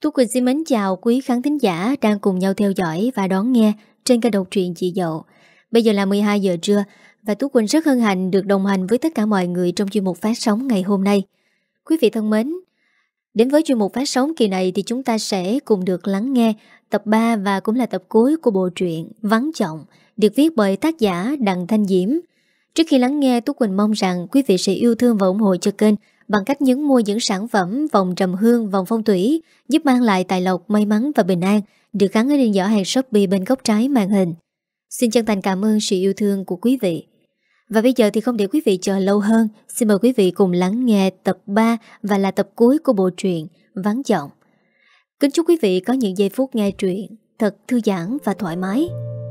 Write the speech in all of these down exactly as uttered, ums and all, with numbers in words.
Tú Quỳnh xin mến chào quý khán thính giả đang cùng nhau theo dõi và đón nghe trên kênh độc truyện Chị Dậu. Bây giờ là mười hai giờ trưa và Tú Quỳnh rất hân hạnh được đồng hành với tất cả mọi người trong chuyên mục phát sóng ngày hôm nay. Quý vị thân mến, đến với chuyên mục phát sóng kỳ này thì chúng ta sẽ cùng được lắng nghe tập ba và cũng là tập cuối của bộ truyện Vắng Chồng được viết bởi tác giả Đặng Thanh Diễm. Trước khi lắng nghe, Tú Quỳnh mong rằng quý vị sẽ yêu thương và ủng hộ cho kênh bằng cách nhấn mua những sản phẩm vòng trầm hương, vòng phong thủy giúp mang lại tài lộc, may mắn và bình an được gắn ở trên giỏ hàng Shopee bên góc trái màn hình. Xin chân thành cảm ơn sự yêu thương của quý vị. Và bây giờ thì không để quý vị chờ lâu hơn, xin mời quý vị cùng lắng nghe tập ba và là tập cuối của bộ truyện Vắng Chồng. Kính chúc quý vị có những giây phút nghe truyện thật thư giãn và thoải mái.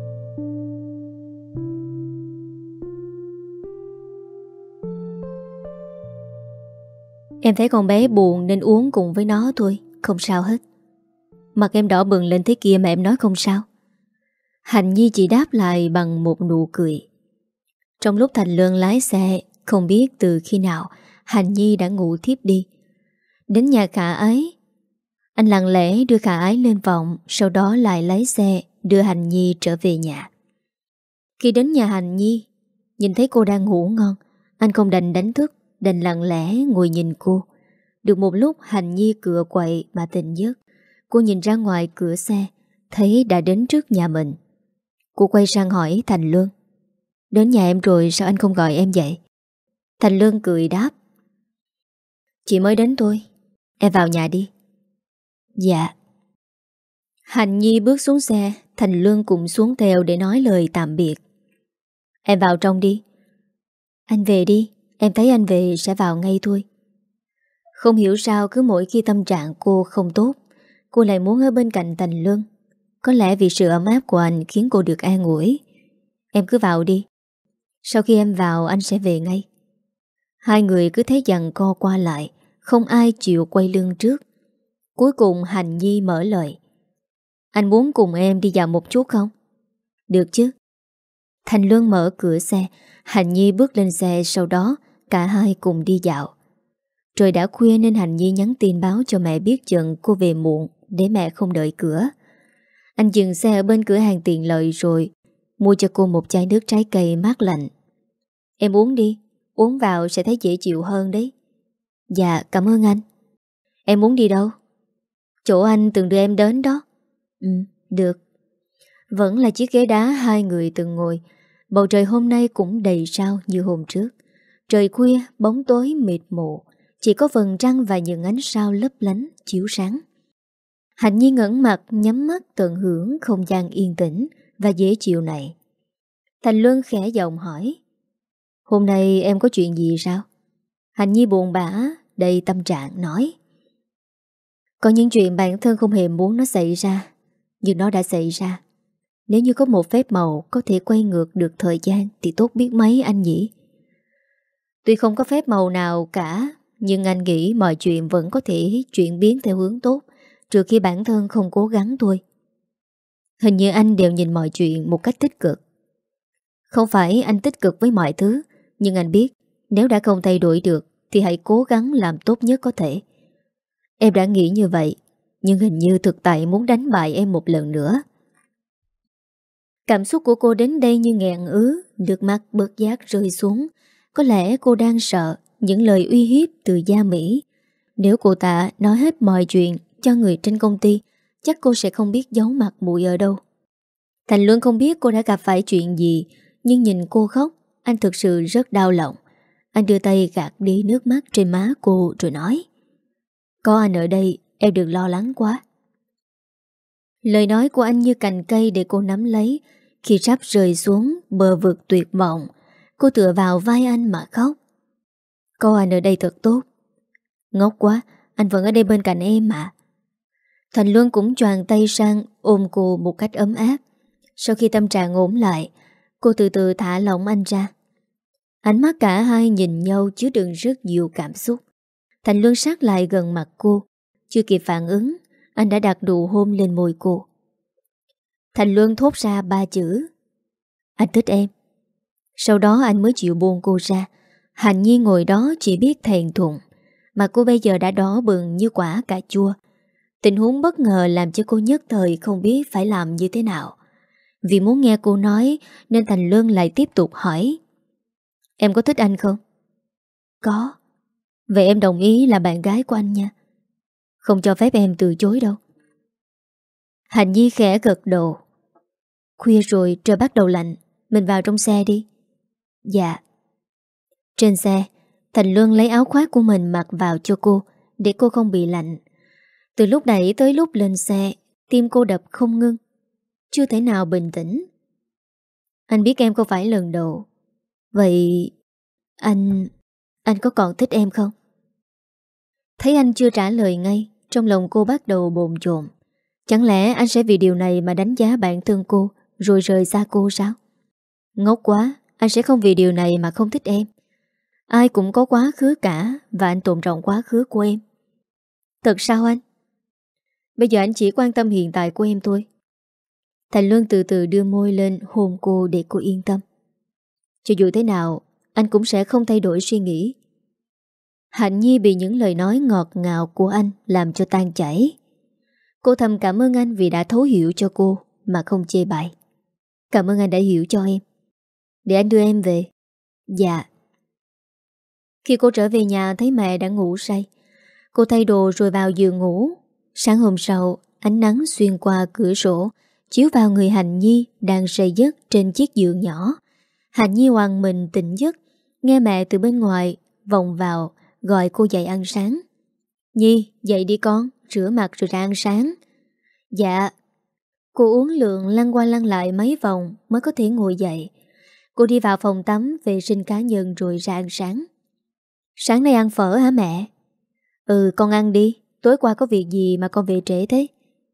Em thấy con bé buồn nên uống cùng với nó thôi, không sao hết. Mặt em đỏ bừng lên thế kia mà em nói không sao. Hạnh Nhi chỉ đáp lại bằng một nụ cười. Trong lúc Thành Luân lái xe, không biết từ khi nào Hạnh Nhi đã ngủ thiếp đi. Đến nhà Khả Ái, anh lặng lẽ đưa Khả Ái lên phòng, sau đó lại lấy xe đưa Hạnh Nhi trở về nhà. Khi đến nhà Hạnh Nhi, nhìn thấy cô đang ngủ ngon, anh không đành đánh thức, đành lặng lẽ ngồi nhìn cô. Được một lúc Hạnh Nhi cựa quậy mà tỉnh giấc. Cô nhìn ra ngoài cửa xe, thấy đã đến trước nhà mình. Cô quay sang hỏi Thành Luân: "Đến nhà em rồi sao anh không gọi em dậy?" Thành Luân cười đáp: "Chị mới đến thôi, em vào nhà đi." "Dạ." Hạnh Nhi bước xuống xe, Thành Luân cũng xuống theo để nói lời tạm biệt. "Em vào trong đi." "Anh về đi, em thấy anh về sẽ vào ngay thôi." Không hiểu sao cứ mỗi khi tâm trạng cô không tốt, cô lại muốn ở bên cạnh Thành Luân. Có lẽ vì sự ấm áp của anh khiến cô được an ủi. "Em cứ vào đi, sau khi em vào anh sẽ về ngay." Hai người cứ thế giằng co qua lại, không ai chịu quay lưng trước. Cuối cùng Hạnh Nhi mở lời: "Anh muốn cùng em đi dạo một chút không?" "Được chứ." Thành Luân mở cửa xe, Hạnh Nhi bước lên xe, sau đó cả hai cùng đi dạo. Trời đã khuya nên Hạnh Nhi nhắn tin báo cho mẹ biết chừng cô về muộn để mẹ không đợi cửa. Anh dừng xe ở bên cửa hàng tiện lợi rồi mua cho cô một chai nước trái cây mát lạnh. "Em uống đi, uống vào sẽ thấy dễ chịu hơn đấy." "Dạ cảm ơn anh." "Em muốn đi đâu?" "Chỗ anh từng đưa em đến đó." "Ừ, được." Vẫn là chiếc ghế đá hai người từng ngồi. Bầu trời hôm nay cũng đầy sao như hôm trước. Trời khuya, bóng tối mịt mù, chỉ có vầng trăng và những ánh sao lấp lánh chiếu sáng. Hạnh Nhi ngẩng mặt nhắm mắt tận hưởng không gian yên tĩnh và dễ chịu này. Thành Luân khẽ giọng hỏi: "Hôm nay em có chuyện gì sao?" Hạnh Nhi buồn bã đầy tâm trạng nói: "Có những chuyện bản thân không hề muốn nó xảy ra, nhưng nó đã xảy ra. Nếu như có một phép màu có thể quay ngược được thời gian thì tốt biết mấy anh nhỉ?" "Tuy không có phép màu nào cả, nhưng anh nghĩ mọi chuyện vẫn có thể chuyển biến theo hướng tốt, trừ khi bản thân không cố gắng thôi." "Hình như anh đều nhìn mọi chuyện một cách tích cực." "Không phải anh tích cực với mọi thứ, nhưng anh biết nếu đã không thay đổi được thì hãy cố gắng làm tốt nhất có thể. Em đã nghĩ như vậy, nhưng hình như thực tại muốn đánh bại em một lần nữa." Cảm xúc của cô đến đây như nghẹn ứ, nước mắt bớt giác rơi xuống. Có lẽ cô đang sợ những lời uy hiếp từ Gia Mỹ. Nếu cô ta nói hết mọi chuyện cho người trên công ty, chắc cô sẽ không biết giấu mặt mũi ở đâu. Thành Luân không biết cô đã gặp phải chuyện gì, nhưng nhìn cô khóc, anh thực sự rất đau lòng. Anh đưa tay gạt đi nước mắt trên má cô rồi nói: "Có anh ở đây, em đừng lo lắng quá." Lời nói của anh như cành cây để cô nắm lấy. Khi sắp rơi xuống bờ vực tuyệt vọng, cô tựa vào vai anh mà khóc. "Có anh ở đây thật tốt." "Ngốc quá, anh vẫn ở đây bên cạnh em mà." Thành Luân cũng choàng tay sang ôm cô một cách ấm áp. Sau khi tâm trạng ổn lại, cô từ từ thả lỏng anh ra. Ánh mắt cả hai nhìn nhau chứa đựng rất nhiều cảm xúc. Thành Luân sát lại gần mặt cô. Chưa kịp phản ứng, anh đã đặt nụ hôn lên môi cô. Thành Luân thốt ra ba chữ: "Anh thích em." Sau đó anh mới chịu buông cô ra. Hạnh Nhi ngồi đó chỉ biết thèn thùng. Mà cô bây giờ đã đỏ bừng như quả cà chua. Tình huống bất ngờ làm cho cô nhất thời không biết phải làm như thế nào. Vì muốn nghe cô nói nên Thành Luân lại tiếp tục hỏi: Em có thích anh không? Có. Vậy em đồng ý là bạn gái của anh nha. Không cho phép em từ chối đâu. Hạnh Nhi khẽ gật đầu. Khuya rồi, trời bắt đầu lạnh, mình vào trong xe đi. Dạ. Trên xe, Thành Luân lấy áo khoác của mình mặc vào cho cô, để cô không bị lạnh. Từ lúc đẩy tới lúc lên xe, tim cô đập không ngưng, chưa thể nào bình tĩnh. Anh biết em không phải lần đầu. Vậy anh... Anh có còn thích em không? Thấy anh chưa trả lời ngay, trong lòng cô bắt đầu bồn chồn. Chẳng lẽ anh sẽ vì điều này mà đánh giá bản thân cô, rồi rời xa cô sao? Ngốc quá, anh sẽ không vì điều này mà không thích em. Ai cũng có quá khứ cả, và anh tôn trọng quá khứ của em. Thật sao anh? Bây giờ anh chỉ quan tâm hiện tại của em thôi. Thành Luân từ từ đưa môi lên hôn cô để cô yên tâm. Cho dù thế nào, anh cũng sẽ không thay đổi suy nghĩ. Hạnh Nhi bị những lời nói ngọt ngào của anh làm cho tan chảy. Cô thầm cảm ơn anh vì đã thấu hiểu cho cô mà không chê bai. Cảm ơn anh đã hiểu cho em. Để anh đưa em về. Dạ. Khi cô trở về nhà thấy mẹ đã ngủ say, cô thay đồ rồi vào giường ngủ. Sáng hôm sau, ánh nắng xuyên qua cửa sổ chiếu vào người Hạnh Nhi đang say giấc trên chiếc giường nhỏ. Hạnh Nhi hoang mình tỉnh giấc, nghe mẹ từ bên ngoài vòng vào gọi cô dậy ăn sáng. Nhi, dậy đi con, rửa mặt rồi ra ăn sáng. Dạ. Cô uống lượng lăn qua lăn lại mấy vòng mới có thể ngồi dậy. Cô đi vào phòng tắm vệ sinh cá nhân rồi ra ăn sáng. Sáng nay ăn phở hả mẹ? Ừ, con ăn đi. Tối qua có việc gì mà con về trễ thế?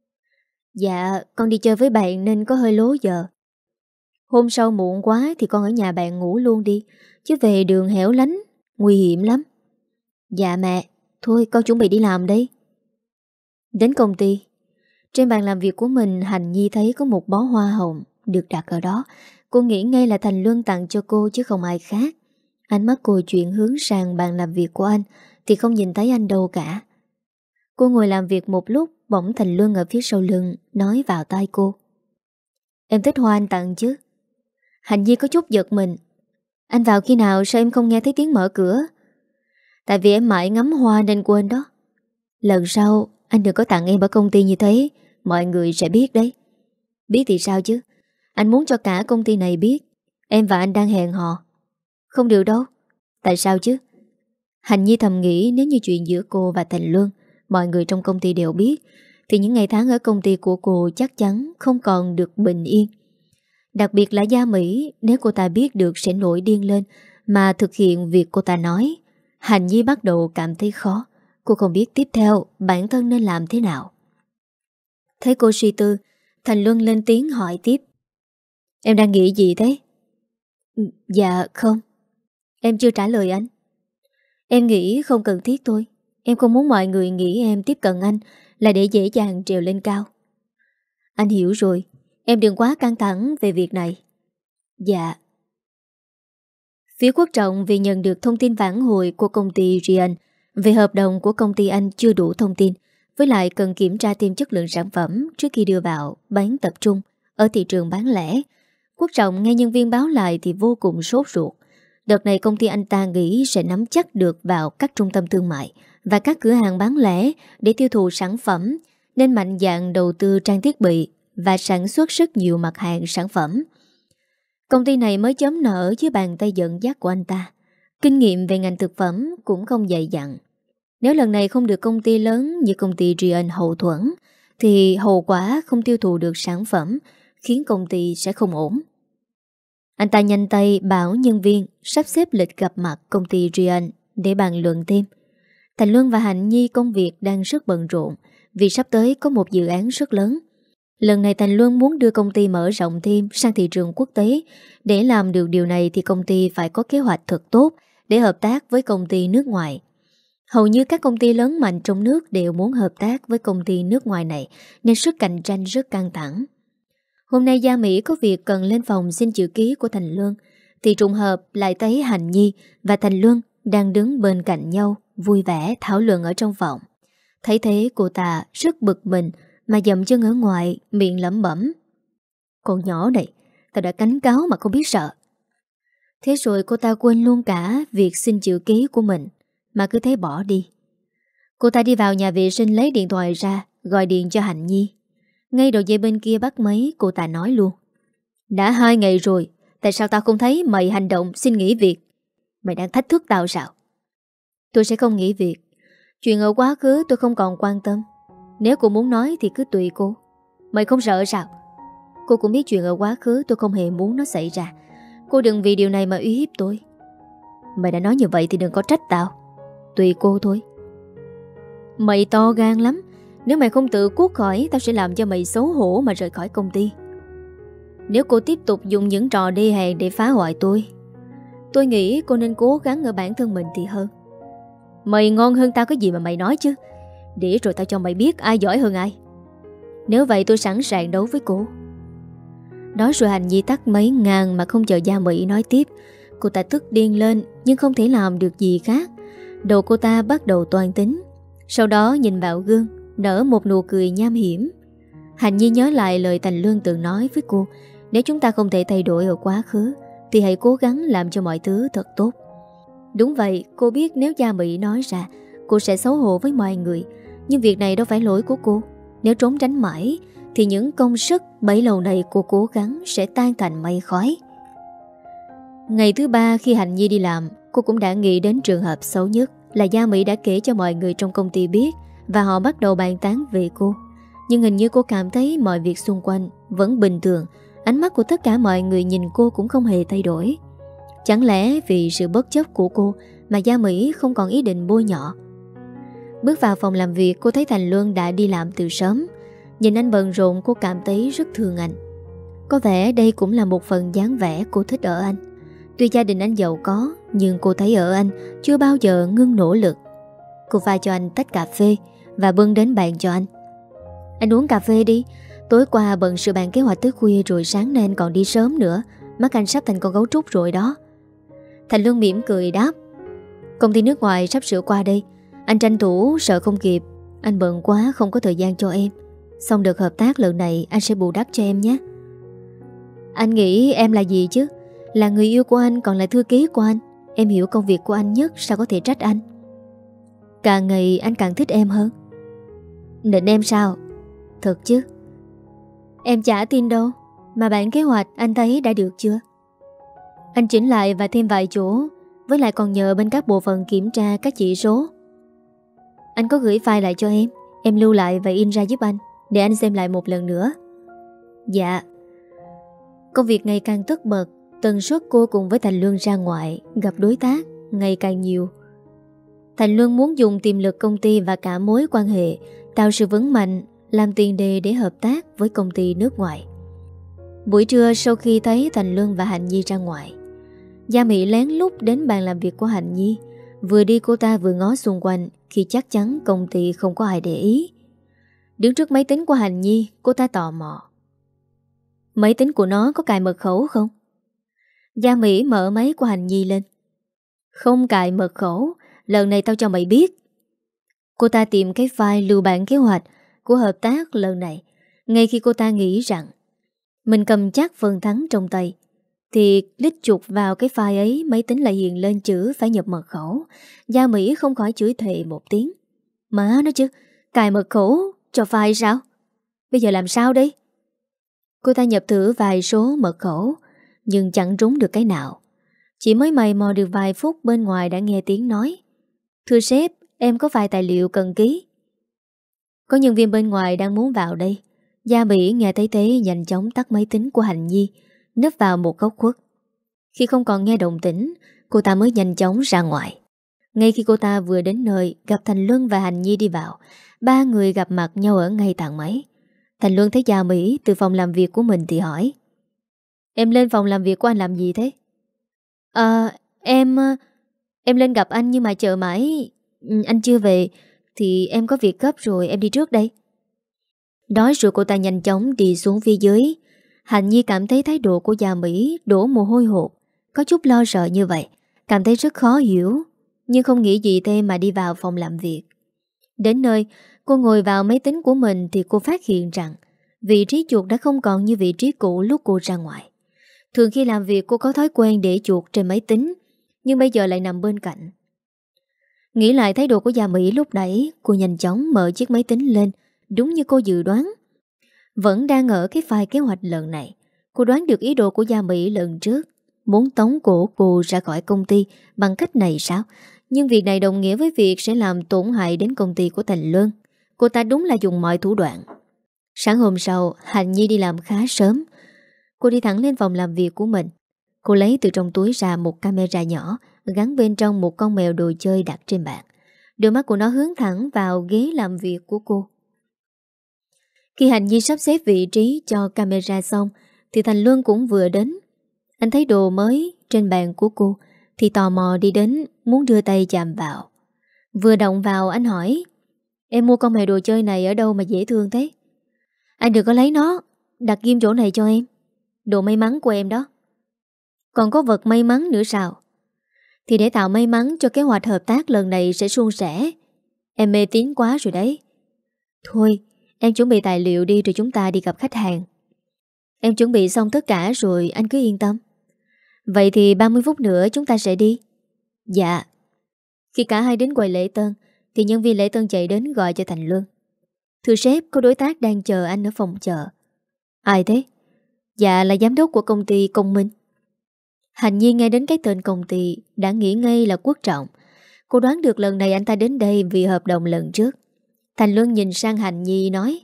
Dạ, con đi chơi với bạn nên có hơi lố giờ. Hôm sau muộn quá thì con ở nhà bạn ngủ luôn đi, chứ về đường hẻo lánh nguy hiểm lắm. Dạ mẹ. Thôi con chuẩn bị đi làm đây. Đến công ty, trên bàn làm việc của mình, Hạnh Nhi thấy có một bó hoa hồng được đặt ở đó. Cô nghĩ ngay là Thành Luân tặng cho cô chứ không ai khác. Ánh mắt cô chuyển hướng sang bàn làm việc của anh thì không nhìn thấy anh đâu cả. Cô ngồi làm việc một lúc, bỗng Thành Luân ở phía sau lưng nói vào tai cô: Em thích hoa anh tặng chứ? Hạnh Nhi có chút giật mình. Anh vào khi nào, sao em không nghe thấy tiếng mở cửa? Tại vì em mãi ngắm hoa nên quên đó. Lần sau anh đừng có tặng em ở công ty như thế, mọi người sẽ biết đấy. Biết thì sao chứ? Anh muốn cho cả công ty này biết em và anh đang hẹn hò. Không được đâu. Tại sao chứ? Hạnh Nhi thầm nghĩ nếu như chuyện giữa cô và Thành Luân mọi người trong công ty đều biết thì những ngày tháng ở công ty của cô chắc chắn không còn được bình yên. Đặc biệt là Gia Mỹ, nếu cô ta biết được sẽ nổi điên lên mà thực hiện việc cô ta nói. Hạnh Nhi bắt đầu cảm thấy khó. Cô không biết tiếp theo bản thân nên làm thế nào. Thấy cô suy tư, Thành Luân lên tiếng hỏi tiếp: Em đang nghĩ gì thế? Dạ không. Em chưa trả lời anh. Em nghĩ không cần thiết thôi. Em không muốn mọi người nghĩ em tiếp cận anh là để dễ dàng trèo lên cao. Anh hiểu rồi. Em đừng quá căng thẳng về việc này. Dạ. Phía Quốc Trọng vì nhận được thông tin phản hồi của công ty Rian về hợp đồng của công ty anh chưa đủ thông tin, với lại cần kiểm tra thêm chất lượng sản phẩm trước khi đưa vào bán tập trung ở thị trường bán lẻ. Quốc Trọng nghe nhân viên báo lại thì vô cùng sốt ruột. Đợt này công ty anh ta nghĩ sẽ nắm chắc được vào các trung tâm thương mại và các cửa hàng bán lẻ để tiêu thụ sản phẩm, nên mạnh dạn đầu tư trang thiết bị và sản xuất rất nhiều mặt hàng sản phẩm. Công ty này mới chớm nở dưới bàn tay dẫn dắt của anh ta. Kinh nghiệm về ngành thực phẩm cũng không dày dặn. Nếu lần này không được công ty lớn như công ty Rian hậu thuẫn thì hậu quả không tiêu thụ được sản phẩm khiến công ty sẽ không ổn. Anh ta nhanh tay bảo nhân viên sắp xếp lịch gặp mặt công ty Rian để bàn luận thêm. Thành Luân và Hạnh Nhi công việc đang rất bận rộn vì sắp tới có một dự án rất lớn. Lần này Thành Luân muốn đưa công ty mở rộng thêm sang thị trường quốc tế. Để làm được điều này thì công ty phải có kế hoạch thật tốt để hợp tác với công ty nước ngoài. Hầu như các công ty lớn mạnh trong nước đều muốn hợp tác với công ty nước ngoài này, nên sức cạnh tranh rất căng thẳng. Hôm nay Gia Mỹ có việc cần lên phòng xin chữ ký của Thành Luân, thì trùng hợp lại thấy Hạnh Nhi và Thành Luân đang đứng bên cạnh nhau vui vẻ thảo luận ở trong phòng. Thấy thế cô ta rất bực mình mà dậm chân ở ngoài, miệng lẩm bẩm: Con nhỏ này, tao đã cảnh cáo mà không biết sợ. Thế rồi cô ta quên luôn cả việc xin chữ ký của mình mà cứ thế bỏ đi. Cô ta đi vào nhà vệ sinh lấy điện thoại ra, gọi điện cho Hạnh Nhi. Ngay đầu dây bên kia bắt máy, cô ta nói luôn: Đã hai ngày rồi, tại sao tao không thấy mày hành động xin nghỉ việc? Mày đang thách thức tao sao? Tôi sẽ không nghỉ việc. Chuyện ở quá khứ tôi không còn quan tâm. Nếu cô muốn nói thì cứ tùy cô. Mày không sợ sao? Cô cũng biết chuyện ở quá khứ tôi không hề muốn nó xảy ra. Cô đừng vì điều này mà uy hiếp tôi. Mày đã nói như vậy thì đừng có trách tao. Tùy cô thôi. Mày to gan lắm. Nếu mày không tự cuốc khỏi, tao sẽ làm cho mày xấu hổ mà rời khỏi công ty. Nếu cô tiếp tục dùng những trò đê hèn để phá hoại tôi, tôi nghĩ cô nên cố gắng ở bản thân mình thì hơn. Mày ngon hơn tao cái gì mà mày nói chứ. Để rồi tao cho mày biết ai giỏi hơn ai. Nếu vậy tôi sẵn sàng đấu với cô. Nói rồi Hạnh Nhi tắt mấy ngàn mà không chờ Gia Mỹ nói tiếp. Cô ta tức điên lên nhưng không thể làm được gì khác. Đầu cô ta bắt đầu toan tính. Sau đó nhìn vào gương, nở một nụ cười nham hiểm. Hạnh Nhi nhớ lại lời Thành Lương từng nói với cô: Nếu chúng ta không thể thay đổi ở quá khứ thì hãy cố gắng làm cho mọi thứ thật tốt. Đúng vậy, cô biết nếu Gia Mỹ nói ra cô sẽ xấu hổ với mọi người. Nhưng việc này đâu phải lỗi của cô. Nếu trốn tránh mãi thì những công sức bấy lâu nay cô cố gắng sẽ tan thành mây khói. Ngày thứ ba khi Hạnh Nhi đi làm, cô cũng đã nghĩ đến trường hợp xấu nhất là Gia Mỹ đã kể cho mọi người trong công ty biết và họ bắt đầu bàn tán về cô. Nhưng hình như cô cảm thấy mọi việc xung quanh vẫn bình thường. Ánh mắt của tất cả mọi người nhìn cô cũng không hề thay đổi. Chẳng lẽ vì sự bất chấp của cô mà Gia Mỹ không còn ý định bôi nhọ? Bước vào phòng làm việc, cô thấy Thành Luân đã đi làm từ sớm. Nhìn anh bận rộn, cô cảm thấy rất thương anh. Có vẻ đây cũng là một phần dáng vẻ cô thích ở anh. Tuy gia đình anh giàu có, nhưng cô thấy ở anh chưa bao giờ ngưng nỗ lực. Cô pha cho anh tách cà phê và bưng đến bàn cho anh. Anh uống cà phê đi. Tối qua bận sự bàn kế hoạch tới khuya rồi, sáng nay anh còn đi sớm nữa. Mắt anh sắp thành con gấu trúc rồi đó. Thành Luân mỉm cười đáp: Công ty nước ngoài sắp sửa qua đây. Anh tranh thủ sợ không kịp. Anh bận quá không có thời gian cho em. Xong đợt hợp tác lần này anh sẽ bù đắp cho em nhé. Anh nghĩ em là gì chứ? Là người yêu của anh, còn là thư ký của anh. Em hiểu công việc của anh nhất, sao có thể trách anh? Càng ngày anh càng thích em hơn. Định em sao? Thật chứ? Em chả tin đâu. Mà bản kế hoạch anh thấy đã được chưa? Anh chỉnh lại và thêm vài chỗ. Với lại còn nhờ bên các bộ phận kiểm tra các chỉ số. Anh có gửi file lại cho em. Em lưu lại và in ra giúp anh, để anh xem lại một lần nữa. Dạ. Công việc ngày càng tất bật. Tần suất cô cùng với Thành Luân ra ngoài gặp đối tác ngày càng nhiều. Thành Luân muốn dùng tiềm lực công ty và cả mối quan hệ tạo sự vững mạnh làm tiền đề để hợp tác với công ty nước ngoài. Buổi trưa sau khi thấy Thành Luân và Hạnh Nhi ra ngoài, Gia Mỹ lén lút đến bàn làm việc của Hạnh Nhi. Vừa đi cô ta vừa ngó xung quanh khi chắc chắn công ty không có ai để ý. Đứng trước máy tính của Hạnh Nhi, cô ta tò mò: Máy tính của nó có cài mật khẩu không? Gia Mỹ mở máy của Hạnh Nhi lên. Không cài mật khẩu. Lần này tao cho mày biết. Cô ta tìm cái file lưu bản kế hoạch của hợp tác lần này. Ngay khi cô ta nghĩ rằng mình cầm chắc phần thắng trong tay, thì click chuột vào cái file ấy, máy tính lại hiện lên chữ phải nhập mật khẩu. Gia Mỹ không khỏi chửi thề một tiếng. Má nó chứ, cài mật khẩu cho file sao? Bây giờ làm sao đây? Cô ta nhập thử vài số mật khẩu nhưng chẳng trúng được cái nào. Chỉ mới mày mò được vài phút, bên ngoài đã nghe tiếng nói: Thưa sếp, em có vài tài liệu cần ký. Có nhân viên bên ngoài đang muốn vào đây. Gia Mỹ nghe thấy thế nhanh chóng tắt máy tính của Hạnh Nhi, nấp vào một góc khuất. Khi không còn nghe động tĩnh, cô ta mới nhanh chóng ra ngoài. Ngay khi cô ta vừa đến nơi, gặp Thành Luân và Hạnh Nhi đi vào. Ba người gặp mặt nhau ở ngay thang máy. Thành Luân thấy Gia Mỹ từ phòng làm việc của mình thì hỏi: Em lên phòng làm việc của anh làm gì thế? À, em... Em lên gặp anh nhưng mà chờ mãi anh chưa về, thì em có việc gấp rồi, em đi trước đây. Nói rồi cô ta nhanh chóng đi xuống phía dưới. Hạnh Nhi cảm thấy thái độ của Gia Mỹ đổ mồ hôi hột, có chút lo sợ như vậy, cảm thấy rất khó hiểu, nhưng không nghĩ gì thêm mà đi vào phòng làm việc. Đến nơi, cô ngồi vào máy tính của mình thì cô phát hiện rằng vị trí chuột đã không còn như vị trí cũ lúc cô ra ngoài. Thường khi làm việc cô có thói quen để chuột trên máy tính, nhưng bây giờ lại nằm bên cạnh. Nghĩ lại thái độ của Gia Mỹ lúc nãy, cô nhanh chóng mở chiếc máy tính lên, đúng như cô dự đoán. Vẫn đang ở cái file kế hoạch lần này, cô đoán được ý đồ của Gia Mỹ lần trước, muốn tống cổ cô ra khỏi công ty bằng cách này sao? Nhưng việc này đồng nghĩa với việc sẽ làm tổn hại đến công ty của Thành Luân. Cô ta đúng là dùng mọi thủ đoạn. Sáng hôm sau, Hạnh Nhi đi làm khá sớm. Cô đi thẳng lên phòng làm việc của mình. Cô lấy từ trong túi ra một camera nhỏ, gắn bên trong một con mèo đồ chơi đặt trên bàn. Đôi mắt của nó hướng thẳng vào ghế làm việc của cô. Khi Hạnh Nhi sắp xếp vị trí cho camera xong, thì Thành Luân cũng vừa đến. Anh thấy đồ mới trên bàn của cô thì tò mò đi đến, muốn đưa tay chạm vào. Vừa động vào anh hỏi: "Em mua con mèo đồ chơi này ở đâu mà dễ thương thế?" "Anh đừng có lấy nó, đặt ghim chỗ này cho em. Đồ may mắn của em đó." "Còn có vật may mắn nữa sao?" "Thì để tạo may mắn cho kế hoạch hợp tác lần này sẽ suôn sẻ." "Em mê tín quá rồi đấy." "Thôi, em chuẩn bị tài liệu đi rồi chúng ta đi gặp khách hàng." "Em chuẩn bị xong tất cả rồi, anh cứ yên tâm." "Vậy thì ba mươi phút nữa chúng ta sẽ đi." "Dạ." Khi cả hai đến quầy lễ tân thì nhân viên lễ tân chạy đến gọi cho Thành Luân: "Thưa sếp, có đối tác đang chờ anh ở phòng chờ." "Ai thế?" "Dạ là giám đốc của công ty Công Minh." Hành Nhiên nghe đến cái tên công ty đã nghĩ ngay là Quốc Trọng. Cô đoán được lần này anh ta đến đây vì hợp đồng lần trước. Thành Luân nhìn sang Hành Nhi nói: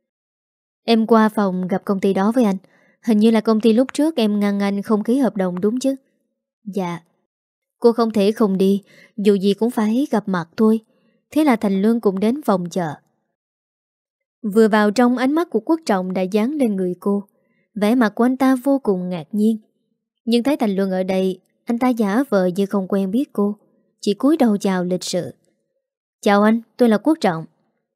"Em qua phòng gặp công ty đó với anh. Hình như là công ty lúc trước em ngăn anh không ký hợp đồng đúng chứ?" "Dạ." Cô không thể không đi, dù gì cũng phải gặp mặt thôi. Thế là Thành Luân cũng đến phòng chờ. Vừa vào trong, ánh mắt của Quốc Trọng đã dán lên người cô. Vẻ mặt của anh ta vô cùng ngạc nhiên. Nhưng thấy Thành Luân ở đây, anh ta giả vờ như không quen biết cô, chỉ cúi đầu chào lịch sự: "Chào anh, tôi là Quốc Trọng."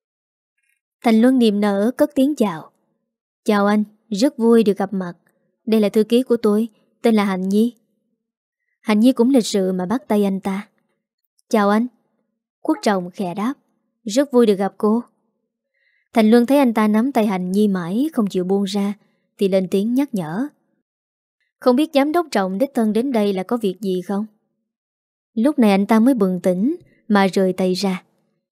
Thành Luân niềm nở cất tiếng chào: "Chào anh, rất vui được gặp mặt. Đây là thư ký của tôi, tên là Hạnh Nhi." Hạnh Nhi cũng lịch sự mà bắt tay anh ta: "Chào anh." Quốc Trọng khẽ đáp: "Rất vui được gặp cô." Thành Luân thấy anh ta nắm tay Hạnh Nhi mãi không chịu buông ra thì lên tiếng nhắc nhở: "Không biết giám đốc Trọng đích thân đến đây là có việc gì không?" Lúc này anh ta mới bừng tỉnh mà rời tay ra: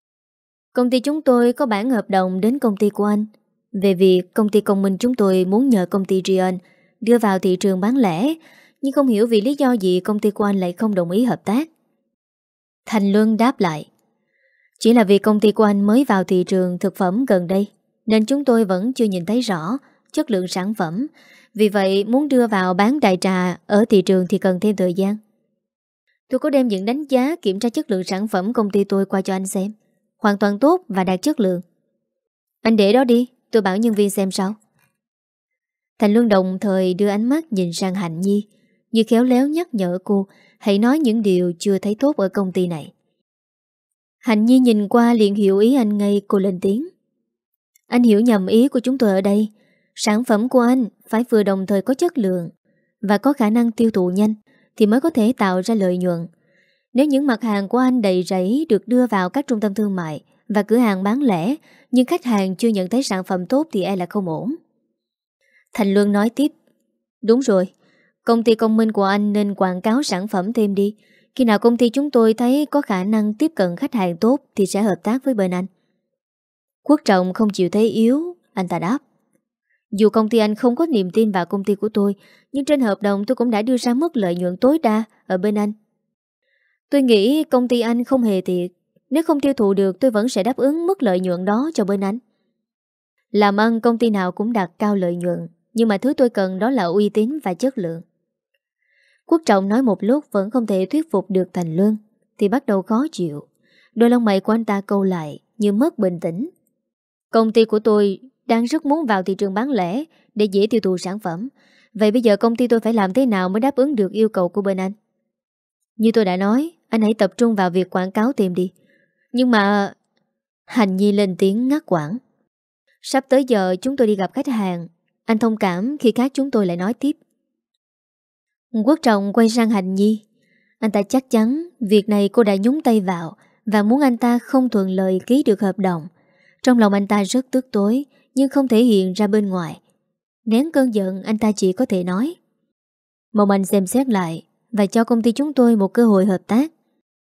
"Công ty chúng tôi có bản hợp đồng đến công ty của anh về việc công ty Công Minh chúng tôi muốn nhờ công ty Rion đưa vào thị trường bán lẻ, nhưng không hiểu vì lý do gì công ty của anh lại không đồng ý hợp tác." Thành Luân đáp lại: "Chỉ là vì công ty của anh mới vào thị trường thực phẩm gần đây, nên chúng tôi vẫn chưa nhìn thấy rõ chất lượng sản phẩm. Vì vậy muốn đưa vào bán đại trà ở thị trường thì cần thêm thời gian. Tôi có đem những đánh giá kiểm tra chất lượng sản phẩm công ty tôi qua cho anh xem. Hoàn toàn tốt và đạt chất lượng. Anh để đó đi, tôi bảo nhân viên xem sau." Thành Luân đồng thời đưa ánh mắt nhìn sang Hạnh Nhi, như khéo léo nhắc nhở cô hãy nói những điều chưa thấy tốt ở công ty này. Hạnh Nhi nhìn qua liền hiểu ý anh ngay. Cô lên tiếng: "Anh hiểu nhầm ý của chúng tôi ở đây. Sản phẩm của anh phải vừa đồng thời có chất lượng và có khả năng tiêu thụ nhanh thì mới có thể tạo ra lợi nhuận. Nếu những mặt hàng của anh đầy rẫy được đưa vào các trung tâm thương mại và cửa hàng bán lẻ, nhưng khách hàng chưa nhận thấy sản phẩm tốt thì e là không ổn." Thành Luân nói tiếp: "Đúng rồi, công ty Công Minh của anh nên quảng cáo sản phẩm thêm đi. Khi nào công ty chúng tôi thấy có khả năng tiếp cận khách hàng tốt thì sẽ hợp tác với bên anh." Quốc Trọng không chịu thấy yếu, anh ta đáp: "Dù công ty anh không có niềm tin vào công ty của tôi, nhưng trên hợp đồng tôi cũng đã đưa ra mức lợi nhuận tối đa ở bên anh. Tôi nghĩ công ty anh không hề thiệt. Nếu không tiêu thụ được tôi vẫn sẽ đáp ứng mức lợi nhuận đó cho bên anh. Làm ăn công ty nào cũng đặt cao lợi nhuận, nhưng mà thứ tôi cần đó là uy tín và chất lượng." Quốc Trọng nói một lúc vẫn không thể thuyết phục được Thành Luân thì bắt đầu khó chịu. Đôi lông mày của anh ta câu lại như mất bình tĩnh. "Công ty của tôi đang rất muốn vào thị trường bán lẻ để dễ tiêu thụ sản phẩm. Vậy bây giờ công ty tôi phải làm thế nào mới đáp ứng được yêu cầu của bên anh? Như tôi đã nói, anh hãy tập trung vào việc quảng cáo tìm đi." "Nhưng mà..." Hành Nhi lên tiếng ngắt quãng: "Sắp tới giờ chúng tôi đi gặp khách hàng. Anh thông cảm khi khác chúng tôi lại nói tiếp." Quốc Trọng quay sang Hành Nhi. Anh ta chắc chắn việc này cô đã nhúng tay vào và muốn anh ta không thuận lợi ký được hợp đồng. Trong lòng anh ta rất tức tối, nhưng không thể hiện ra bên ngoài. Nén cơn giận, anh ta chỉ có thể nói: mong anh xem xét lại và cho công ty chúng tôi một cơ hội hợp tác.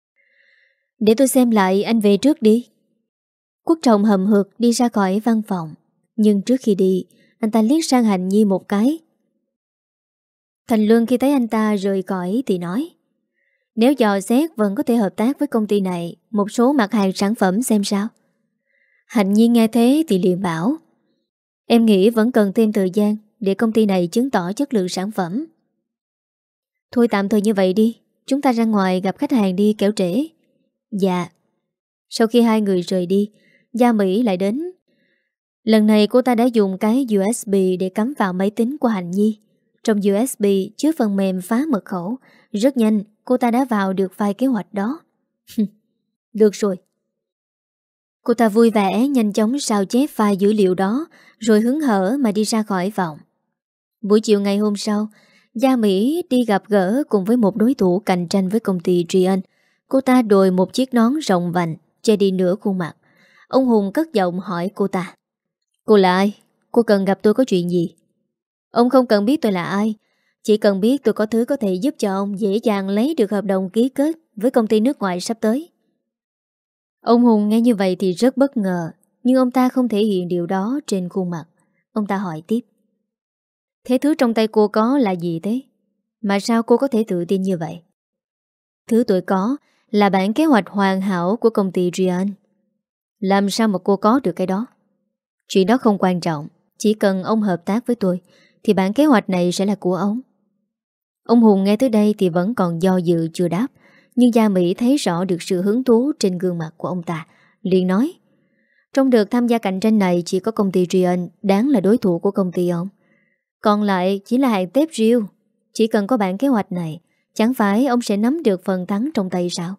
Để tôi xem lại, anh về trước đi. Quốc Trọng hậm hực đi ra khỏi văn phòng. Nhưng trước khi đi, anh ta liếc sang Hạnh Nhi một cái. Thành Luân khi thấy anh ta rời khỏi thì nói: nếu dò xét vẫn có thể hợp tác với công ty này một số mặt hàng sản phẩm xem sao. Hạnh Nhi nghe thế thì liền bảo: em nghĩ vẫn cần thêm thời gian để công ty này chứng tỏ chất lượng sản phẩm. Thôi tạm thời như vậy đi, chúng ta ra ngoài gặp khách hàng đi, kẻo trễ. Dạ. Sau khi hai người rời đi, Gia Mỹ lại đến. Lần này cô ta đã dùng cái u ét bê để cắm vào máy tính của Hạnh Nhi. Trong u ét bê chứa phần mềm phá mật khẩu. Rất nhanh cô ta đã vào được file kế hoạch đó. Được rồi. Cô ta vui vẻ nhanh chóng sao chép file dữ liệu đó, rồi hứng hở mà đi ra khỏi phòng. Buổi chiều ngày hôm sau, Gia Mỹ đi gặp gỡ cùng với một đối thủ cạnh tranh với công ty Trian. Cô ta đội một chiếc nón rộng vành, che đi nửa khuôn mặt. Ông Hùng cất giọng hỏi cô ta: cô là ai? Cô cần gặp tôi có chuyện gì? Ông không cần biết tôi là ai, chỉ cần biết tôi có thứ có thể giúp cho ông dễ dàng lấy được hợp đồng ký kết với công ty nước ngoài sắp tới. Ông Hùng nghe như vậy thì rất bất ngờ, nhưng ông ta không thể hiện điều đó trên khuôn mặt. Ông ta hỏi tiếp: thế thứ trong tay cô có là gì thế? Mà sao cô có thể tự tin như vậy? Thứ tôi có là bản kế hoạch hoàn hảo của công ty Rian. Làm sao mà cô có được cái đó? Chuyện đó không quan trọng, chỉ cần ông hợp tác với tôi thì bản kế hoạch này sẽ là của ông. Ông Hùng nghe tới đây thì vẫn còn do dự chưa đáp, nhưng Gia Mỹ thấy rõ được sự hứng thú trên gương mặt của ông ta, liền nói: trong đợt tham gia cạnh tranh này chỉ có công ty Rian đáng là đối thủ của công ty ông. Còn lại chỉ là hàng tép riêu. Chỉ cần có bản kế hoạch này, chẳng phải ông sẽ nắm được phần thắng trong tay sao?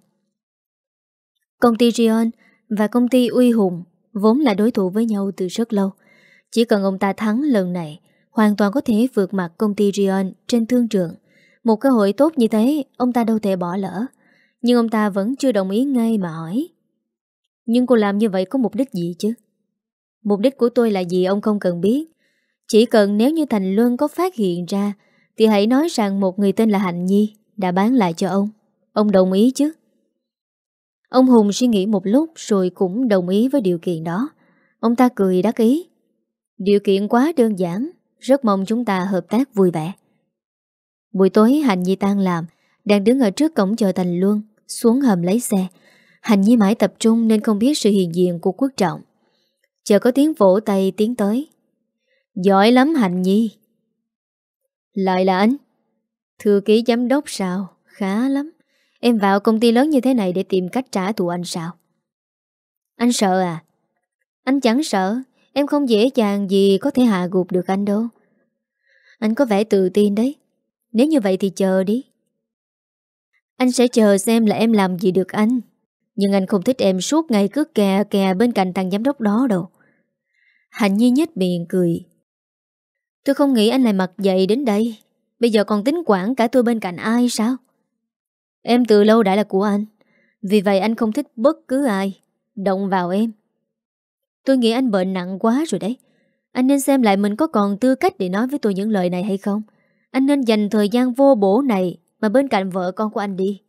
Công ty Rion và công ty Uy Hùng vốn là đối thủ với nhau từ rất lâu. Chỉ cần ông ta thắng lần này, hoàn toàn có thể vượt mặt công ty Rion trên thương trường. Một cơ hội tốt như thế, ông ta đâu thể bỏ lỡ. Nhưng ông ta vẫn chưa đồng ý ngay mà hỏi: nhưng cô làm như vậy có mục đích gì chứ? Mục đích của tôi là gì ông không cần biết. Chỉ cần nếu như Thành Luân có phát hiện ra thì hãy nói rằng một người tên là Hạnh Nhi đã bán lại cho ông. Ông đồng ý chứ? Ông Hùng suy nghĩ một lúc rồi cũng đồng ý với điều kiện đó. Ông ta cười đắc ý: điều kiện quá đơn giản, rất mong chúng ta hợp tác vui vẻ. Buổi tối Hạnh Nhi tan làm, đang đứng ở trước cổng chờ Thành Luân xuống hầm lấy xe. Hạnh Nhi mãi tập trung nên không biết sự hiện diện của Quốc Trọng. Chợt có tiếng vỗ tay tiến tới: giỏi lắm Hạnh Nhi. Lại là anh? Thư ký giám đốc sao? Khá lắm. Em vào công ty lớn như thế này để tìm cách trả thù anh sao? Anh sợ à? Anh chẳng sợ. Em không dễ dàng gì có thể hạ gục được anh đâu. Anh có vẻ tự tin đấy. Nếu như vậy thì chờ đi. Anh sẽ chờ xem là em làm gì được anh. Nhưng anh không thích em suốt ngày cứ kè kè bên cạnh thằng giám đốc đó đâu. Hạnh Nhi nhếch miệng cười: tôi không nghĩ anh lại mặt dày đến đây. Bây giờ còn tính quản cả tôi bên cạnh ai sao? Em từ lâu đã là của anh. Vì vậy anh không thích bất cứ ai động vào em. Tôi nghĩ anh bệnh nặng quá rồi đấy. Anh nên xem lại mình có còn tư cách để nói với tôi những lời này hay không. Anh nên dành thời gian vô bổ này mà bên cạnh vợ con của anh đi.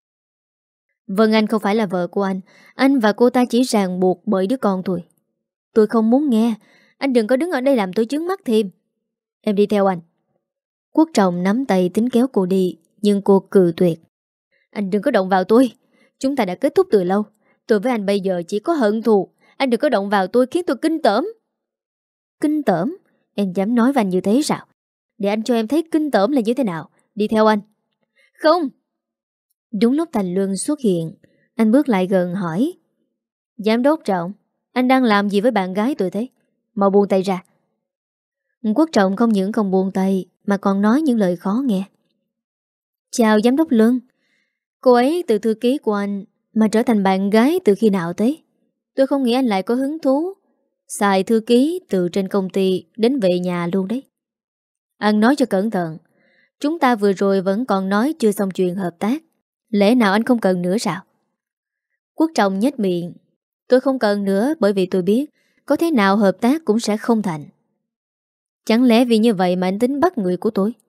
Vâng, anh không phải là vợ của anh. Anh và cô ta chỉ ràng buộc bởi đứa con thôi. Tôi không muốn nghe. Anh đừng có đứng ở đây làm tôi chướng mắt thêm. Em đi theo anh. Quốc Trọng nắm tay tính kéo cô đi, nhưng cô cự tuyệt. Anh đừng có động vào tôi. Chúng ta đã kết thúc từ lâu. Tôi với anh bây giờ chỉ có hận thù. Anh đừng có động vào tôi khiến tôi kinh tởm. Kinh tởm? Em dám nói với anh như thế sao? Để anh cho em thấy kinh tởm là như thế nào. Đi theo anh. Không. Đúng lúc Thành Luân xuất hiện, anh bước lại gần hỏi: giám đốc Trọng, anh đang làm gì với bạn gái tôi thế? Mau buông tay ra. Quốc Trọng không những không buông tay mà còn nói những lời khó nghe. Chào giám đốc Luân. Cô ấy từ thư ký của anh mà trở thành bạn gái từ khi nào thế? Tôi không nghĩ anh lại có hứng thú xài thư ký từ trên công ty đến về nhà luôn đấy. Anh nói cho cẩn thận. Chúng ta vừa rồi vẫn còn nói chưa xong chuyện hợp tác. Lẽ nào anh không cần nữa sao? Quốc Trọng nhếch miệng. Tôi không cần nữa, bởi vì tôi biết có thế nào hợp tác cũng sẽ không thành. Chẳng lẽ vì như vậy mà anh tính bắt người của tôi?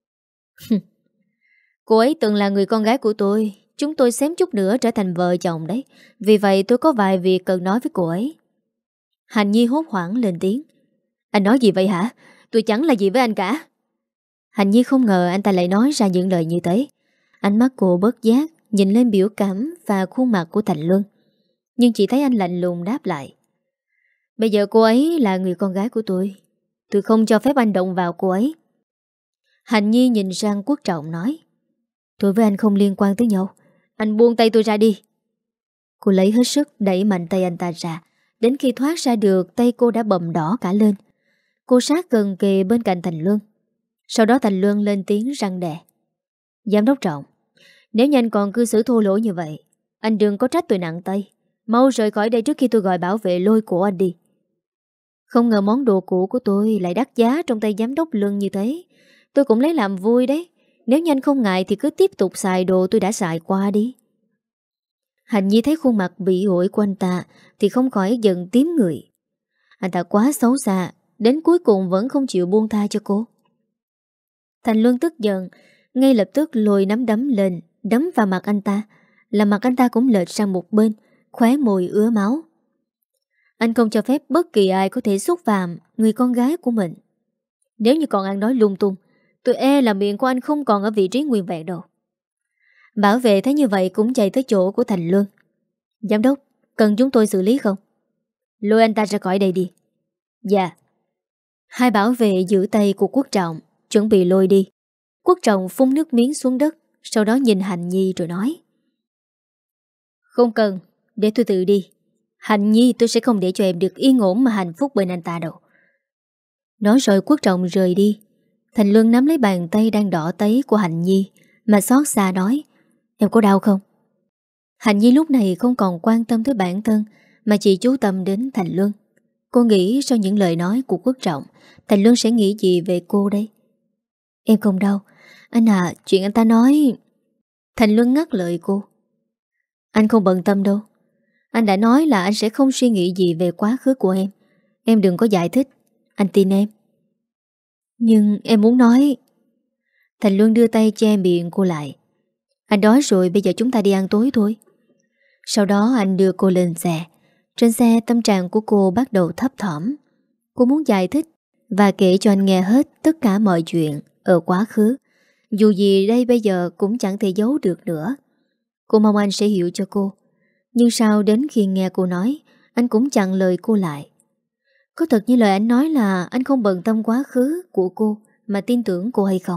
Cô ấy từng là người con gái của tôi. Chúng tôi xém chút nữa trở thành vợ chồng đấy. Vì vậy tôi có vài việc cần nói với cô ấy. Hành Nhi hốt hoảng lên tiếng. Anh nói gì vậy hả? Tôi chẳng là gì với anh cả. Hành Nhi không ngờ anh ta lại nói ra những lời như thế. Ánh mắt cô bất giác nhìn lên biểu cảm và khuôn mặt của Thành Luân, nhưng chỉ thấy anh lạnh lùng đáp lại. Bây giờ cô ấy là người con gái của tôi. Tôi không cho phép anh động vào cô ấy. Hành Nhi nhìn sang Quốc Trọng nói. Tôi với anh không liên quan tới nhau. Anh buông tay tôi ra đi. Cô lấy hết sức đẩy mạnh tay anh ta ra. Đến khi thoát ra được, tay cô đã bầm đỏ cả lên. Cô sát gần kề bên cạnh Thành Luân. Sau đó Thành Luân lên tiếng răn đe. Giám đốc Trọng, nếu như anh còn cư xử thô lỗ như vậy, anh đừng có trách tôi nặng tay. Mau rời khỏi đây trước khi tôi gọi bảo vệ lôi cổ anh đi. Không ngờ món đồ cũ của tôi lại đắt giá trong tay giám đốc Luân như thế. Tôi cũng lấy làm vui đấy. Nếu như anh không ngại thì cứ tiếp tục xài đồ tôi đã xài qua đi. Hành Nhi thấy khuôn mặt bị ổi của anh ta thì không khỏi giận tím người. Anh ta quá xấu xa, đến cuối cùng vẫn không chịu buông tha cho cô. Thành Luân tức giận, ngay lập tức lôi nắm đấm lên, đấm vào mặt anh ta, làm mặt anh ta cũng lệch sang một bên, khóe môi ứa máu. Anh không cho phép bất kỳ ai có thể xúc phạm người con gái của mình. Nếu như còn ăn nói lung tung, tôi e là miệng của anh không còn ở vị trí nguyên vẹn đâu. Bảo vệ thấy như vậy cũng chạy tới chỗ của Thành Luân. Giám đốc, cần chúng tôi xử lý không? Lôi anh ta ra khỏi đây đi. Dạ. Hai bảo vệ giữ tay của Quốc Trọng, chuẩn bị lôi đi. Quốc Trọng phun nước miếng xuống đất, sau đó nhìn Hành Nhi rồi nói. Không cần, để tôi tự đi. Hành Nhi, tôi sẽ không để cho em được yên ổn mà hạnh phúc bên anh ta đâu. Nói rồi Quốc Trọng rời đi. Thành Luân nắm lấy bàn tay đang đỏ tấy của Hành Nhi mà xót xa nói. Em có đau không? Hành Nhi lúc này không còn quan tâm tới bản thân mà chỉ chú tâm đến Thành Luân. Cô nghĩ sau những lời nói của Quốc Trọng, Thành Luân sẽ nghĩ gì về cô đây? Em không đau. Anh à, chuyện anh ta nói... Thành Luân ngắt lời cô. Anh không bận tâm đâu. Anh đã nói là anh sẽ không suy nghĩ gì về quá khứ của em. Em đừng có giải thích. Anh tin em. Nhưng em muốn nói... Thành Luân đưa tay che miệng cô lại. Anh đói rồi, bây giờ chúng ta đi ăn tối thôi. Sau đó anh đưa cô lên xe. Trên xe tâm trạng của cô bắt đầu thấp thỏm. Cô muốn giải thích và kể cho anh nghe hết tất cả mọi chuyện ở quá khứ. Dù gì đây bây giờ cũng chẳng thể giấu được nữa. Cô mong anh sẽ hiểu cho cô. Nhưng sao đến khi nghe cô nói, anh cũng chặn lời cô lại. Có thật như lời anh nói là anh không bận tâm quá khứ của cô mà tin tưởng cô hay không?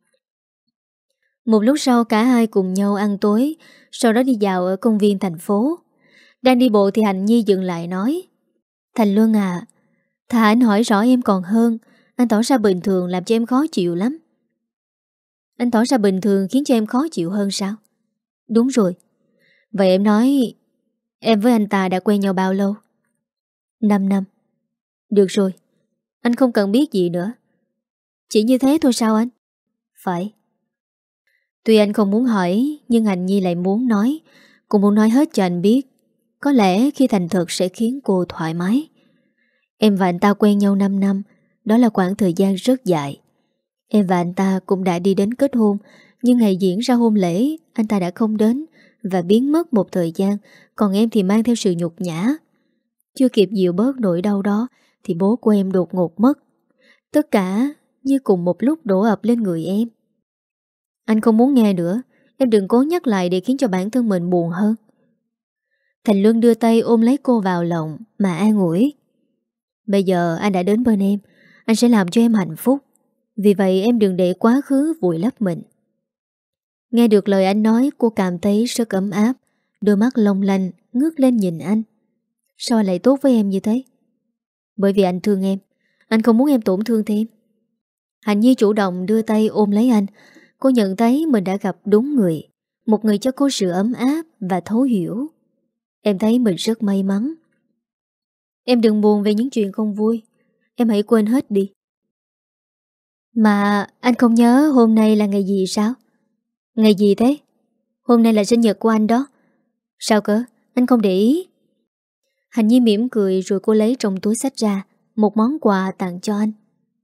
Một lúc sau cả hai cùng nhau ăn tối, sau đó đi dạo ở công viên thành phố. Đang đi bộ thì Hành Nhi dừng lại nói. Thành Luân à, thà anh hỏi rõ em còn hơn. Anh tỏ ra bình thường làm cho em khó chịu lắm. Anh tỏ ra bình thường khiến cho em khó chịu hơn sao? Đúng rồi. Vậy em nói em với anh ta đã quen nhau bao lâu? Năm năm. Được rồi, anh không cần biết gì nữa. Chỉ như thế thôi sao anh? Phải. Tuy anh không muốn hỏi, nhưng Hành Nhi lại muốn nói. Cô muốn nói hết cho anh biết. Có lẽ khi thành thật sẽ khiến cô thoải mái. Em và anh ta quen nhau năm năm. Đó là khoảng thời gian rất dài. Em và anh ta cũng đã đi đến kết hôn. Nhưng ngày diễn ra hôn lễ, anh ta đã không đến và biến mất một thời gian. Còn em thì mang theo sự nhục nhã. Chưa kịp dịu bớt nỗi đau đó thì bố của em đột ngột mất. Tất cả như cùng một lúc đổ ập lên người em. Anh không muốn nghe nữa. Em đừng cố nhắc lại để khiến cho bản thân mình buồn hơn. Thành Luân đưa tay ôm lấy cô vào lòng mà an ủi. Bây giờ anh đã đến bên em, anh sẽ làm cho em hạnh phúc. Vì vậy em đừng để quá khứ vùi lấp mình. Nghe được lời anh nói, cô cảm thấy rất ấm áp. Đôi mắt long lanh ngước lên nhìn anh. Sao anh lại tốt với em như thế? Bởi vì anh thương em. Anh không muốn em tổn thương thêm. Hành Nhi chủ động đưa tay ôm lấy anh. Cô nhận thấy mình đã gặp đúng người. Một người cho cô sự ấm áp và thấu hiểu. Em thấy mình rất may mắn. Em đừng buồn về những chuyện không vui. Em hãy quên hết đi. Mà anh không nhớ hôm nay là ngày gì sao? Ngày gì thế? Hôm nay là sinh nhật của anh đó. Sao cơ? Anh không để ý. Hạnh Nhi mỉm cười rồi cô lấy trong túi xách ra một món quà tặng cho anh.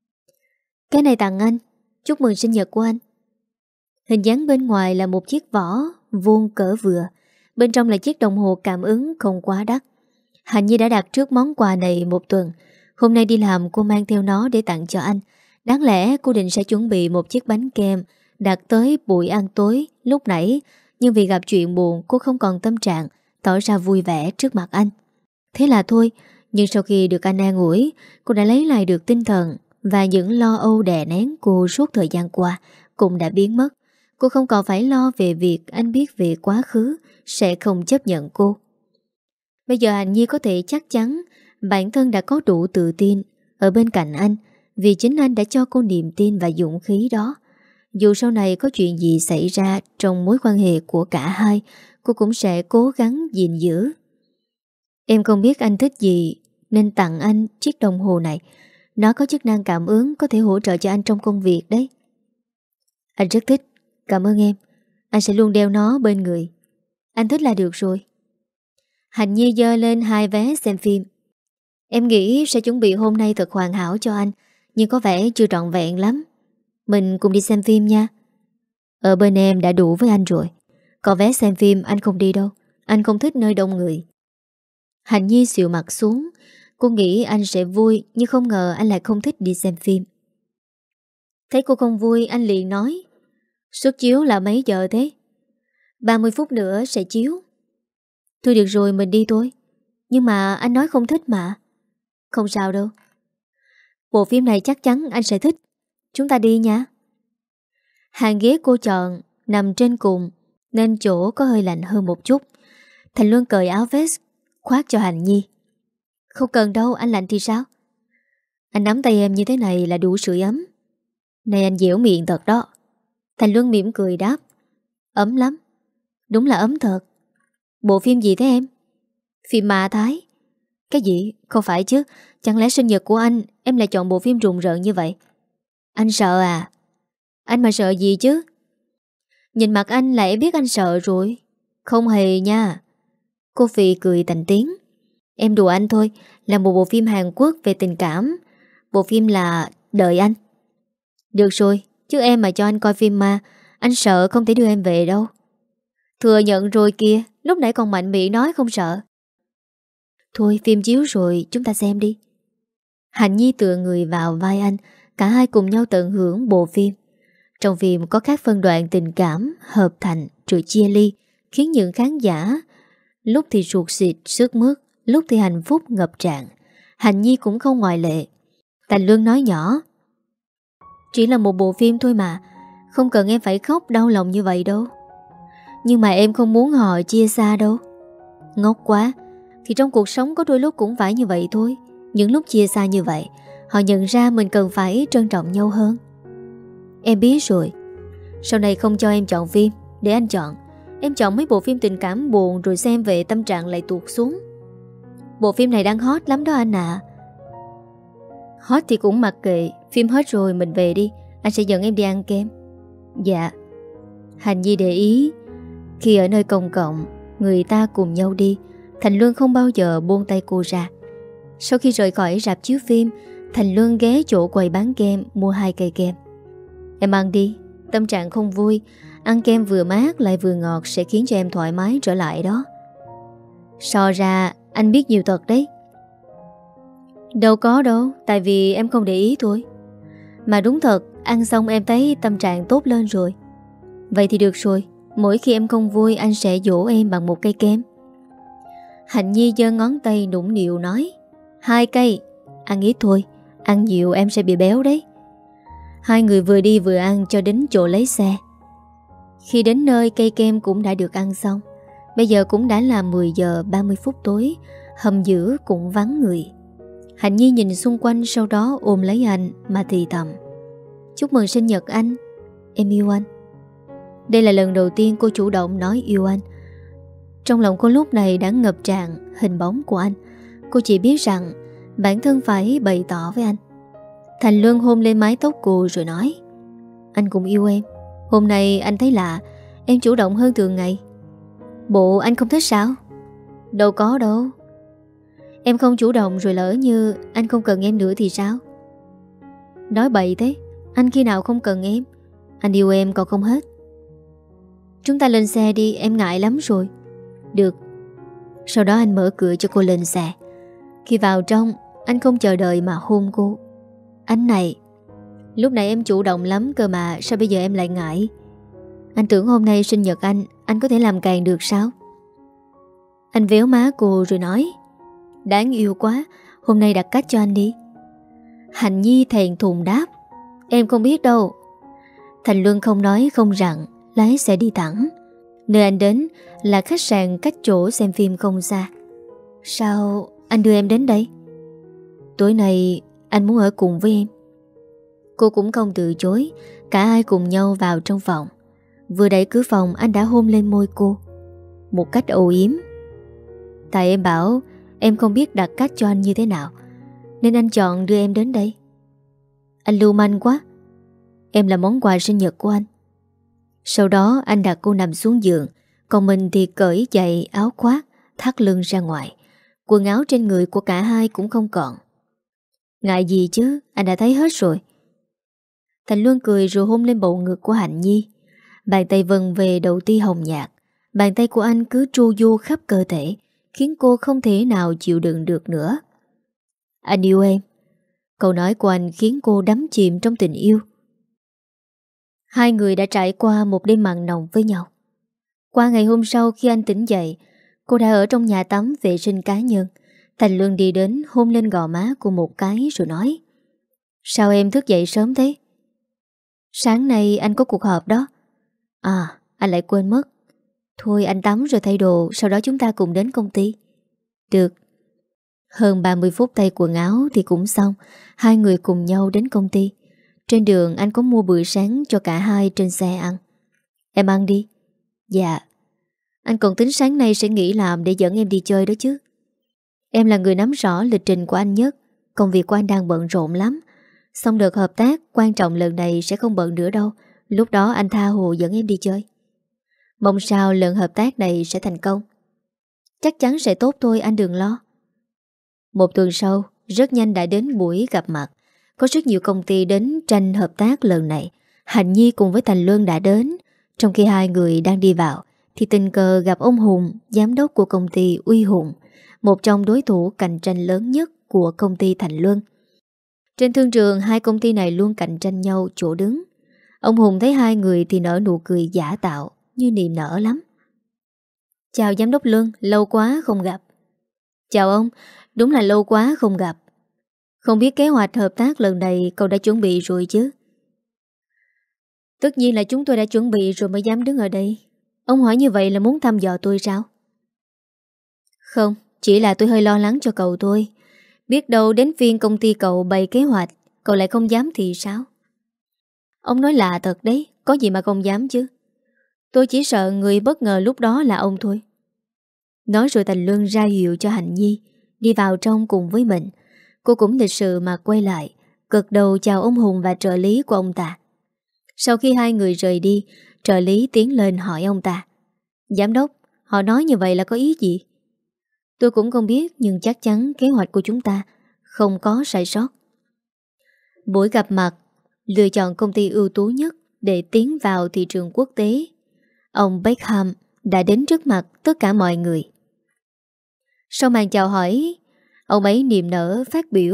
Cái này tặng anh, chúc mừng sinh nhật của anh. Hình dáng bên ngoài là một chiếc vỏ vuông cỡ vừa, bên trong là chiếc đồng hồ cảm ứng không quá đắt. Hạnh Nhi đã đặt trước món quà này một tuần. Hôm nay đi làm cô mang theo nó để tặng cho anh. Đáng lẽ cô định sẽ chuẩn bị một chiếc bánh kem đặt tới buổi ăn tối lúc nãy, nhưng vì gặp chuyện buồn cô không còn tâm trạng tỏ ra vui vẻ trước mặt anh. Thế là thôi. Nhưng sau khi được anh an ủi, cô đã lấy lại được tinh thần, và những lo âu đè nén cô suốt thời gian qua cũng đã biến mất. Cô không còn phải lo về việc anh biết về quá khứ sẽ không chấp nhận cô. Bây giờ Hạnh Nhi có thể chắc chắn bản thân đã có đủ tự tin ở bên cạnh anh, vì chính anh đã cho cô niềm tin và dũng khí đó. Dù sau này có chuyện gì xảy ra trong mối quan hệ của cả hai, cô cũng sẽ cố gắng gìn giữ. Em không biết anh thích gì nên tặng anh chiếc đồng hồ này. Nó có chức năng cảm ứng, có thể hỗ trợ cho anh trong công việc đấy. Anh rất thích. Cảm ơn em. Anh sẽ luôn đeo nó bên người. Anh thích là được rồi. Hạnh Nhi giơ lên hai vé xem phim. Em nghĩ sẽ chuẩn bị hôm nay thật hoàn hảo cho anh, nhưng có vẻ chưa trọn vẹn lắm. Mình cùng đi xem phim nha. Ở bên em đã đủ với anh rồi. Còn vé xem phim anh không đi đâu. Anh không thích nơi đông người. Hạnh Nhi xịu mặt xuống. Cô nghĩ anh sẽ vui, nhưng không ngờ anh lại không thích đi xem phim. Thấy cô không vui, anh liền nói: Suất chiếu là mấy giờ thế? ba mươi phút nữa sẽ chiếu. Thôi được rồi, mình đi thôi. Nhưng mà anh nói không thích mà. Không sao đâu. Bộ phim này chắc chắn anh sẽ thích. Chúng ta đi nha. Hàng ghế cô chọn nằm trên cùng, nên chỗ có hơi lạnh hơn một chút. Thành Luân cởi áo vest khoác cho Hạnh Nhi. Không cần đâu, anh lạnh thì sao? Anh nắm tay em như thế này là đủ sưởi ấm. Này anh dẻo miệng thật đó. Thành Luân mỉm cười đáp: Ấm lắm. Đúng là ấm thật. Bộ phim gì thế em? Phim Ma Thái. Cái gì? Không phải chứ. Chẳng lẽ sinh nhật của anh em lại chọn bộ phim rùng rợn như vậy? Anh sợ à? Anh mà sợ gì chứ? Nhìn mặt anh là em biết anh sợ rồi. Không hề nha. Cô Phi cười thành tiếng. Em đùa anh thôi. Là một bộ phim Hàn Quốc về tình cảm. Bộ phim là Đợi Anh. Được rồi, chứ em mà cho anh coi phim ma, anh sợ không thể đưa em về đâu. Thừa nhận rồi kìa. Lúc nãy còn mạnh miệng nói không sợ. Thôi phim chiếu rồi, chúng ta xem đi. Hạnh Nhi tựa người vào vai anh. Cả hai cùng nhau tận hưởng bộ phim. Trong phim có các phân đoạn tình cảm hợp thành rồi chia ly, khiến những khán giả lúc thì ruột xịt sướt mướt, lúc thì hạnh phúc ngập tràn. Hạnh Nhi cũng không ngoại lệ. Thành Luân nói nhỏ: Chỉ là một bộ phim thôi mà, không cần em phải khóc đau lòng như vậy đâu. Nhưng mà em không muốn họ chia xa đâu. Ngốc quá. Thì trong cuộc sống có đôi lúc cũng phải như vậy thôi. Những lúc chia xa như vậy, họ nhận ra mình cần phải trân trọng nhau hơn. Em biết rồi. Sau này không cho em chọn phim, để anh chọn. Em chọn mấy bộ phim tình cảm buồn, rồi xem về tâm trạng lại tuột xuống. Bộ phim này đang hot lắm đó anh ạ. à. Hot thì cũng mặc kệ. Phim hết rồi mình về đi. Anh sẽ dẫn em đi ăn kem. Dạ. Hạnh Nhi để ý, khi ở nơi công cộng, người ta cùng nhau đi, Thành Luân không bao giờ buông tay cô ra. Sau khi rời khỏi rạp chiếu phim, Thành Luân ghé chỗ quầy bán kem, mua hai cây kem. Em ăn đi. Tâm trạng không vui, ăn kem vừa mát lại vừa ngọt sẽ khiến cho em thoải mái trở lại đó. So ra anh biết nhiều thật đấy. Đâu có đâu. Tại vì em không để ý thôi. Mà đúng thật, ăn xong em thấy tâm trạng tốt lên rồi. Vậy thì được rồi. Mỗi khi em không vui, anh sẽ dỗ em bằng một cây kem. Hạnh Nhi giơ ngón tay nũng nịu nói: Hai cây. Ăn ít thôi. Ăn nhiều em sẽ bị béo đấy. Hai người vừa đi vừa ăn cho đến chỗ lấy xe. Khi đến nơi, cây kem cũng đã được ăn xong. Bây giờ cũng đã là mười giờ ba mươi phút tối. Hầm dữ cũng vắng người. Hạnh Nhi nhìn xung quanh, sau đó ôm lấy anh mà thì thầm: Chúc mừng sinh nhật anh. Em yêu anh. Đây là lần đầu tiên cô chủ động nói yêu anh. Trong lòng cô lúc này đã ngập tràn hình bóng của anh. Cô chỉ biết rằng bản thân phải bày tỏ với anh. Thành Luân hôn lên mái tóc cô rồi nói: Anh cũng yêu em. Hôm nay anh thấy lạ, em chủ động hơn thường ngày. Bộ anh không thích sao? Đâu có đâu. Em không chủ động rồi lỡ như anh không cần em nữa thì sao? Nói bậy thế. Anh khi nào không cần em? Anh yêu em còn không hết. Chúng ta lên xe đi, em ngại lắm rồi. Được. Sau đó anh mở cửa cho cô lên xe. Khi vào trong, anh không chờ đợi mà hôn cô. Anh này, lúc nãy em chủ động lắm cơ mà, sao bây giờ em lại ngại? Anh tưởng hôm nay sinh nhật anh, anh có thể làm càng được sao? Anh véo má cô rồi nói, đáng yêu quá, hôm nay đặt cách cho anh đi. Hạnh Nhi thẹn thùng đáp, em không biết đâu. Thành Luân không nói không rằng, lái xe đi thẳng. Nơi anh đến là khách sạn cách chỗ xem phim không xa. Sao anh đưa em đến đây? Tối nay anh muốn ở cùng với em. Cô cũng không từ chối. Cả hai cùng nhau vào trong phòng. Vừa đẩy cửa phòng anh đã hôn lên môi cô một cách âu yếm. Tại em bảo em không biết đặt cách cho anh như thế nào, nên anh chọn đưa em đến đây. Anh lưu manh quá. Em là món quà sinh nhật của anh. Sau đó anh đặt cô nằm xuống giường, còn mình thì cởi giày áo khoác, thắt lưng ra ngoài. Quần áo trên người của cả hai cũng không còn. Ngại gì chứ, anh đã thấy hết rồi. Thành Luân cười rồi hôn lên bầu ngực của Hạnh Nhi. Bàn tay vần về đầu ti hồng nhạt. Bàn tay của anh cứ tru du khắp cơ thể, khiến cô không thể nào chịu đựng được nữa. Anh yêu em. Câu nói của anh khiến cô đắm chìm trong tình yêu. Hai người đã trải qua một đêm mặn nồng với nhau. Qua ngày hôm sau khi anh tỉnh dậy, cô đã ở trong nhà tắm vệ sinh cá nhân. Thành Luân đi đến hôn lên gò má cô một cái rồi nói, sao em thức dậy sớm thế? Sáng nay anh có cuộc họp đó. À, anh lại quên mất. Thôi anh tắm rồi thay đồ, sau đó chúng ta cùng đến công ty. Được. Hơn ba mươi phút thay quần áo thì cũng xong. Hai người cùng nhau đến công ty. Trên đường anh có mua bữa sáng cho cả hai trên xe ăn. Em ăn đi. Dạ. Anh còn tính sáng nay sẽ nghỉ làm để dẫn em đi chơi đó chứ. Em là người nắm rõ lịch trình của anh nhất. Công việc của anh đang bận rộn lắm. Xong đợt hợp tác quan trọng lần này sẽ không bận nữa đâu. Lúc đó anh tha hồ dẫn em đi chơi. Mong sao lần hợp tác này sẽ thành công. Chắc chắn sẽ tốt thôi, anh đừng lo. Một tuần sau, rất nhanh đã đến buổi gặp mặt. Có rất nhiều công ty đến tranh hợp tác lần này. Hạnh Nhi cùng với Thành Luân đã đến. Trong khi hai người đang đi vào thì tình cờ gặp ông Hùng, giám đốc của công ty Uy Hùng, một trong đối thủ cạnh tranh lớn nhất của công ty Thành Luân. Trên thương trường, hai công ty này luôn cạnh tranh nhau chỗ đứng. Ông Hùng thấy hai người thì nở nụ cười giả tạo, như niềm nở lắm. Chào giám đốc Luân, lâu quá không gặp. Chào ông, đúng là lâu quá không gặp. Không biết kế hoạch hợp tác lần này cậu đã chuẩn bị rồi chứ? Tất nhiên là chúng tôi đã chuẩn bị rồi mới dám đứng ở đây. Ông hỏi như vậy là muốn thăm dò tôi sao? Không, chỉ là tôi hơi lo lắng cho cậu thôi. Biết đâu đến phiên công ty cậu bày kế hoạch, cậu lại không dám thì sao? Ông nói lạ thật đấy, có gì mà không dám chứ. Tôi chỉ sợ người bất ngờ lúc đó là ông thôi. Nói rồi Thành Luân ra hiệu cho Hạnh Nhi đi vào trong cùng với mình. Cô cũng lịch sự mà quay lại, gật đầu chào ông Hùng và trợ lý của ông ta. Sau khi hai người rời đi, trợ lý tiến lên hỏi ông ta, giám đốc, họ nói như vậy là có ý gì? Tôi cũng không biết, nhưng chắc chắn kế hoạch của chúng ta không có sai sót. Buổi gặp mặt lựa chọn công ty ưu tú nhất để tiến vào thị trường quốc tế. Ông Beckham đã đến trước mặt tất cả mọi người. Sau màn chào hỏi, ông ấy niềm nở phát biểu.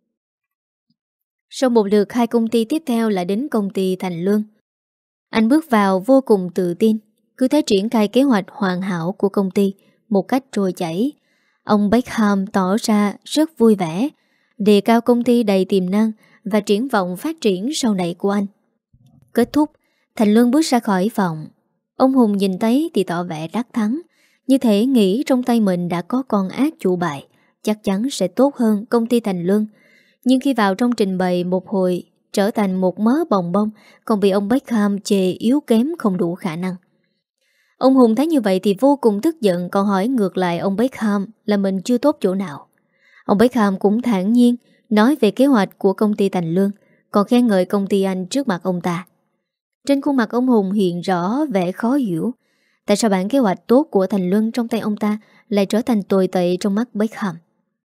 Sau một lượt hai công ty tiếp theo là đến công ty Thành Luân. Anh bước vào vô cùng tự tin, cứ thế triển khai kế hoạch hoàn hảo của công ty một cách trôi chảy. Ông Beckham tỏ ra rất vui vẻ, đề cao công ty đầy tiềm năng và triển vọng phát triển sau này của anh. Kết thúc, Thành Luân bước ra khỏi phòng. Ông Hùng nhìn thấy thì tỏ vẻ đắc thắng, như thể nghĩ trong tay mình đã có con ác chủ bài, chắc chắn sẽ tốt hơn công ty Thành Luân. Nhưng khi vào trong trình bày một hồi, trở thành một mớ bồng bông, còn bị ông Beckham chê yếu kém không đủ khả năng. Ông Hùng thấy như vậy thì vô cùng tức giận, còn hỏi ngược lại ông Beckham là mình chưa tốt chỗ nào. Ông Beckham cũng thản nhiên nói về kế hoạch của công ty Thành Luân, còn khen ngợi công ty anh trước mặt ông ta. Trên khuôn mặt ông Hùng hiện rõ vẻ khó hiểu. Tại sao bản kế hoạch tốt của Thành Luân trong tay ông ta lại trở thành tồi tệ trong mắt Beckham?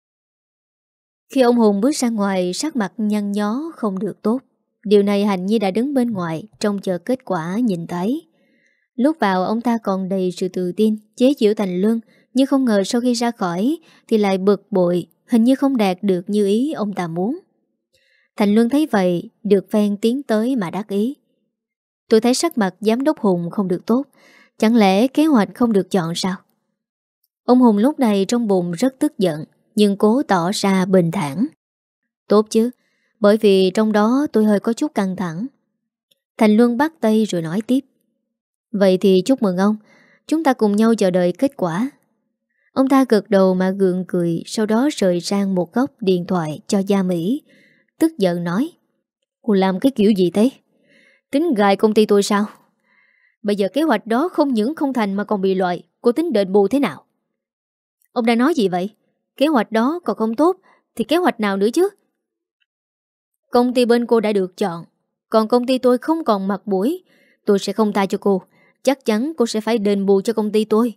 Khi ông Hùng bước ra ngoài, sắc mặt nhăn nhó không được tốt. Điều này Hạnh Nhi đã đứng bên ngoài trông chờ kết quả nhìn thấy. Lúc vào ông ta còn đầy sự tự tin, chế giễu Thành Luân, nhưng không ngờ sau khi ra khỏi thì lại bực bội, hình như không đạt được như ý ông ta muốn. Thành Luân thấy vậy, được phen tiến tới mà đắc ý. Tôi thấy sắc mặt giám đốc Hùng không được tốt, chẳng lẽ kế hoạch không được chọn sao? Ông Hùng lúc này trong bụng rất tức giận, nhưng cố tỏ ra bình thản. Tốt chứ, bởi vì trong đó tôi hơi có chút căng thẳng. Thành Luân bắt tay rồi nói tiếp. Vậy thì chúc mừng ông, chúng ta cùng nhau chờ đợi kết quả. Ông ta gật đầu mà gượng cười, sau đó rời sang một góc điện thoại cho Gia Mỹ. Tức giận nói. Cô làm cái kiểu gì thế? Tính gài công ty tôi sao? Bây giờ kế hoạch đó không những không thành mà còn bị loại, cô tính đền bù thế nào? Ông đang nói gì vậy? Kế hoạch đó còn không tốt thì kế hoạch nào nữa chứ? Công ty bên cô đã được chọn, còn công ty tôi không còn mặt mũi. Tôi sẽ không tha cho cô. Chắc chắn cô sẽ phải đền bù cho công ty tôi.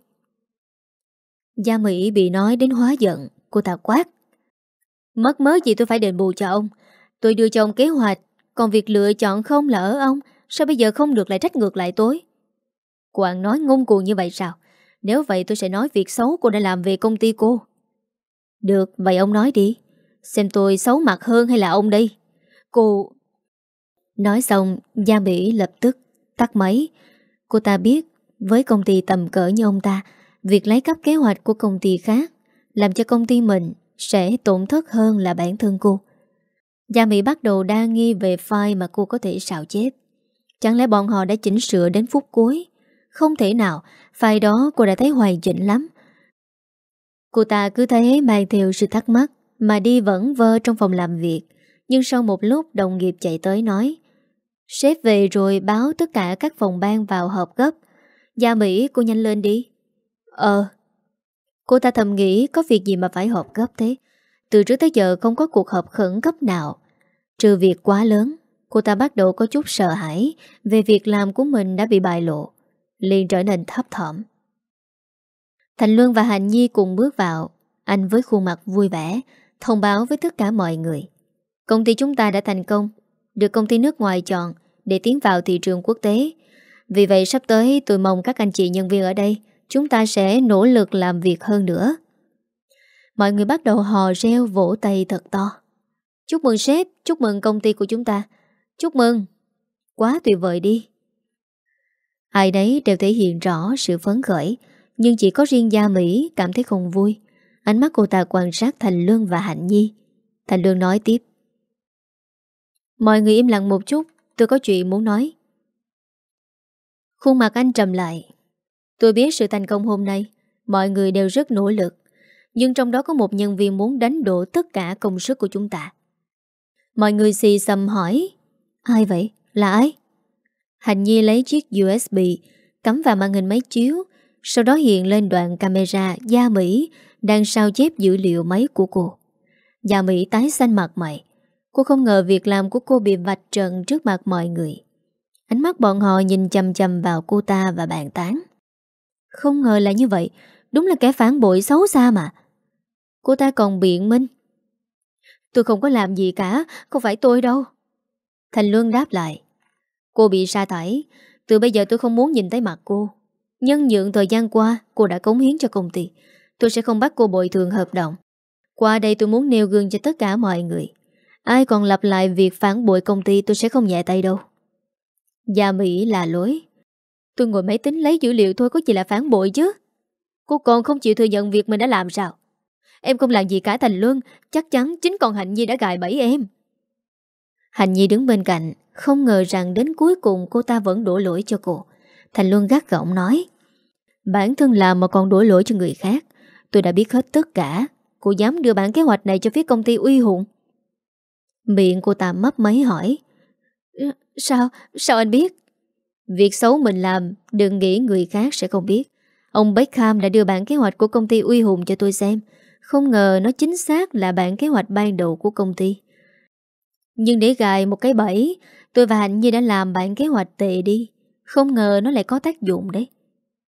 Gia Mỹ bị nói đến hóa giận. Cô ta quát. Mất mớ gì tôi phải đền bù cho ông? Tôi đưa cho ông kế hoạch, còn việc lựa chọn không là ở ông. Sao bây giờ không được lại trách ngược lại tôi? Cô ăn nói ngông cuồng như vậy sao? Nếu vậy tôi sẽ nói việc xấu cô đã làm về công ty cô. Được, vậy ông nói đi. Xem tôi xấu mặt hơn hay là ông đây? Cô... Nói xong, Gia Mỹ lập tức tắt máy. Cô ta biết với công ty tầm cỡ như ông ta, việc lấy cắp kế hoạch của công ty khác làm cho công ty mình sẽ tổn thất hơn là bản thân cô. Gia Mỹ bắt đầu đa nghi về file mà cô có thể xào chép. Chẳng lẽ bọn họ đã chỉnh sửa đến phút cuối? Không thể nào, file đó cô đã thấy hoàn chỉnh lắm. Cô ta cứ thế mang theo sự thắc mắc mà đi vẩn vơ trong phòng làm việc. Nhưng sau một lúc đồng nghiệp chạy tới nói sếp về rồi báo tất cả các phòng ban vào họp gấp. Gia Mỹ cô nhanh lên đi. Ờ. Cô ta thầm nghĩ có việc gì mà phải họp gấp thế. Từ trước tới giờ không có cuộc họp khẩn cấp nào. Trừ việc quá lớn, cô ta bắt đầu có chút sợ hãi về việc làm của mình đã bị bại lộ, liền trở nên thấp thỏm. Thành Luân và Hạnh Nhi cùng bước vào. Anh với khuôn mặt vui vẻ thông báo với tất cả mọi người. Công ty chúng ta đã thành công, được công ty nước ngoài chọn để tiến vào thị trường quốc tế. Vì vậy sắp tới tôi mong các anh chị nhân viên ở đây chúng ta sẽ nỗ lực làm việc hơn nữa. Mọi người bắt đầu hò reo vỗ tay thật to. Chúc mừng sếp, chúc mừng công ty của chúng ta. Chúc mừng. Quá tuyệt vời đi. Ai đấy đều thể hiện rõ sự phấn khởi, nhưng chỉ có riêng Gia Mỹ cảm thấy không vui. Ánh mắt cô ta quan sát Thành Luân và Hạnh Nhi. Thành Luân nói tiếp. Mọi người im lặng một chút, tôi có chuyện muốn nói. Khuôn mặt anh trầm lại. Tôi biết sự thành công hôm nay mọi người đều rất nỗ lực, nhưng trong đó có một nhân viên muốn đánh đổ tất cả công sức của chúng ta. Mọi người xì xầm hỏi. Ai vậy? Là ai? Hạnh Nhi lấy chiếc u ét bê cắm vào màn hình máy chiếu, sau đó hiện lên đoạn camera Gia Mỹ đang sao chép dữ liệu máy của cô. Gia Mỹ tái xanh mặt mày. Cô không ngờ việc làm của cô bị vạch trần trước mặt mọi người. Ánh mắt bọn họ nhìn chằm chằm vào cô ta và bàn tán. Không ngờ là như vậy, đúng là kẻ phản bội xấu xa mà. Cô ta còn biện minh. Tôi không có làm gì cả, không phải tôi đâu. Thành Luân đáp lại. Cô bị sa thải, từ bây giờ tôi không muốn nhìn thấy mặt cô. Nhân nhượng thời gian qua cô đã cống hiến cho công ty, tôi sẽ không bắt cô bồi thường hợp đồng. Qua đây tôi muốn nêu gương cho tất cả mọi người. Ai còn lặp lại việc phản bội công ty tôi sẽ không nhẹ tay đâu. Gia Mỹ là lối. Tôi ngồi máy tính lấy dữ liệu thôi có gì là phản bội chứ. Cô còn không chịu thừa nhận việc mình đã làm sao? Em không làm gì cả Thành Luân, chắc chắn chính còn Hạnh Nhi đã gài bẫy em. Hạnh Nhi đứng bên cạnh, không ngờ rằng đến cuối cùng cô ta vẫn đổ lỗi cho cô. Thành Luân gắt gỏng nói. Bản thân làm mà còn đổ lỗi cho người khác. Tôi đã biết hết tất cả. Cô dám đưa bản kế hoạch này cho phía công ty Uy Hùng. Miệng cô ta mấp máy hỏi. Sao? Sao anh biết? Việc xấu mình làm đừng nghĩ người khác sẽ không biết. Ông Beckham đã đưa bản kế hoạch của công ty Uy Hùng cho tôi xem. Không ngờ nó chính xác là bản kế hoạch ban đầu của công ty. Nhưng để gài một cái bẫy, tôi và Hạnh Nhi đã làm bản kế hoạch tệ đi. Không ngờ nó lại có tác dụng đấy.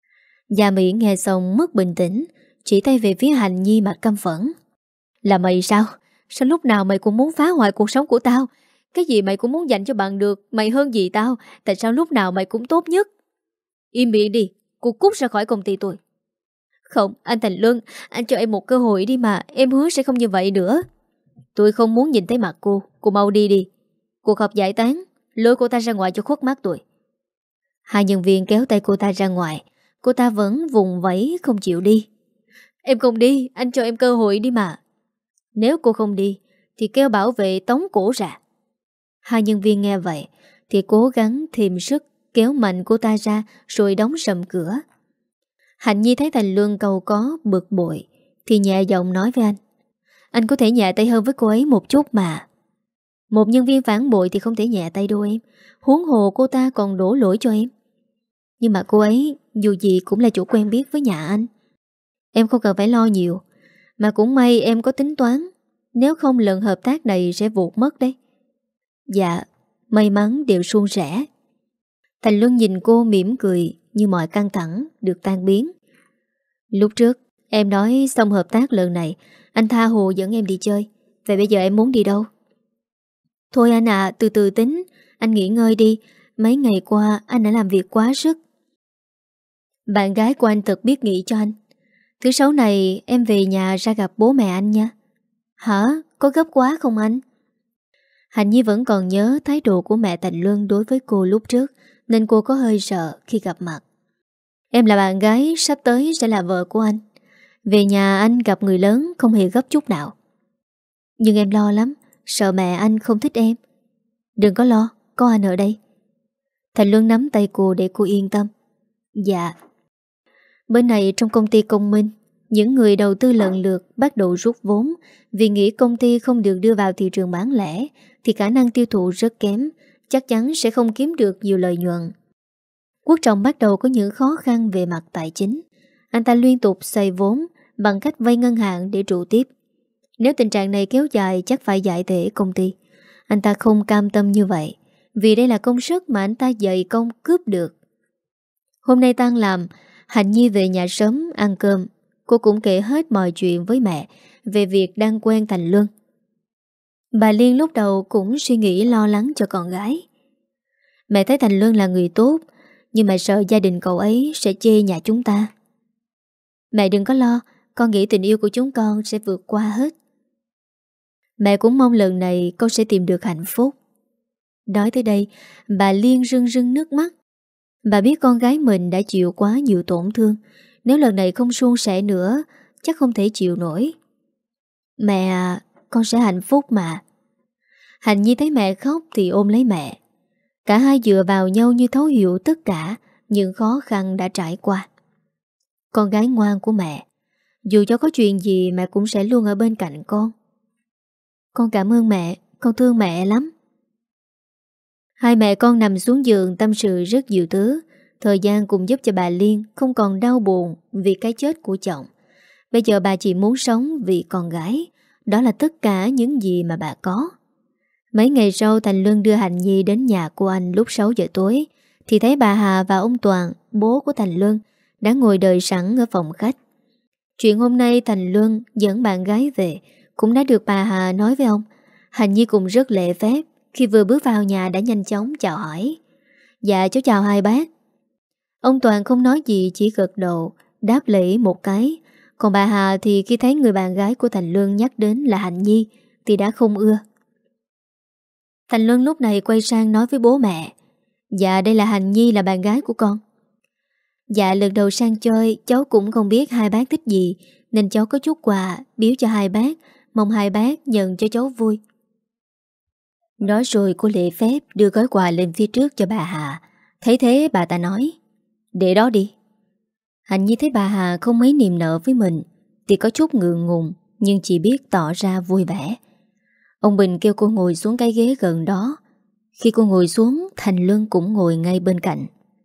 Gia Mỹ nghe xong mất bình tĩnh, chỉ tay về phía Hạnh Nhi mặt căm phẫn. Là mày sao? Sao lúc nào mày cũng muốn phá hoại cuộc sống của tao? Cái gì mày cũng muốn dành cho bằng được. Mày hơn gì tao? Tại sao lúc nào mày cũng tốt nhất? Im miệng đi, cô cút ra khỏi công ty tôi. Không, anh Thành Luân, anh cho em một cơ hội đi mà. Em hứa sẽ không như vậy nữa. Tôi không muốn nhìn thấy mặt cô. Cô mau đi đi. Cuộc họp giải tán, lôi cô ta ra ngoài cho khuất mắt tôi. Hai nhân viên kéo tay cô ta ra ngoài. Cô ta vẫn vùng vẫy không chịu đi. Em không đi, anh cho em cơ hội đi mà. Nếu cô không đi thì kêu bảo vệ tống cổ ra. Hai nhân viên nghe vậy thì cố gắng thêm sức kéo mạnh cô ta ra rồi đóng sầm cửa. Hạnh Nhi thấy Thành Luân cầu có bực bội thì nhẹ giọng nói với anh. Anh có thể nhẹ tay hơn với cô ấy một chút mà. Một nhân viên phản bội thì không thể nhẹ tay đâu em. Huống hồ cô ta còn đổ lỗi cho em. Nhưng mà cô ấy dù gì cũng là chủ quen biết với nhà anh. Em không cần phải lo nhiều. Mà cũng may em có tính toán. Nếu không lần hợp tác này sẽ vụt mất đấy. Dạ, may mắn đều suôn sẻ. Thành Luân nhìn cô mỉm cười như mọi căng thẳng được tan biến. Lúc trước em nói xong hợp tác lần này anh tha hồ dẫn em đi chơi. Vậy bây giờ em muốn đi đâu? Thôi anh à, từ từ tính. Anh nghỉ ngơi đi. Mấy ngày qua anh đã làm việc quá sức. Bạn gái của anh thật biết nghĩ cho anh. Thứ sáu này em về nhà ra gặp bố mẹ anh nha. Hả? Có gấp quá không anh? Hạnh Nhi vẫn còn nhớ thái độ của mẹ Thành Luân đối với cô lúc trước, nên cô có hơi sợ khi gặp mặt. Em là bạn gái, sắp tới sẽ là vợ của anh. Về nhà anh gặp người lớn không hề gấp chút nào. Nhưng em lo lắm, sợ mẹ anh không thích em. Đừng có lo, có anh ở đây. Thành Luân nắm tay cô để cô yên tâm. Dạ. Bên này trong công ty Công Minh, những người đầu tư lần lượt bắt đầu rút vốn vì nghĩ công ty không được đưa vào thị trường bán lẻ thì khả năng tiêu thụ rất kém, chắc chắn sẽ không kiếm được nhiều lợi nhuận. Quốc Trọng bắt đầu có những khó khăn về mặt tài chính. Anh ta liên tục xoay vốn bằng cách vay ngân hàng để trụ tiếp. Nếu tình trạng này kéo dài chắc phải giải thể công ty. Anh ta không cam tâm như vậy, vì đây là công sức mà anh ta dày công cướp được. Hôm nay tan làm, Hạnh Nhi về nhà sớm ăn cơm. Cô cũng kể hết mọi chuyện với mẹ về việc đang quen Thành Luân. Bà Liên lúc đầu cũng suy nghĩ lo lắng cho con gái. Mẹ thấy Thành Luân là người tốt, nhưng mẹ sợ gia đình cậu ấy sẽ chê nhà chúng ta. Mẹ đừng có lo, con nghĩ tình yêu của chúng con sẽ vượt qua hết. Mẹ cũng mong lần này con sẽ tìm được hạnh phúc. Nói tới đây, bà Liên rưng rưng nước mắt. Bà biết con gái mình đã chịu quá nhiều tổn thương. Nếu lần này không suôn sẻ nữa, chắc không thể chịu nổi. Mẹ à, con sẽ hạnh phúc mà. Hạnh Nhi thấy mẹ khóc thì ôm lấy mẹ. Cả hai dựa vào nhau như thấu hiểu tất cả những khó khăn đã trải qua. Con gái ngoan của mẹ, dù cho có chuyện gì mẹ cũng sẽ luôn ở bên cạnh con. Con cảm ơn mẹ, con thương mẹ lắm. Hai mẹ con nằm xuống giường tâm sự rất nhiều thứ. Thời gian cũng giúp cho bà Liên không còn đau buồn vì cái chết của chồng. Bây giờ bà chỉ muốn sống vì con gái. Đó là tất cả những gì mà bà có. Mấy ngày sau Thành Luân đưa Hạnh Nhi đến nhà của anh lúc sáu giờ tối thì thấy bà Hà và ông Toàn, bố của Thành Luân, đã ngồi đợi sẵn ở phòng khách. Chuyện hôm nay Thành Luân dẫn bạn gái về cũng đã được bà Hà nói với ông. Hạnh Nhi cũng rất lễ phép, khi vừa bước vào nhà đã nhanh chóng chào hỏi. Dạ cháu chào hai bác. Ông Toàn không nói gì, chỉ gật đầu đáp lễ một cái. Còn bà Hà thì khi thấy người bạn gái của Thành Luân nhắc đến là Hạnh Nhi thì đã không ưa. Thành Luân lúc này quay sang nói với bố mẹ. Dạ đây là Hạnh Nhi, là bạn gái của con. Dạ lần đầu sang chơi cháu cũng không biết hai bác thích gì, nên cháu có chút quà biếu cho hai bác, mong hai bác nhận cho cháu vui. Nói rồi cô lễ phép đưa gói quà lên phía trước cho bà Hà. Thấy thế bà ta nói, để đó đi. Hạnh Nhi thấy bà Hà không mấy niềm nở với mình thì có chút ngượng ngùng, nhưng chỉ biết tỏ ra vui vẻ. Ông Bình kêu cô ngồi xuống cái ghế gần đó. Khi cô ngồi xuống, Thành Luân cũng ngồi ngay bên cạnh.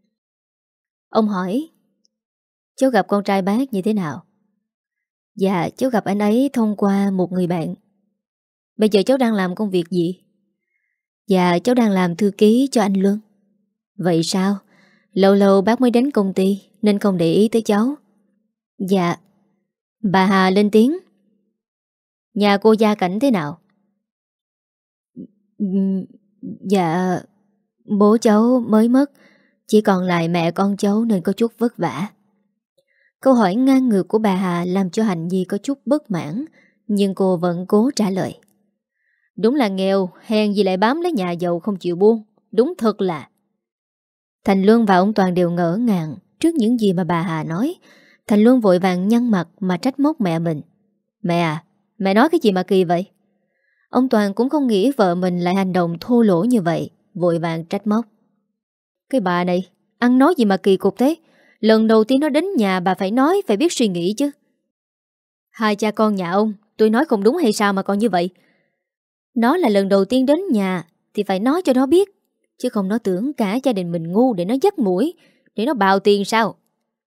Ông hỏi, cháu gặp con trai bác như thế nào? Dạ cháu gặp anh ấy thông qua một người bạn. Bây giờ cháu đang làm công việc gì? Dạ cháu đang làm thư ký cho anh Luân. Vậy sao? Lâu lâu bác mới đến công ty nên không để ý tới cháu. Dạ. Bà Hà lên tiếng. Nhà cô gia cảnh thế nào? Dạ, bố cháu mới mất, chỉ còn lại mẹ con cháu nên có chút vất vả. Câu hỏi ngang ngược của bà Hà làm cho Hạnh Nhi có chút bất mãn, nhưng cô vẫn cố trả lời. Đúng là nghèo, hèn gì lại bám lấy nhà giàu không chịu buông. Đúng thật là. Thành Luân và ông Toàn đều ngỡ ngàng trước những gì mà bà Hà nói. Thành Luân vội vàng nhăn mặt mà trách móc mẹ mình. Mẹ à, mẹ nói cái gì mà kỳ vậy? Ông Toàn cũng không nghĩ vợ mình lại hành động thô lỗ như vậy, vội vàng trách móc. Cái bà này, ăn nói gì mà kỳ cục thế? Lần đầu tiên nó đến nhà bà phải nói, phải biết suy nghĩ chứ. Hai cha con nhà ông, tôi nói không đúng hay sao mà còn như vậy? Nó là lần đầu tiên đến nhà thì phải nói cho nó biết, chứ không nó tưởng cả gia đình mình ngu để nó dắt mũi, để nó bào tiền sao?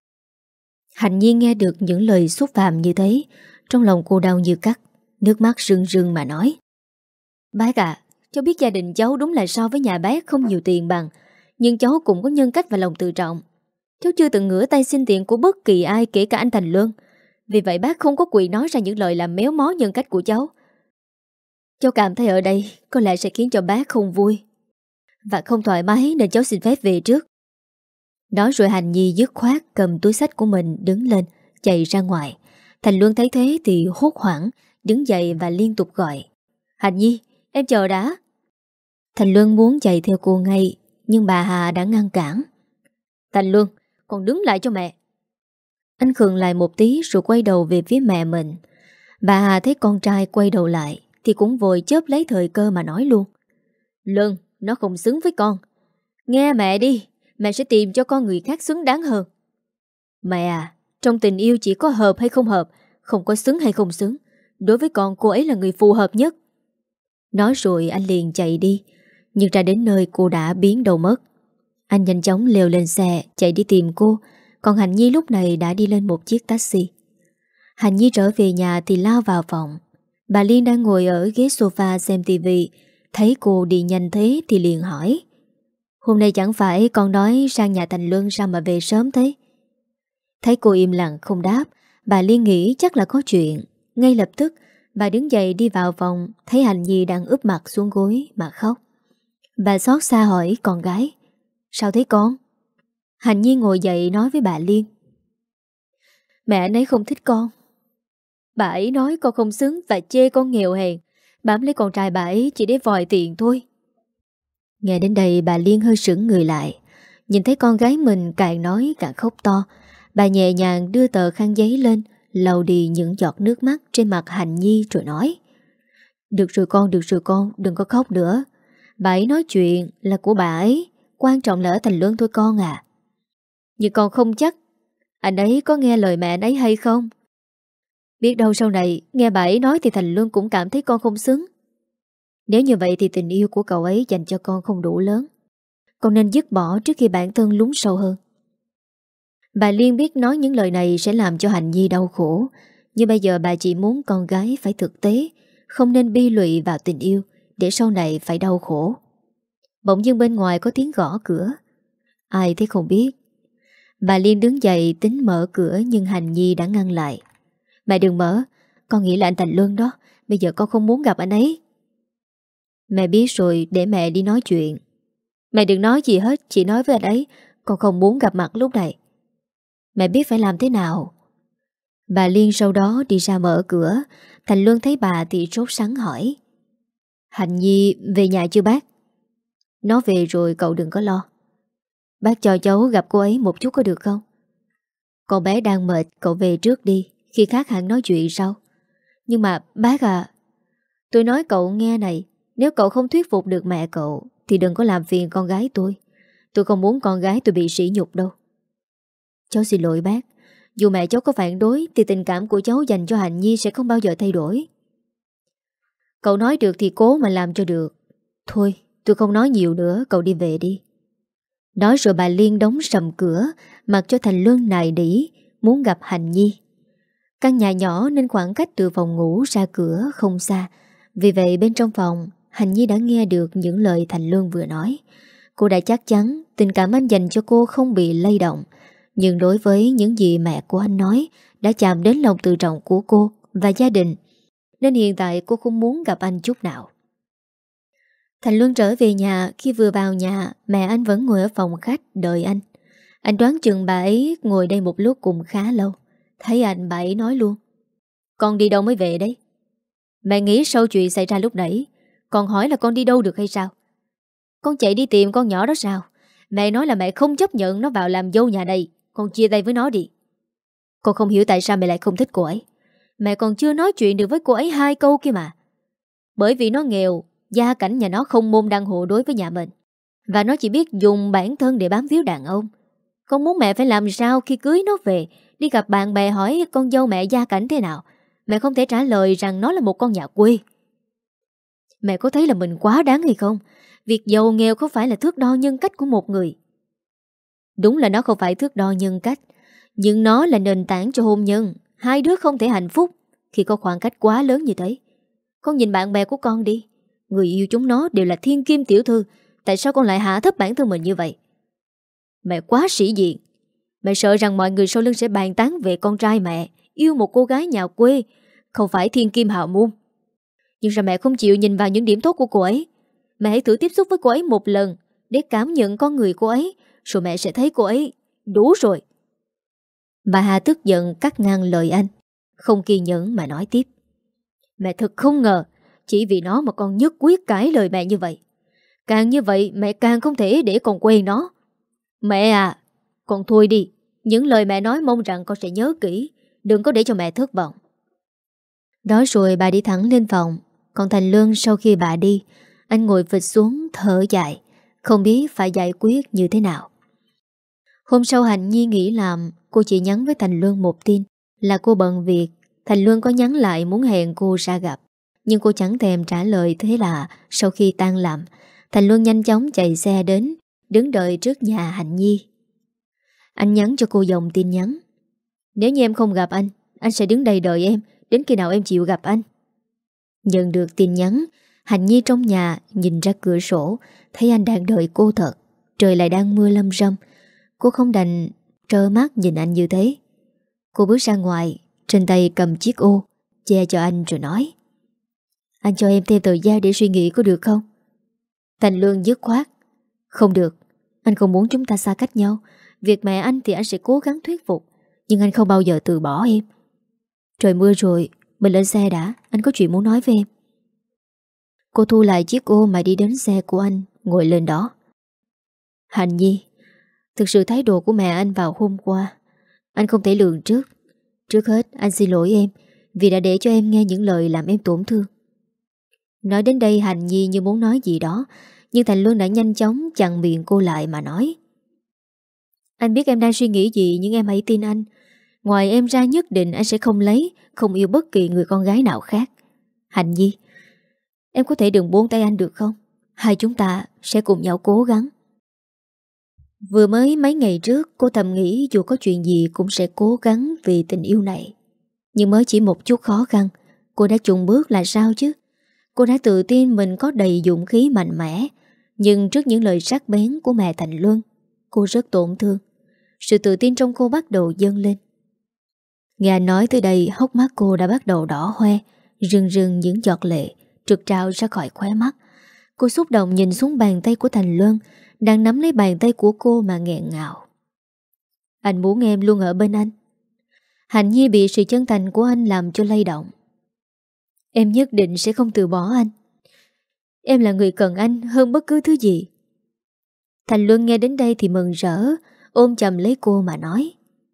Hạnh Nhi nghe được những lời xúc phạm như thế, trong lòng cô đau như cắt, nước mắt rưng rưng mà nói. Bác à, cháu biết gia đình cháu đúng là so với nhà bác không nhiều tiền bằng, nhưng cháu cũng có nhân cách và lòng tự trọng. Cháu chưa từng ngửa tay xin tiền của bất kỳ ai, kể cả anh Thành Luân. Vì vậy bác không có quyền nói ra những lời làm méo mó nhân cách của cháu. Cháu cảm thấy ở đây có lẽ sẽ khiến cho bác không vui và không thoải mái, nên cháu xin phép về trước. Nói rồi Hạnh Nhi dứt khoát cầm túi xách của mình đứng lên, chạy ra ngoài. Thành Luân thấy thế thì hốt hoảng, đứng dậy và liên tục gọi. Hạnh Nhi, em chờ đã. Thành Luân muốn chạy theo cô ngay, nhưng bà Hà đã ngăn cản. Thành Luân, con đứng lại cho mẹ. Anh khựng lại một tí rồi quay đầu về phía mẹ mình. Bà Hà thấy con trai quay đầu lại thì cũng vội chớp lấy thời cơ mà nói luôn. Luân, nó không xứng với con. Nghe mẹ đi, mẹ sẽ tìm cho con người khác xứng đáng hơn. Mẹ à, trong tình yêu chỉ có hợp hay không hợp, không có xứng hay không xứng. Đối với con, cô ấy là người phù hợp nhất. Nói rồi anh liền chạy đi, nhưng ra đến nơi cô đã biến đâu mất. Anh nhanh chóng leo lên xe chạy đi tìm cô. Còn Hạnh Nhi lúc này đã đi lên một chiếc taxi. Hạnh Nhi trở về nhà thì lao vào phòng. Bà Liên đang ngồi ở ghế sofa xem tivi, thấy cô đi nhanh thế thì liền hỏi. Hôm nay chẳng phải con nói sang nhà Thành Luân sao mà về sớm thế? Thấy cô im lặng không đáp, bà Liên nghĩ chắc là có chuyện. Ngay lập tức bà đứng dậy đi vào phòng, thấy Hạnh Nhi đang úp mặt xuống gối mà khóc. Bà xót xa hỏi con gái. Sao thế con? Hạnh Nhi ngồi dậy nói với bà Liên. Mẹ anh ấy không thích con. Bà ấy nói con không xứng và chê con nghèo hèn, bám lấy con trai bà ấy chỉ để vòi tiền thôi. Nghe đến đây bà Liên hơi sững người lại. Nhìn thấy con gái mình càng nói càng khóc to, bà nhẹ nhàng đưa tờ khăn giấy lên, lau đi những giọt nước mắt trên mặt Hạnh Nhi rồi nói. Được rồi con, được rồi con, đừng có khóc nữa. Bà ấy nói chuyện là của bà ấy, quan trọng là ở Thành Luân thôi con à. Nhưng con không chắc anh ấy có nghe lời mẹ anh ấy hay không. Biết đâu sau này nghe bà ấy nói thì Thành Luân cũng cảm thấy con không xứng. Nếu như vậy thì tình yêu của cậu ấy dành cho con không đủ lớn. Con nên dứt bỏ trước khi bản thân lún sâu hơn. Bà Liên biết nói những lời này sẽ làm cho Hạnh Nhi đau khổ, nhưng bây giờ bà chỉ muốn con gái phải thực tế, không nên bi lụy vào tình yêu để sau này phải đau khổ. Bỗng dưng bên ngoài có tiếng gõ cửa. Ai thế không biết. Bà Liên đứng dậy tính mở cửa nhưng Hạnh Nhi đã ngăn lại. Mẹ đừng mở, con nghĩ là anh Thành Luân đó. Bây giờ con không muốn gặp anh ấy. Mẹ biết rồi, để mẹ đi nói chuyện. Mẹ đừng nói gì hết, chỉ nói với anh ấy con không muốn gặp mặt lúc này. Mẹ biết phải làm thế nào. Bà Liên sau đó đi ra mở cửa. Thành Luân thấy bà thì sốt sắng hỏi. Hạnh Nhi về nhà chưa bác? Nó về rồi, cậu đừng có lo. Bác cho cháu gặp cô ấy một chút có được không? Con bé đang mệt, cậu về trước đi, khi khác hẳn nói chuyện sau. Nhưng mà bác à, tôi nói cậu nghe này, nếu cậu không thuyết phục được mẹ cậu thì đừng có làm phiền con gái tôi. Tôi không muốn con gái tôi bị sỉ nhục đâu. Cháu xin lỗi bác. Dù mẹ cháu có phản đối thì tình cảm của cháu dành cho Hạnh Nhi sẽ không bao giờ thay đổi. Cậu nói được thì cố mà làm cho được. Thôi tôi không nói nhiều nữa, cậu đi về đi. Nói rồi bà Liên đóng sầm cửa, mặc cho Thành Luân nài nỉ muốn gặp Hạnh Nhi. Căn nhà nhỏ nên khoảng cách từ phòng ngủ ra cửa không xa. Vì vậy bên trong phòng, Hạnh Nhi đã nghe được những lời Thành Luân vừa nói. Cô đã chắc chắn tình cảm anh dành cho cô không bị lay động, Nhưng đối với những gì mẹ của anh nói đã chạm đến lòng tự trọng của cô và gia đình, nên hiện tại cô không muốn gặp anh chút nào. Thành Luân trở về nhà. Khi vừa vào nhà, mẹ anh vẫn ngồi ở phòng khách đợi anh. Anh đoán chừng bà ấy ngồi đây một lúc cũng khá lâu. Thấy anh, bà ấy nói luôn: "Con đi đâu mới về đấy?" Mẹ nghĩ sau chuyện xảy ra lúc nãy, con hỏi là con đi đâu được hay sao? Con chạy đi tìm con nhỏ đó sao? Mẹ nói là mẹ không chấp nhận nó vào làm dâu nhà này. Con chia tay với nó đi. Con không hiểu tại sao mẹ lại không thích cô ấy. Mẹ còn chưa nói chuyện được với cô ấy hai câu kia mà. Bởi vì nó nghèo, gia cảnh nhà nó không môn đăng hộ đối với nhà mình, và nó chỉ biết dùng bản thân để bám víu đàn ông. Con muốn mẹ phải làm sao khi cưới nó về, đi gặp bạn bè hỏi con dâu mẹ gia cảnh thế nào, mẹ không thể trả lời rằng nó là một con nhà quê. Mẹ có thấy là mình quá đáng hay không? Việc giàu nghèo không phải là thước đo nhân cách của một người. Đúng là nó không phải thước đo nhân cách, nhưng nó là nền tảng cho hôn nhân. Hai đứa không thể hạnh phúc khi có khoảng cách quá lớn như thế. Con nhìn bạn bè của con đi, người yêu chúng nó đều là thiên kim tiểu thư. Tại sao con lại hạ thấp bản thân mình như vậy? Mẹ quá sĩ diện. Mẹ sợ rằng mọi người sau lưng sẽ bàn tán về con trai mẹ yêu một cô gái nhà quê, không phải thiên kim hào môn. Nhưng sao mẹ không chịu nhìn vào những điểm tốt của cô ấy? Mẹ hãy thử tiếp xúc với cô ấy một lần để cảm nhận con người cô ấy, rồi mẹ sẽ thấy cô ấy đủ rồi. Bà Hà tức giận cắt ngang lời anh, không kiên nhẫn mà nói tiếp: Mẹ thật không ngờ chỉ vì nó mà con nhất quyết cãi lời mẹ như vậy. Càng như vậy mẹ càng không thể để con quen nó. Mẹ à, con thôi đi. Những lời mẹ nói mong rằng con sẽ nhớ kỹ, đừng có để cho mẹ thất vọng. Đó rồi bà đi thẳng lên phòng. Còn Thành Luân sau khi bà đi, anh ngồi phịch xuống thở dài, không biết phải giải quyết như thế nào. Hôm sau Hạnh Nhi nghỉ làm, cô chỉ nhắn với Thành Luân một tin là cô bận việc. Thành Luân có nhắn lại muốn hẹn cô ra gặp, nhưng cô chẳng thèm trả lời. Thế là sau khi tan làm, Thành Luân nhanh chóng chạy xe đến, đứng đợi trước nhà Hạnh Nhi. Anh nhắn cho cô dòng tin nhắn: Nếu như em không gặp anh, anh sẽ đứng đây đợi em đến khi nào em chịu gặp anh. Nhận được tin nhắn, Hạnh Nhi trong nhà nhìn ra cửa sổ, thấy anh đang đợi cô thật. Trời lại đang mưa lâm râm. Cô không đành trơ mắt nhìn anh như thế. Cô bước ra ngoài, trên tay cầm chiếc ô, che cho anh rồi nói: Anh cho em thêm thời gian để suy nghĩ có được không? Thành Luân dứt khoát: Không được. Anh không muốn chúng ta xa cách nhau. Việc mẹ anh thì anh sẽ cố gắng thuyết phục, nhưng anh không bao giờ từ bỏ em. Trời mưa rồi, mình lên xe đã, anh có chuyện muốn nói với em. Cô thu lại chiếc ô mà đi đến xe của anh, ngồi lên đó. Hạnh Nhi, thực sự thái độ của mẹ anh vào hôm qua anh không thể lường trước. Trước hết anh xin lỗi em vì đã để cho em nghe những lời làm em tổn thương. Nói đến đây Hạnh Nhi như muốn nói gì đó, nhưng Thành Luân đã nhanh chóng chặn miệng cô lại mà nói: Anh biết em đang suy nghĩ gì, nhưng em hãy tin anh. Ngoài em ra nhất định anh sẽ không lấy, không yêu bất kỳ người con gái nào khác. Hạnh Nhi, em có thể đừng buông tay anh được không? Hai chúng ta sẽ cùng nhau cố gắng. Vừa mới mấy ngày trước cô thầm nghĩ dù có chuyện gì cũng sẽ cố gắng vì tình yêu này. Nhưng mới chỉ một chút khó khăn, cô đã chùng bước là sao chứ? Cô đã tự tin mình có đầy dũng khí mạnh mẽ. Nhưng trước những lời sắc bén của mẹ Thành Luân, cô rất tổn thương. Sự tự tin trong cô bắt đầu dâng lên. Nghe anh nói tới đây, hốc mắt cô đã bắt đầu đỏ hoe, rưng rưng những giọt lệ trượt trào ra khỏi khóe mắt. Cô xúc động nhìn xuống bàn tay của Thành Luân đang nắm lấy bàn tay của cô mà nghẹn ngào. Anh muốn em luôn ở bên anh. Hạnh Nhi bị sự chân thành của anh làm cho lay động. Em nhất định sẽ không từ bỏ anh. Em là người cần anh hơn bất cứ thứ gì. Thành Luân nghe đến đây thì mừng rỡ, ôm chầm lấy cô mà nói: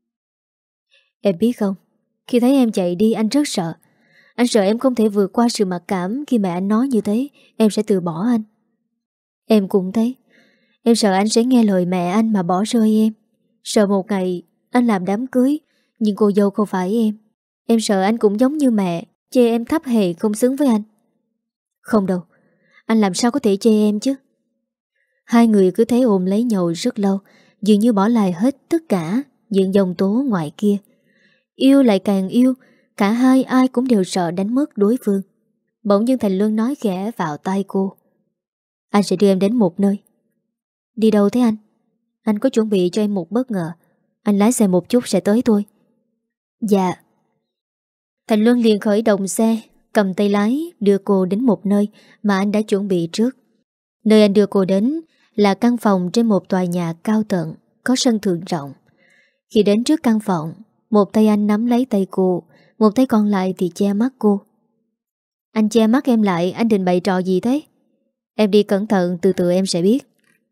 Em biết không, khi thấy em chạy đi anh rất sợ. Anh sợ em không thể vượt qua sự mặc cảm khi mẹ anh nói như thế, em sẽ từ bỏ anh. Em cũng thế. Em sợ anh sẽ nghe lời mẹ anh mà bỏ rơi em. Sợ một ngày anh làm đám cưới, nhưng cô dâu không phải em. Em sợ anh cũng giống như mẹ, chê em thấp hèn không xứng với anh. Không đâu, anh làm sao có thể chê em chứ? Hai người cứ thế ôm lấy nhau rất lâu, dường như bỏ lại hết tất cả những dòng tố ngoài kia. Yêu lại càng yêu, cả hai ai cũng đều sợ đánh mất đối phương. Bỗng dưng Thành Luân nói khẽ vào tai cô: Anh sẽ đưa em đến một nơi. Đi đâu thế anh? Anh có chuẩn bị cho em một bất ngờ. Anh lái xe một chút sẽ tới thôi. Dạ. Thành Luân liền khởi động xe, cầm tay lái đưa cô đến một nơi mà anh đã chuẩn bị trước. Nơi anh đưa cô đến là căn phòng trên một tòa nhà cao tầng, có sân thượng rộng. Khi đến trước căn phòng, một tay anh nắm lấy tay cô, một tay còn lại thì che mắt cô. Anh che mắt em lại, anh định bày trò gì thế? Em đi cẩn thận, từ từ em sẽ biết.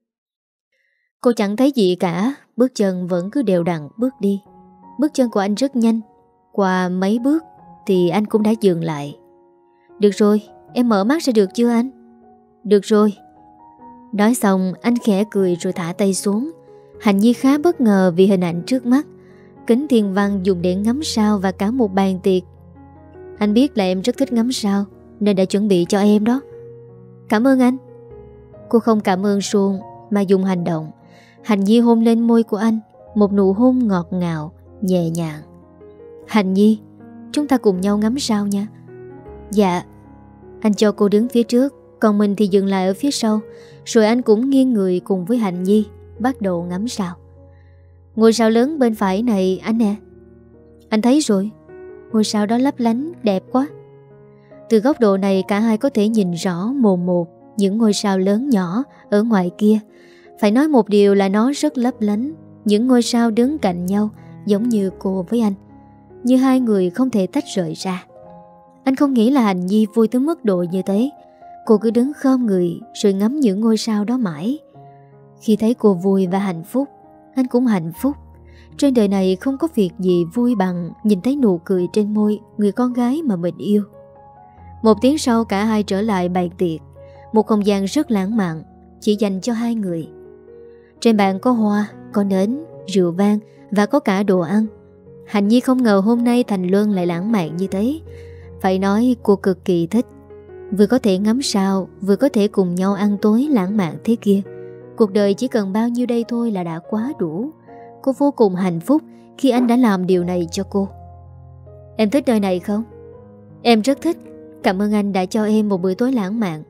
Cô chẳng thấy gì cả, bước chân vẫn cứ đều đặn bước đi. Bước chân của anh rất nhanh. Qua mấy bước thì anh cũng đã dừng lại. Được rồi, em mở mắt ra được chưa anh? Được rồi. Nói xong anh khẽ cười rồi thả tay xuống. Hạnh Nhi khá bất ngờ vì hình ảnh trước mắt. Kính thiên văn dùng để ngắm sao và cả một bàn tiệc. Anh biết là em rất thích ngắm sao nên đã chuẩn bị cho em đó. Cảm ơn anh. Cô không cảm ơn suông mà dùng hành động. Hạnh Nhi hôn lên môi của anh, một nụ hôn ngọt ngào, nhẹ nhàng. Hạnh Nhi, chúng ta cùng nhau ngắm sao nha. Dạ. Anh cho cô đứng phía trước, còn mình thì dừng lại ở phía sau. Rồi anh cũng nghiêng người cùng với Hạnh Nhi bắt đầu ngắm sao. Ngôi sao lớn bên phải này anh nè. Anh thấy rồi, ngôi sao đó lấp lánh đẹp quá. Từ góc độ này cả hai có thể nhìn rõ mồn một những ngôi sao lớn nhỏ ở ngoài kia. Phải nói một điều là nó rất lấp lánh. Những ngôi sao đứng cạnh nhau giống như cô với anh, như hai người không thể tách rời ra. Anh không nghĩ là Hạnh Nhi vui tới mức độ như thế. Cô cứ đứng khom người rồi ngắm những ngôi sao đó mãi. Khi thấy cô vui và hạnh phúc, anh cũng hạnh phúc. Trên đời này không có việc gì vui bằng nhìn thấy nụ cười trên môi người con gái mà mình yêu. Một tiếng sau cả hai trở lại bàn tiệc. Một không gian rất lãng mạn, chỉ dành cho hai người. Trên bàn có hoa, có nến, rượu vang và có cả đồ ăn. Hạnh Nhi không ngờ hôm nay Thành Luân lại lãng mạn như thế. Phải nói cô cực kỳ thích. Vừa có thể ngắm sao, vừa có thể cùng nhau ăn tối lãng mạn thế kia. Cuộc đời chỉ cần bao nhiêu đây thôi là đã quá đủ. Cô vô cùng hạnh phúc khi anh đã làm điều này cho cô. Em thích nơi này không? Em rất thích. Cảm ơn anh đã cho em một bữa tối lãng mạn.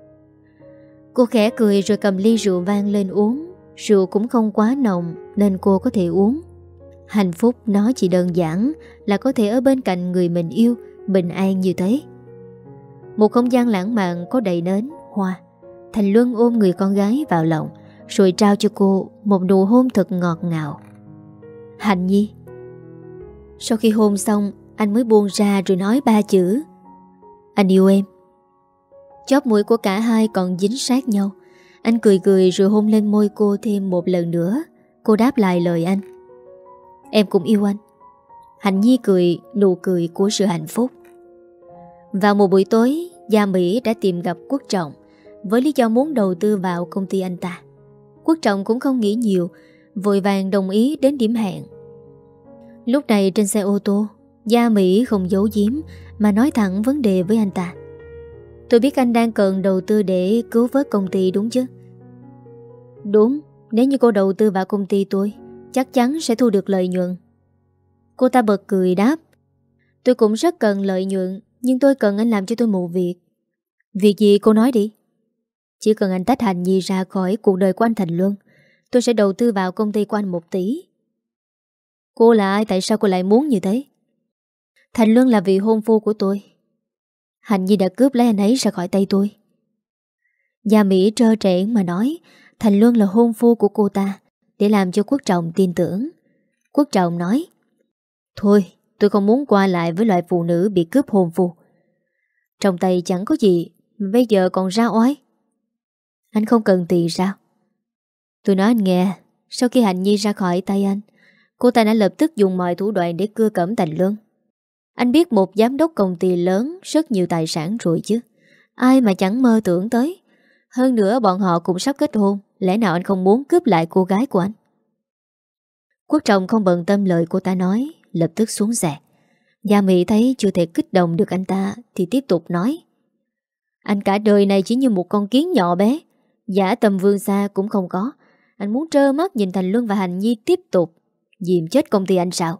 Cô khẽ cười rồi cầm ly rượu vang lên uống. Rượu cũng không quá nồng nên cô có thể uống. Hạnh phúc nó chỉ đơn giản là có thể ở bên cạnh người mình yêu, bình an như thế. Một không gian lãng mạn có đầy nến, hoa. Thành Luân ôm người con gái vào lòng rồi trao cho cô một nụ hôn thật ngọt ngào. Hạnh Nhi. Sau khi hôn xong, anh mới buông ra rồi nói ba chữ: anh yêu em. Chóp mũi của cả hai còn dính sát nhau. Anh cười cười rồi hôn lên môi cô thêm một lần nữa. Cô đáp lại lời anh: em cũng yêu anh. Hạnh Nhi cười, nụ cười của sự hạnh phúc. Vào một buổi tối, Gia Mỹ đã tìm gặp Quốc Trọng với lý do muốn đầu tư vào công ty anh ta. Quốc Trọng cũng không nghĩ nhiều, vội vàng đồng ý đến điểm hẹn. Lúc này trên xe ô tô, Gia Mỹ không giấu giếm mà nói thẳng vấn đề với anh ta. Tôi biết anh đang cần đầu tư để cứu vớt công ty đúng chứ? Đúng, nếu như cô đầu tư vào công ty tôi, chắc chắn sẽ thu được lợi nhuận. Cô ta bật cười đáp: tôi cũng rất cần lợi nhuận, nhưng tôi cần anh làm cho tôi một việc. Việc gì cô nói đi. Chỉ cần anh tách Hạnh Nhi ra khỏi cuộc đời của anh Thành Luân, tôi sẽ đầu tư vào công ty của anh một tỷ. Cô là ai, tại sao cô lại muốn như thế? Thành Luân là vị hôn phu của tôi. Hạnh Nhi đã cướp lấy anh ấy ra khỏi tay tôi. Gia Mỹ trơ trẽn mà nói Thành Luân là hôn phu của cô ta để làm cho Quốc Trọng tin tưởng. Quốc Trọng nói: thôi, tôi không muốn qua lại với loại phụ nữ bị cướp hôn phu. Trong tay chẳng có gì mà bây giờ còn ra oai. Anh không cần tiền sao? Tôi nói anh nghe, sau khi Hạnh Nhi ra khỏi tay anh, cô ta đã lập tức dùng mọi thủ đoạn để cưa cẩm Thành Luân. Anh biết một giám đốc công ty lớn rất nhiều tài sản rồi chứ. Ai mà chẳng mơ tưởng tới. Hơn nữa bọn họ cũng sắp kết hôn. Lẽ nào anh không muốn cướp lại cô gái của anh? Quốc Trọng không bận tâm lời cô ta nói, lập tức xuống xe. Gia Mỹ thấy chưa thể kích động được anh ta thì tiếp tục nói: anh cả đời này chỉ như một con kiến nhỏ bé, giả tầm vương xa cũng không có. Anh muốn trơ mắt nhìn Thành Luân và Hạnh Nhi tiếp tục diệm chết công ty anh sao?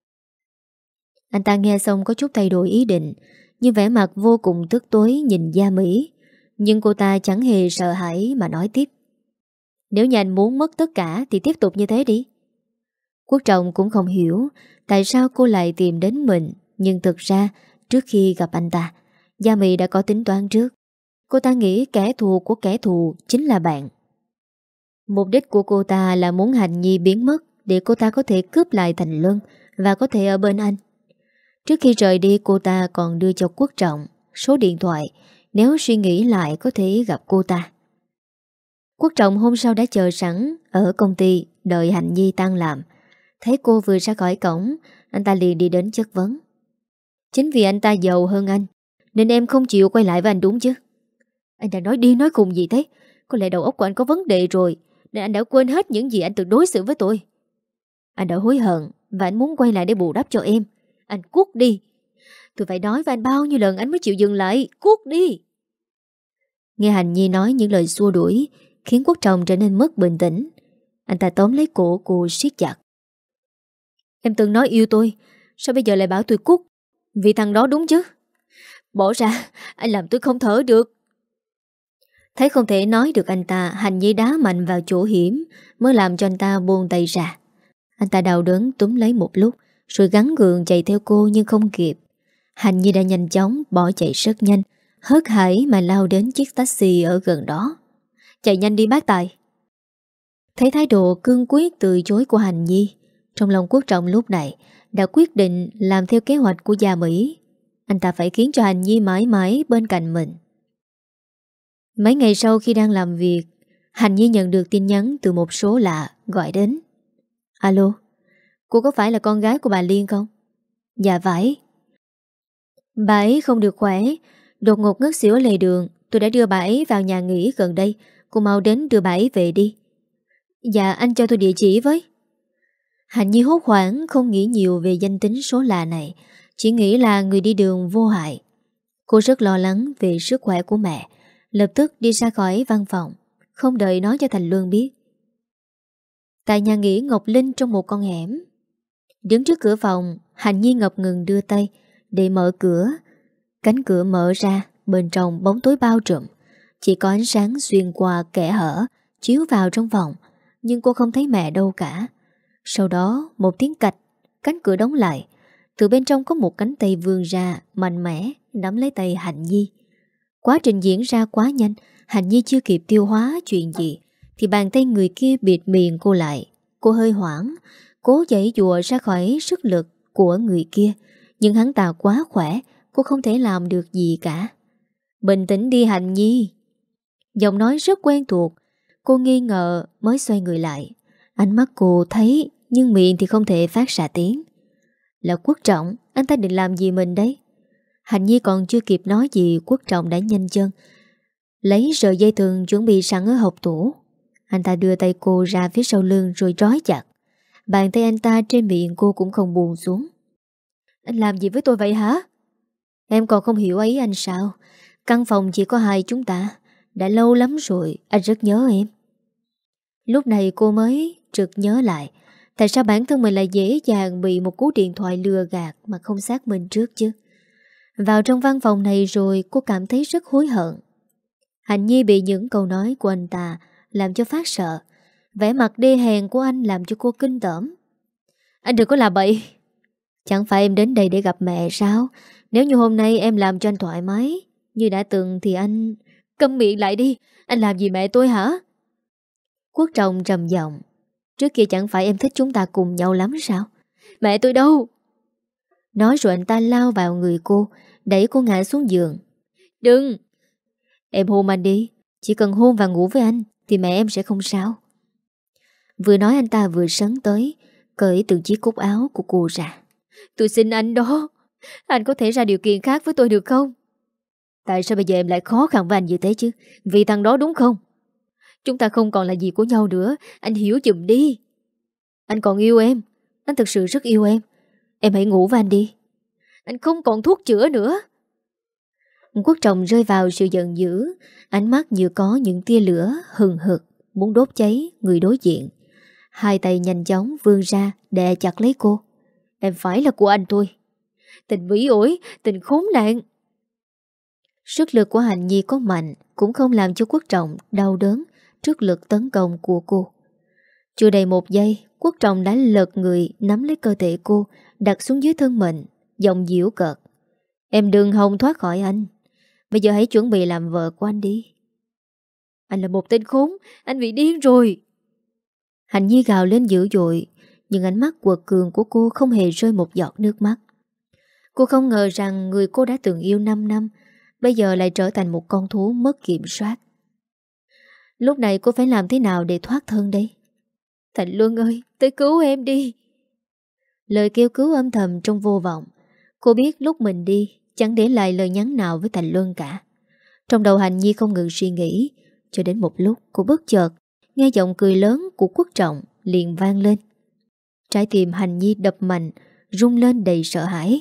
Anh ta nghe xong có chút thay đổi ý định, nhưng vẻ mặt vô cùng tức tối nhìn Gia Mỹ. Nhưng cô ta chẳng hề sợ hãi mà nói tiếp: nếu như anh muốn mất tất cả thì tiếp tục như thế đi. Quốc Trọng cũng không hiểu tại sao cô lại tìm đến mình. Nhưng thực ra trước khi gặp anh ta, Gia Mị đã có tính toán trước. Cô ta nghĩ kẻ thù của kẻ thù chính là bạn. Mục đích của cô ta là muốn Hạnh Nhi biến mất để cô ta có thể cướp lại Thành Luân và có thể ở bên anh. Trước khi rời đi, cô ta còn đưa cho Quốc Trọng số điện thoại, nếu suy nghĩ lại có thể gặp cô ta. Quốc Trọng hôm sau đã chờ sẵn ở công ty đợi Hạnh Nhi tan làm. Thấy cô vừa ra khỏi cổng, anh ta liền đi đến chất vấn. Chính vì anh ta giàu hơn anh nên em không chịu quay lại với anh đúng chứ? Anh đang nói đi nói khùng gì thế? Có lẽ đầu óc của anh có vấn đề rồi, nên anh đã quên hết những gì anh từng đối xử với tôi. Anh đã hối hận và anh muốn quay lại để bù đắp cho em. Anh cút đi. Tôi phải nói với anh bao nhiêu lần anh mới chịu dừng lại. Cút đi. Nghe Hạnh Nhi nói những lời xua đuổi khiến Quốc Trọng trở nên mất bình tĩnh. Anh ta tóm lấy cổ cô siết chặt. Em từng nói yêu tôi, sao bây giờ lại bảo tôi cút? Vì thằng đó đúng chứ? Bỏ ra, anh làm tôi không thở được. Thấy không thể nói được anh ta, Hạnh Nhi đá mạnh vào chỗ hiểm mới làm cho anh ta buông tay ra. Anh ta đau đớn túm lấy một lúc rồi gắng gượng chạy theo cô nhưng không kịp. Hạnh Nhi đã nhanh chóng bỏ chạy rất nhanh, hớt hải mà lao đến chiếc taxi ở gần đó. Chạy nhanh đi bác Tài. Thấy thái độ cương quyết từ chối của Hạnh Nhi, trong lòng Quốc Trọng lúc này đã quyết định làm theo kế hoạch của Gia Mỹ. Anh ta phải khiến cho Hạnh Nhi mãi mãi bên cạnh mình. Mấy ngày sau khi đang làm việc, Hạnh Nhi nhận được tin nhắn từ một số lạ gọi đến. Alo, cô có phải là con gái của bà Liên không? Dạ phải. Bà ấy không được khỏe, đột ngột ngất xỉu ở lề đường. Tôi đã đưa bà ấy vào nhà nghỉ gần đây. Cô mau đến đưa bà ấy về đi. Dạ anh cho tôi địa chỉ với. Hạnh Nhi hốt hoảng không nghĩ nhiều về danh tính số lạ này, chỉ nghĩ là người đi đường vô hại. Cô rất lo lắng về sức khỏe của mẹ, lập tức đi ra khỏi văn phòng, không đợi nói cho Thành Luân biết. Tại nhà nghỉ Ngọc Linh trong một con hẻm, đứng trước cửa phòng, Hạnh Nhi ngập ngừng đưa tay để mở cửa. Cánh cửa mở ra, bên trong bóng tối bao trùm, chỉ có ánh sáng xuyên qua kẽ hở chiếu vào trong phòng, nhưng cô không thấy mẹ đâu cả. Sau đó một tiếng cạch, cánh cửa đóng lại. Từ bên trong có một cánh tay vươn ra mạnh mẽ nắm lấy tay Hạnh Nhi. Quá trình diễn ra quá nhanh, Hạnh Nhi chưa kịp tiêu hóa chuyện gì thì bàn tay người kia bịt miệng cô lại. Cô hơi hoảng, cố giãy giụa ra khỏi sức lực của người kia, nhưng hắn ta quá khỏe, cô không thể làm được gì cả. Bình tĩnh đi Hạnh Nhi. Giọng nói rất quen thuộc. Cô nghi ngờ mới xoay người lại. Ánh mắt cô thấy nhưng miệng thì không thể phát ra tiếng. Là Quốc Trọng, anh ta định làm gì mình đấy? Hạnh Nhi còn chưa kịp nói gì, Quốc Trọng đã nhanh chân lấy sợi dây thừng chuẩn bị sẵn ở hộc tủ. Anh ta đưa tay cô ra phía sau lưng rồi trói chặt. Bàn tay anh ta trên miệng cô cũng không buông xuống. Anh làm gì với tôi vậy hả? Em còn không hiểu ấy anh sao? Căn phòng chỉ có hai chúng ta, đã lâu lắm rồi, anh rất nhớ em. Lúc này cô mới trực nhớ lại tại sao bản thân mình lại dễ dàng bị một cú điện thoại lừa gạt mà không xác minh trước chứ. Vào trong văn phòng này rồi cô cảm thấy rất hối hận. Hạnh Nhi bị những câu nói của anh ta làm cho phát sợ. Vẻ mặt đê hèn của anh làm cho cô kinh tởm. Anh đừng có làm bậy. Chẳng phải em đến đây để gặp mẹ sao? Nếu như hôm nay em làm cho anh thoải mái như đã từng thì anh... Câm miệng lại đi. Anh làm gì mẹ tôi hả? Quốc Trọng trầm giọng. Trước kia chẳng phải em thích chúng ta cùng nhau lắm sao? Mẹ tôi đâu? Nói rồi anh ta lao vào người cô, đẩy cô ngã xuống giường. Đừng! Em hôn anh đi. Chỉ cần hôn và ngủ với anh thì mẹ em sẽ không sao. Vừa nói anh ta vừa sấn tới, cởi từng chiếc cúc áo của cô ra. Tôi xin anh đó. Anh có thể ra điều kiện khác với tôi được không? Tại sao bây giờ em lại khó khăn với anh như thế chứ? Vì thằng đó đúng không? Chúng ta không còn là gì của nhau nữa. Anh hiểu giùm đi. Anh còn yêu em. Anh thực sự rất yêu em. Em hãy ngủ với anh đi. Anh không còn thuốc chữa nữa. Quốc Trọng rơi vào sự giận dữ. Ánh mắt như có những tia lửa hừng hực muốn đốt cháy người đối diện. Hai tay nhanh chóng vươn ra đè chặt lấy cô. Em phải là của anh tôi. Tình vĩ ổi, tình khốn nạn. Sức lực của Hạnh Nhi có mạnh cũng không làm cho Quốc Trọng đau đớn trước lực tấn công của cô. Chưa đầy một giây, Quốc Trọng đã lật người nắm lấy cơ thể cô, đặt xuống dưới thân mình, giọng giễu cợt. Em đừng hòng thoát khỏi anh. Bây giờ hãy chuẩn bị làm vợ của anh đi. Anh là một tên khốn, anh bị điên rồi. Hạnh Nhi gào lên dữ dội, nhưng ánh mắt quật cường của cô không hề rơi một giọt nước mắt. Cô không ngờ rằng người cô đã từng yêu năm năm bây giờ lại trở thành một con thú mất kiểm soát. Lúc này cô phải làm thế nào để thoát thân đây? Thành Luân ơi, tới cứu em đi. Lời kêu cứu âm thầm trong vô vọng. Cô biết lúc mình đi chẳng để lại lời nhắn nào với Thành Luân cả. Trong đầu Hạnh Nhi không ngừng suy nghĩ, cho đến một lúc cô bất chợt nghe giọng cười lớn của Quốc Trọng liền vang lên. Trái tim Hạnh Nhi đập mạnh, rung lên đầy sợ hãi.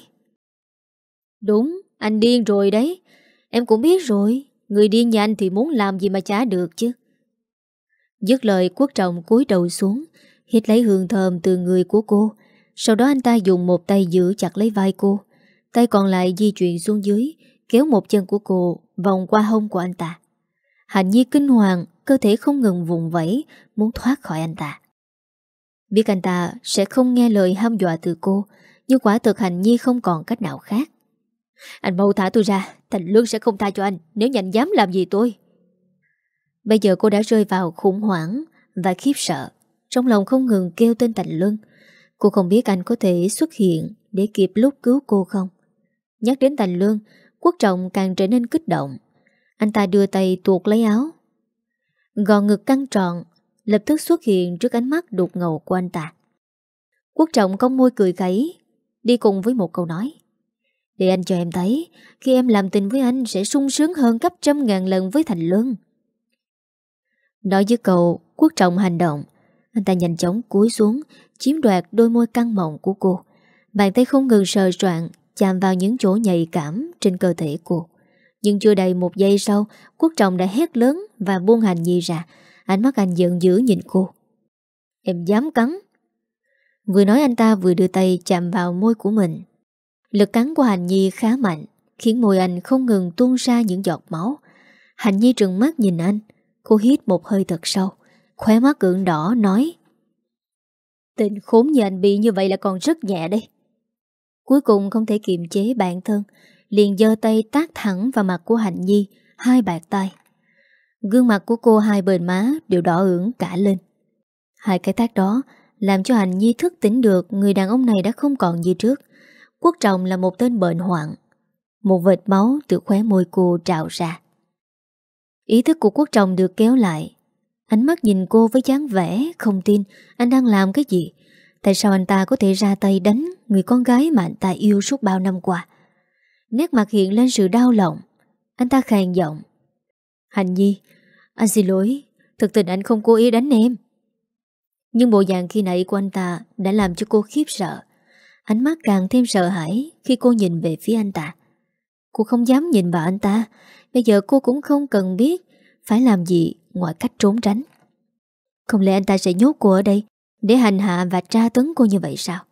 Đúng, anh điên rồi đấy. Em cũng biết rồi, người điên như anh thì muốn làm gì mà chả được chứ. Dứt lời, Quốc Trọng cúi đầu xuống, hít lấy hương thơm từ người của cô. Sau đó anh ta dùng một tay giữ chặt lấy vai cô, tay còn lại di chuyển xuống dưới, kéo một chân của cô vòng qua hông của anh ta. Hạnh Nhi kinh hoàng, cơ thể không ngừng vùng vẫy, muốn thoát khỏi anh ta. Biết anh ta sẽ không nghe lời hăm dọa từ cô, nhưng quả thực Hạnh Nhi không còn cách nào khác. Anh mau thả tôi ra, Thành Luân sẽ không tha cho anh nếu như anh dám làm gì tôi. Bây giờ cô đã rơi vào khủng hoảng và khiếp sợ, trong lòng không ngừng kêu tên Thành Luân. Cô không biết anh có thể xuất hiện để kịp lúc cứu cô không. Nhắc đến Thành Luân, Quốc Trọng càng trở nên kích động. Anh ta đưa tay tuột lấy áo, gò ngực căng tròn lập tức xuất hiện trước ánh mắt đục ngầu của anh ta. Quốc Trọng cong môi cười khẩy, đi cùng với một câu nói. Để anh cho em thấy, khi em làm tình với anh sẽ sung sướng hơn gấp trăm ngàn lần với Thành Luân. Nói với cậu, Quốc Trọng hành động. Anh ta nhanh chóng cúi xuống, chiếm đoạt đôi môi căng mọng của cô. Bàn tay không ngừng sờ soạng, chạm vào những chỗ nhạy cảm trên cơ thể cô. Nhưng chưa đầy một giây sau, Quốc Trọng đã hét lớn và buông Hạnh Nhi ra. Ánh mắt anh giận dữ nhìn cô. Em dám cắn? Vừa nói anh ta vừa đưa tay chạm vào môi của mình. Lực cắn của Hạnh Nhi khá mạnh, khiến môi anh không ngừng tuôn ra những giọt máu. Hạnh Nhi trừng mắt nhìn anh. Cô hít một hơi thật sâu, khóe mắt ửng đỏ nói. Tình khốn như anh bị như vậy là còn rất nhẹ đấy. Cuối cùng không thể kiềm chế bản thân, liền giơ tay tát thẳng vào mặt của Hạnh Nhi, hai bạt tay. Gương mặt của cô hai bên má đều đỏ ửng cả lên. Hai cái tát đó làm cho Hạnh Nhi thức tỉnh được người đàn ông này đã không còn như trước. Quốc Trọng là một tên bệnh hoạn. Một vệt máu từ khóe môi cô trào ra. Ý thức của Quốc Trọng được kéo lại. Ánh mắt nhìn cô với dáng vẻ không tin anh đang làm cái gì. Tại sao anh ta có thể ra tay đánh người con gái mà anh ta yêu suốt bao năm qua? Nét mặt hiện lên sự đau lòng. Anh ta khàn giọng. Hạnh Nhi, anh xin lỗi, thực tình anh không cố ý đánh em. Nhưng bộ dạng khi nãy của anh ta đã làm cho cô khiếp sợ. Ánh mắt càng thêm sợ hãi khi cô nhìn về phía anh ta. Cô không dám nhìn vào anh ta. Bây giờ cô cũng không cần biết phải làm gì ngoài cách trốn tránh. Không lẽ anh ta sẽ nhốt cô ở đây để hành hạ và tra tấn cô như vậy sao?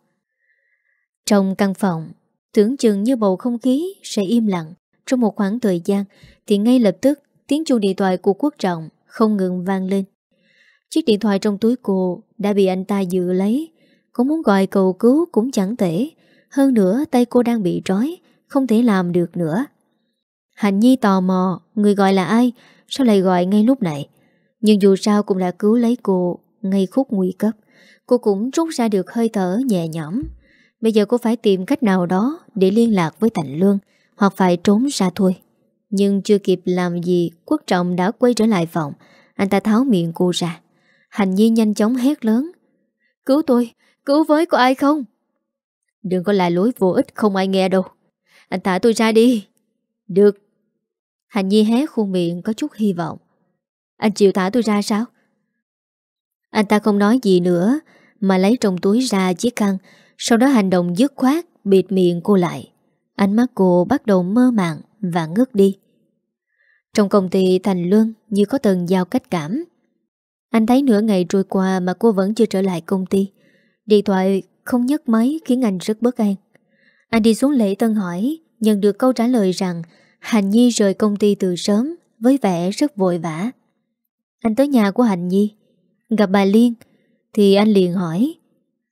Trong căn phòng, tưởng chừng như bầu không khí sẽ im lặng trong một khoảng thời gian, thì ngay lập tức tiếng chuông điện thoại của Quốc Trọng không ngừng vang lên. Chiếc điện thoại trong túi cô đã bị anh ta giữ lấy. Cô muốn gọi cầu cứu cũng chẳng thể. Hơn nữa tay cô đang bị trói, không thể làm được nữa. Hạnh Nhi tò mò người gọi là ai, sao lại gọi ngay lúc này. Nhưng dù sao cũng đã cứu lấy cô ngay khúc nguy cấp. Cô cũng rút ra được hơi thở nhẹ nhõm. Bây giờ cô phải tìm cách nào đó để liên lạc với Thành Luân, hoặc phải trốn ra thôi. Nhưng chưa kịp làm gì, Quốc Trọng đã quay trở lại phòng. Anh ta tháo miệng cô ra. Hạnh Nhi nhanh chóng hét lớn. Cứu tôi, cứu với, có ai không? Đừng có lại lối vô ích không ai nghe đâu. Anh thả tôi ra đi. Được. Hạnh Nhi hé khuôn miệng có chút hy vọng. Anh chịu thả tôi ra sao? Anh ta không nói gì nữa, mà lấy trong túi ra chiếc khăn. Sau đó hành động dứt khoát bịt miệng cô lại. Ánh mắt cô bắt đầu mơ màng và ngất đi. Trong công ty Thành Luân như có từng giao cách cảm. Anh thấy nửa ngày trôi qua mà cô vẫn chưa trở lại công ty. Điện thoại không nhấc máy khiến anh rất bất an. Anh đi xuống lễ tân hỏi, nhận được câu trả lời rằng Hạnh Nhi rời công ty từ sớm với vẻ rất vội vã. Anh tới nhà của Hạnh Nhi, gặp bà Liên, thì anh liền hỏi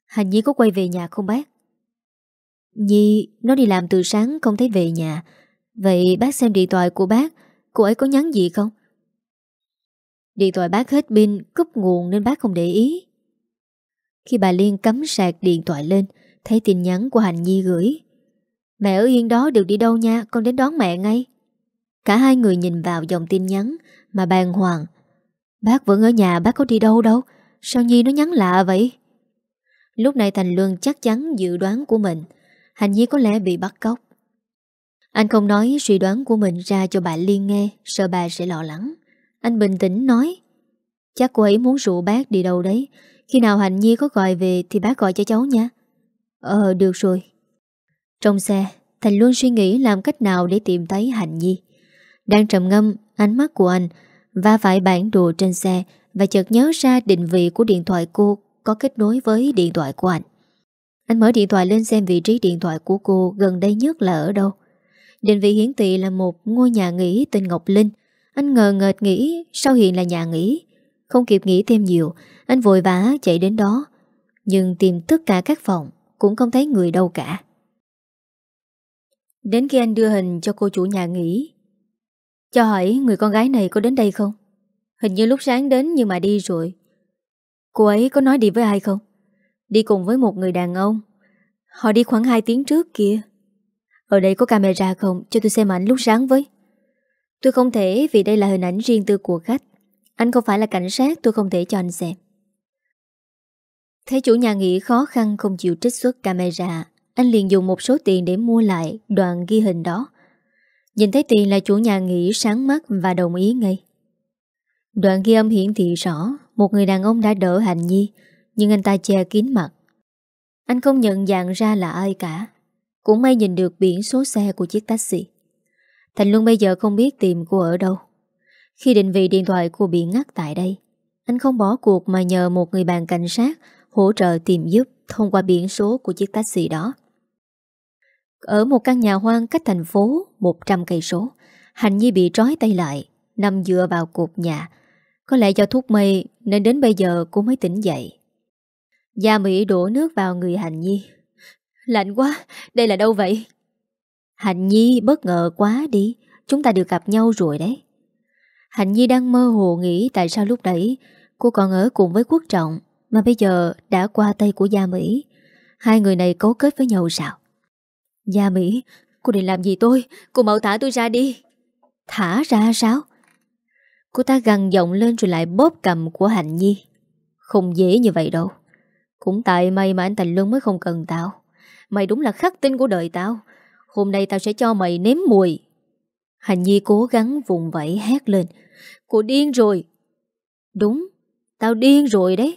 Hạnh Nhi có quay về nhà không bác? Nhi nó đi làm từ sáng không thấy về nhà. Vậy bác xem điện thoại của bác, cô ấy có nhắn gì không? Điện thoại bác hết pin, cúp nguồn nên bác không để ý. Khi bà Liên cắm sạc điện thoại lên, thấy tin nhắn của Hạnh Nhi gửi: Mẹ ở yên đó, đừng đi đâu nha, con đến đón mẹ ngay. Cả hai người nhìn vào dòng tin nhắn mà bàng hoàng. Bác vẫn ở nhà, bác có đi đâu đâu. Sao Nhi nó nhắn lạ vậy? Lúc này Thành Luân chắc chắn dự đoán của mình. Hạnh Nhi có lẽ bị bắt cóc. Anh không nói suy đoán của mình ra cho bà Liên nghe, sợ bà sẽ lo lắng. Anh bình tĩnh nói: Chắc cô ấy muốn rủ bác đi đâu đấy. Khi nào Hạnh Nhi có gọi về thì bác gọi cho cháu nha. Ờ được rồi. Trong xe, Thành Luân suy nghĩ làm cách nào để tìm thấy Hạnh Nhi. Đang trầm ngâm, ánh mắt của anh va phải bản đồ trên xe và chợt nhớ ra định vị của điện thoại cô có kết nối với điện thoại của anh. Anh mở điện thoại lên xem vị trí điện thoại của cô gần đây nhất là ở đâu. Định vị hiển thị là một ngôi nhà nghỉ tên Ngọc Linh. Anh ngờ ngợt nghĩ sao hiện là nhà nghỉ. Không kịp nghĩ thêm nhiều, anh vội vã chạy đến đó. Nhưng tìm tất cả các phòng cũng không thấy người đâu cả. Đến khi anh đưa hình cho cô chủ nhà nghỉ: Cho hỏi người con gái này có đến đây không? Hình như lúc sáng đến nhưng mà đi rồi. Cô ấy có nói đi với ai không? Đi cùng với một người đàn ông. Họ đi khoảng hai tiếng trước kia. Ở đây có camera không? Cho tôi xem ảnh lúc sáng với. Tôi không thể, vì đây là hình ảnh riêng tư của khách. Anh không phải là cảnh sát, tôi không thể cho anh xem. Thấy chủ nhà nghỉ khó khăn không chịu trích xuất camera, anh liền dùng một số tiền để mua lại đoạn ghi hình đó. Nhìn thấy tiền là chủ nhà nghỉ sáng mắt và đồng ý ngay. Đoạn ghi âm hiển thị rõ một người đàn ông đã đỡ Hạnh Nhi, nhưng anh ta che kín mặt. Anh không nhận dạng ra là ai cả. Cũng may nhìn được biển số xe của chiếc taxi. Thành Luân bây giờ không biết tìm cô ở đâu. Khi định vị điện thoại cô bị ngắt tại đây, anh không bỏ cuộc mà nhờ một người bạn cảnh sát hỗ trợ tìm giúp thông qua biển số của chiếc taxi đó. Ở một căn nhà hoang cách thành phố một trăm cây số, Hạnh Nhi bị trói tay lại, nằm dựa vào cột nhà. Có lẽ do thuốc mê nên đến bây giờ cô mới tỉnh dậy. Gia Mỹ đổ nước vào người Hạnh Nhi. Lạnh quá, đây là đâu vậy? Hạnh Nhi bất ngờ quá đi, chúng ta được gặp nhau rồi đấy. Hạnh Nhi đang mơ hồ nghĩ tại sao lúc nãy cô còn ở cùng với Quốc Trọng mà bây giờ đã qua tay của Gia Mỹ. Hai người này cấu kết với nhau sao? Gia Mỹ, cô định làm gì tôi? Cô mau thả tôi ra đi. Thả ra sao? Cô ta gằn giọng lên rồi lại bóp cầm của Hạnh Nhi. Không dễ như vậy đâu. Cũng tại mày mà anh Thành Luân mới không cần tao. Mày đúng là khắc tinh của đời tao. Hôm nay tao sẽ cho mày nếm mùi. Hạnh Nhi cố gắng vùng vẫy hét lên. Cô điên rồi. Đúng, tao điên rồi đấy.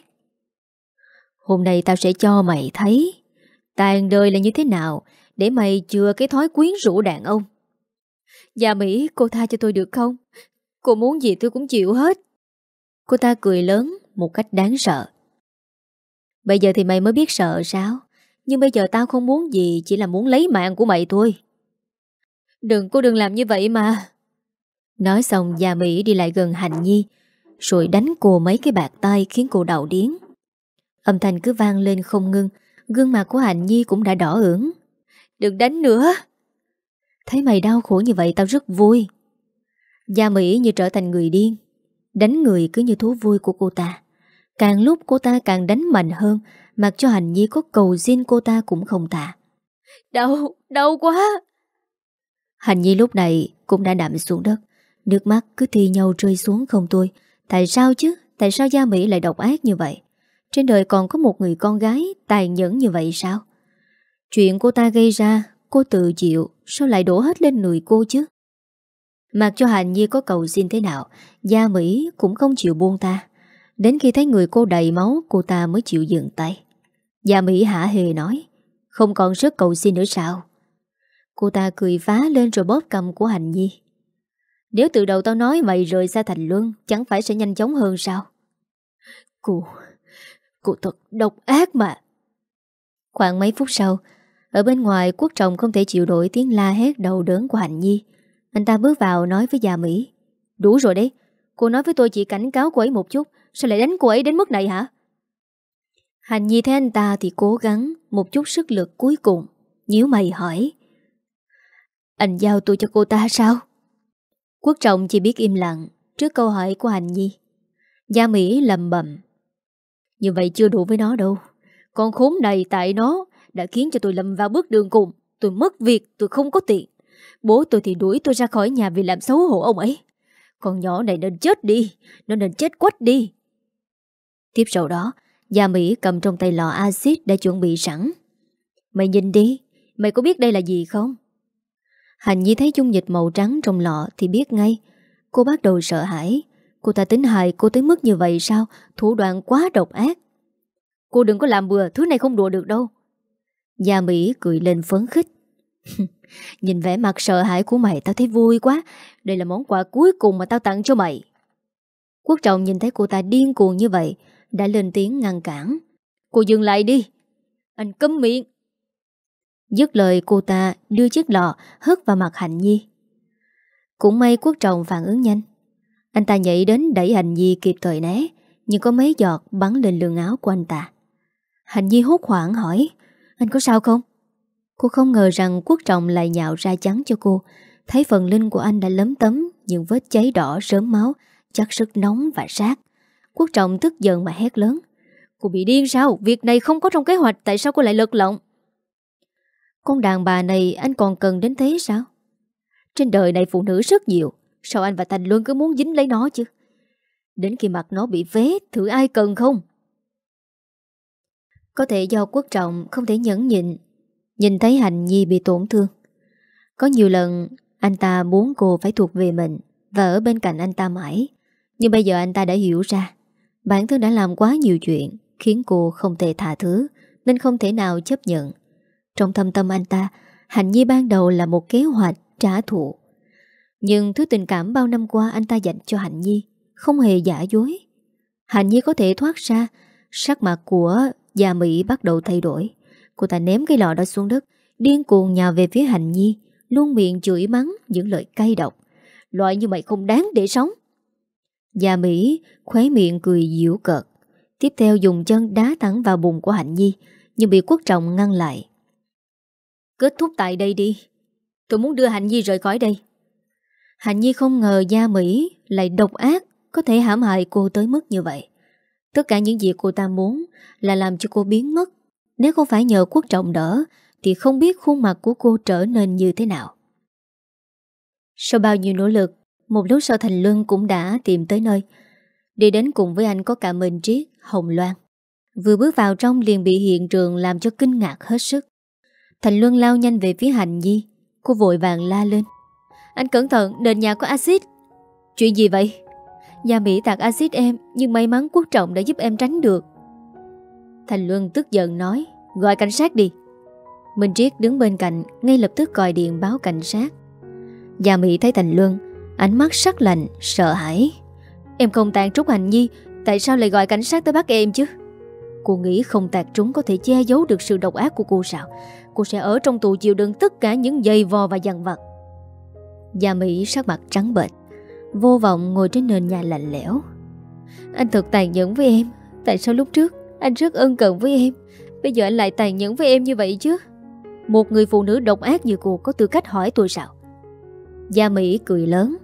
Hôm nay tao sẽ cho mày thấy tàn đời là như thế nào, để mày chừa cái thói quyến rũ đàn ông. Gia Mỹ, cô tha cho tôi được không? Cô muốn gì tôi cũng chịu hết. Cô ta cười lớn một cách đáng sợ. Bây giờ thì mày mới biết sợ sao? Nhưng bây giờ tao không muốn gì, chỉ là muốn lấy mạng của mày thôi. Đừng, cô đừng làm như vậy mà. Nói xong Gia Mỹ đi lại gần Hạnh Nhi, rồi đánh cô mấy cái bạt tay khiến cô đau điếng. Âm thanh cứ vang lên không ngưng. Gương mặt của Hạnh Nhi cũng đã đỏ ửng. Đừng đánh nữa. Thấy mày đau khổ như vậy tao rất vui. Gia Mỹ như trở thành người điên. Đánh người cứ như thú vui của cô ta. Càng lúc cô ta càng đánh mạnh hơn, mặc cho Hạnh Nhi có cầu xin cô ta cũng không thả. Đau, đau quá. Hạnh Nhi lúc này cũng đã nằm xuống đất. Nước mắt cứ thi nhau rơi xuống không thôi. Tại sao chứ? Tại sao Gia Mỹ lại độc ác như vậy? Trên đời còn có một người con gái tàn nhẫn như vậy sao? Chuyện cô ta gây ra, cô tự chịu, sao lại đổ hết lên người cô chứ? Mặc cho Hạnh Nhi có cầu xin thế nào, Gia Mỹ cũng không chịu buông ta. Đến khi thấy người cô đầy máu, cô ta mới chịu dừng tay. Gia Mỹ hả hề nói, không còn sức cầu xin nữa sao? Cô ta cười phá lên rồi bóp cầm của Hạnh Nhi. Nếu từ đầu tao nói mày rời xa Thành Luân, chẳng phải sẽ nhanh chóng hơn sao? Cô, cô thật độc ác mà. Khoảng mấy phút sau, ở bên ngoài Quốc Trọng không thể chịu nổi tiếng la hét đau đớn của Hạnh Nhi. Anh ta bước vào nói với Gia Mỹ. Đủ rồi đấy, cô nói với tôi chỉ cảnh cáo cô ấy một chút, sao lại đánh cô ấy đến mức này hả? Hạnh Nhi thấy anh ta thì cố gắng một chút sức lực cuối cùng, nhíu mày hỏi: Anh giao tôi cho cô ta sao? Quốc Trọng chỉ biết im lặng trước câu hỏi của Hạnh Nhi. Gia Mỹ lầm bầm: Như vậy chưa đủ với nó đâu. Con khốn này tại nó đã khiến cho tôi lâm vào bước đường cùng. Tôi mất việc, tôi không có tiền. Bố tôi thì đuổi tôi ra khỏi nhà vì làm xấu hổ ông ấy. Con nhỏ này nên chết đi, nó nên chết quách đi. Tiếp sau đó, Gia Mỹ cầm trong tay lọ axit đã chuẩn bị sẵn. Mày nhìn đi, mày có biết đây là gì không? Hạnh Nhi thấy dung dịch màu trắng trong lọ thì biết ngay. Cô bắt đầu sợ hãi. Cô ta tính hại cô tới mức như vậy sao? Thủ đoạn quá độc ác. Cô đừng có làm bừa, thứ này không đùa được đâu. Gia Mỹ cười lên phấn khích. Nhìn vẻ mặt sợ hãi của mày tao thấy vui quá. Đây là món quà cuối cùng mà tao tặng cho mày. Quốc Trọng nhìn thấy cô ta điên cuồng như vậy, đã lên tiếng ngăn cản. Cô dừng lại đi. Anh câm miệng. Dứt lời cô ta đưa chiếc lọ hất vào mặt Hạnh Nhi. Cũng may Quốc Trọng phản ứng nhanh. Anh ta nhảy đến đẩy Hạnh Nhi kịp thời né, nhưng có mấy giọt bắn lên lưng áo của anh ta. Hạnh Nhi hốt hoảng hỏi: Anh có sao không? Cô không ngờ rằng Quốc Trọng lại nhạo ra chắn cho cô. Thấy phần lưng của anh đã lấm tấm những vết cháy đỏ rớm máu, chắc rất nóng và rát. Quốc Trọng tức giận mà hét lớn: Cô bị điên sao? Việc này không có trong kế hoạch, tại sao cô lại lật lọng? Con đàn bà này anh còn cần đến thế sao? Trên đời này phụ nữ rất nhiều, sao anh và Thành Luân cứ muốn dính lấy nó chứ? Đến khi mặt nó bị vế, thử ai cần không? Có thể do Quốc Trọng không thể nhẫn nhịn nhìn thấy Hạnh Nhi bị tổn thương. Có nhiều lần anh ta muốn cô phải thuộc về mình và ở bên cạnh anh ta mãi. Nhưng bây giờ anh ta đã hiểu ra bản thân đã làm quá nhiều chuyện khiến cô không thể tha thứ, nên không thể nào chấp nhận. Trong thâm tâm anh ta, Hạnh Nhi ban đầu là một kế hoạch trả thù. Nhưng thứ tình cảm bao năm qua anh ta dành cho Hạnh Nhi không hề giả dối. Hạnh Nhi có thể thoát ra. Sắc mặt của Gia Mỹ bắt đầu thay đổi. Cô ta ném cái lọ đó xuống đất, điên cuồng nhào về phía Hạnh Nhi, luôn miệng chửi mắng những lời cay độc. Loại như mày không đáng để sống. Gia Mỹ khóe miệng cười giễu cợt, tiếp theo dùng chân đá thẳng vào bụng của Hạnh Nhi, nhưng bị Quốc Trọng ngăn lại. Kết thúc tại đây đi. Tôi muốn đưa Hạnh Nhi rời khỏi đây. Hạnh Nhi không ngờ Gia Mỹ lại độc ác, có thể hãm hại cô tới mức như vậy. Tất cả những gì cô ta muốn là làm cho cô biến mất. Nếu không phải nhờ Quốc Trọng đỡ thì không biết khuôn mặt của cô trở nên như thế nào. Sau bao nhiêu nỗ lực, một lúc sau Thành Luân cũng đã tìm tới nơi. Đi đến cùng với anh có cả Minh Triết, Hồng Loan. Vừa bước vào trong liền bị hiện trường làm cho kinh ngạc hết sức. Thành Luân lao nhanh về phía Hạnh Nhi. Cô vội vàng la lên: Anh cẩn thận, nền nhà có axit. Chuyện gì vậy? Gia Mỹ tạt axit em, nhưng may mắn Quốc Trọng đã giúp em tránh được. Thành Luân tức giận nói: Gọi cảnh sát đi. Minh Triết đứng bên cạnh ngay lập tức gọi điện báo cảnh sát. Gia Mỹ thấy Thành Luân, ánh mắt sắc lạnh, sợ hãi. Em không tàn trúng Hạnh Nhi, tại sao lại gọi cảnh sát tới bắt em chứ? Cô nghĩ không tạt trúng có thể che giấu được sự độc ác của cô sao? Cô sẽ ở trong tù chịu đựng tất cả những giày vò và dằn vặt. Gia Mỹ sắc mặt trắng bệch, vô vọng ngồi trên nền nhà lạnh lẽo. Anh thật tàn nhẫn với em. Tại sao lúc trước anh rất ân cần với em, bây giờ anh lại tàn nhẫn với em như vậy chứ? Một người phụ nữ độc ác như cô có tư cách hỏi tôi sao? Gia Mỹ cười lớn.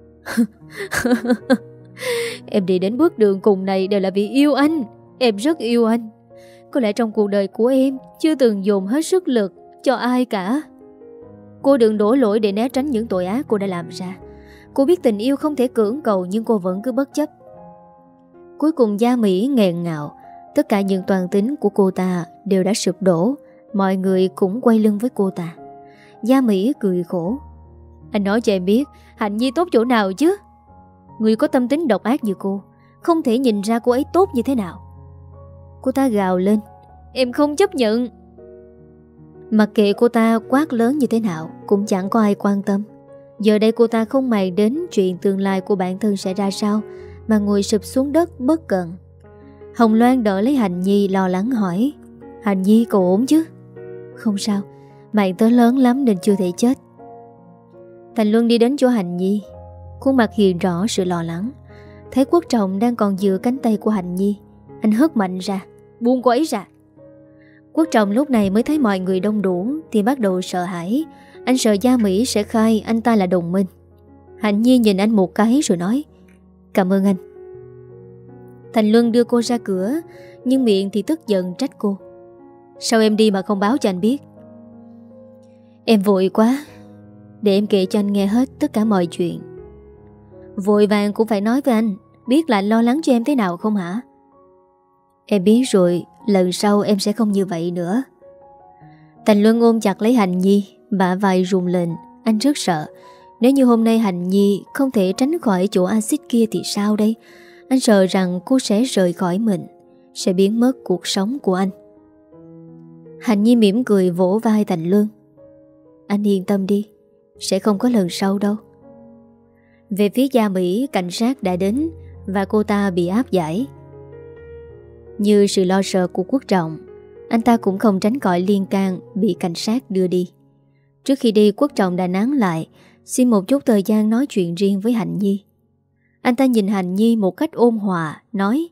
Em đi đến bước đường cùng này đều là vì yêu anh. Em rất yêu anh. Có lẽ trong cuộc đời của em chưa từng dồn hết sức lực cho ai cả. Cô đừng đổ lỗi để né tránh những tội ác cô đã làm ra. Cô biết tình yêu không thể cưỡng cầu, nhưng cô vẫn cứ bất chấp. Cuối cùng Gia Mỹ nghẹn ngào. Tất cả những toàn tính của cô ta đều đã sụp đổ. Mọi người cũng quay lưng với cô ta. Gia Mỹ cười khổ. Anh nói cho em biết Hạnh Nhi tốt chỗ nào chứ? Người có tâm tính độc ác như cô không thể nhìn ra cô ấy tốt như thế nào. Cô ta gào lên: Em không chấp nhận. Mặc kệ cô ta quát lớn như thế nào cũng chẳng có ai quan tâm. Giờ đây cô ta không màng đến chuyện tương lai của bản thân sẽ ra sao, mà ngồi sụp xuống đất bất cần. Hồng Loan đỡ lấy Hạnh Nhi lo lắng hỏi: Hạnh Nhi cậu ổn chứ? Không sao, mạng tớ lớn lắm nên chưa thể chết. Thành Luân đi đến chỗ Hạnh Nhi, khuôn mặt hiện rõ sự lo lắng. Thấy Quốc Trọng đang còn giữ cánh tay của Hạnh Nhi, anh hất mạnh ra, Buông cô ấy ra. Quốc Trọng lúc này mới thấy mọi người đông đủ thì bắt đầu sợ hãi. Anh sợ Gia Mỹ sẽ khai anh ta là đồng minh. Hạnh Nhi nhìn anh một cái rồi nói: Cảm ơn anh. Thành Luân đưa cô ra cửa, nhưng miệng thì tức giận trách cô: Sao em đi mà không báo cho anh biết? Em vội quá, để em kể cho anh nghe hết tất cả mọi chuyện. Vội vàng cũng phải nói với anh, biết là anh lo lắng cho em thế nào không hả? Em biết rồi, lần sau em sẽ không như vậy nữa. Thành Luân ôm chặt lấy Hạnh Nhi, bả vai run lên. Anh rất sợ, nếu như hôm nay Hạnh Nhi không thể tránh khỏi chỗ axit kia thì sao đây? Anh sợ rằng cô sẽ rời khỏi mình, sẽ biến mất cuộc sống của anh. Hạnh Nhi mỉm cười vỗ vai Thành Luân: Anh yên tâm đi, sẽ không có lần sau đâu. Về phía Gia Mỹ, cảnh sát đã đến và cô ta bị áp giải. Như sự lo sợ của Quốc Trọng, anh ta cũng không tránh khỏi liên can bị cảnh sát đưa đi. Trước khi đi, Quốc Trọng đã nán lại, xin một chút thời gian nói chuyện riêng với Hạnh Nhi. Anh ta nhìn Hạnh Nhi một cách ôn hòa, nói: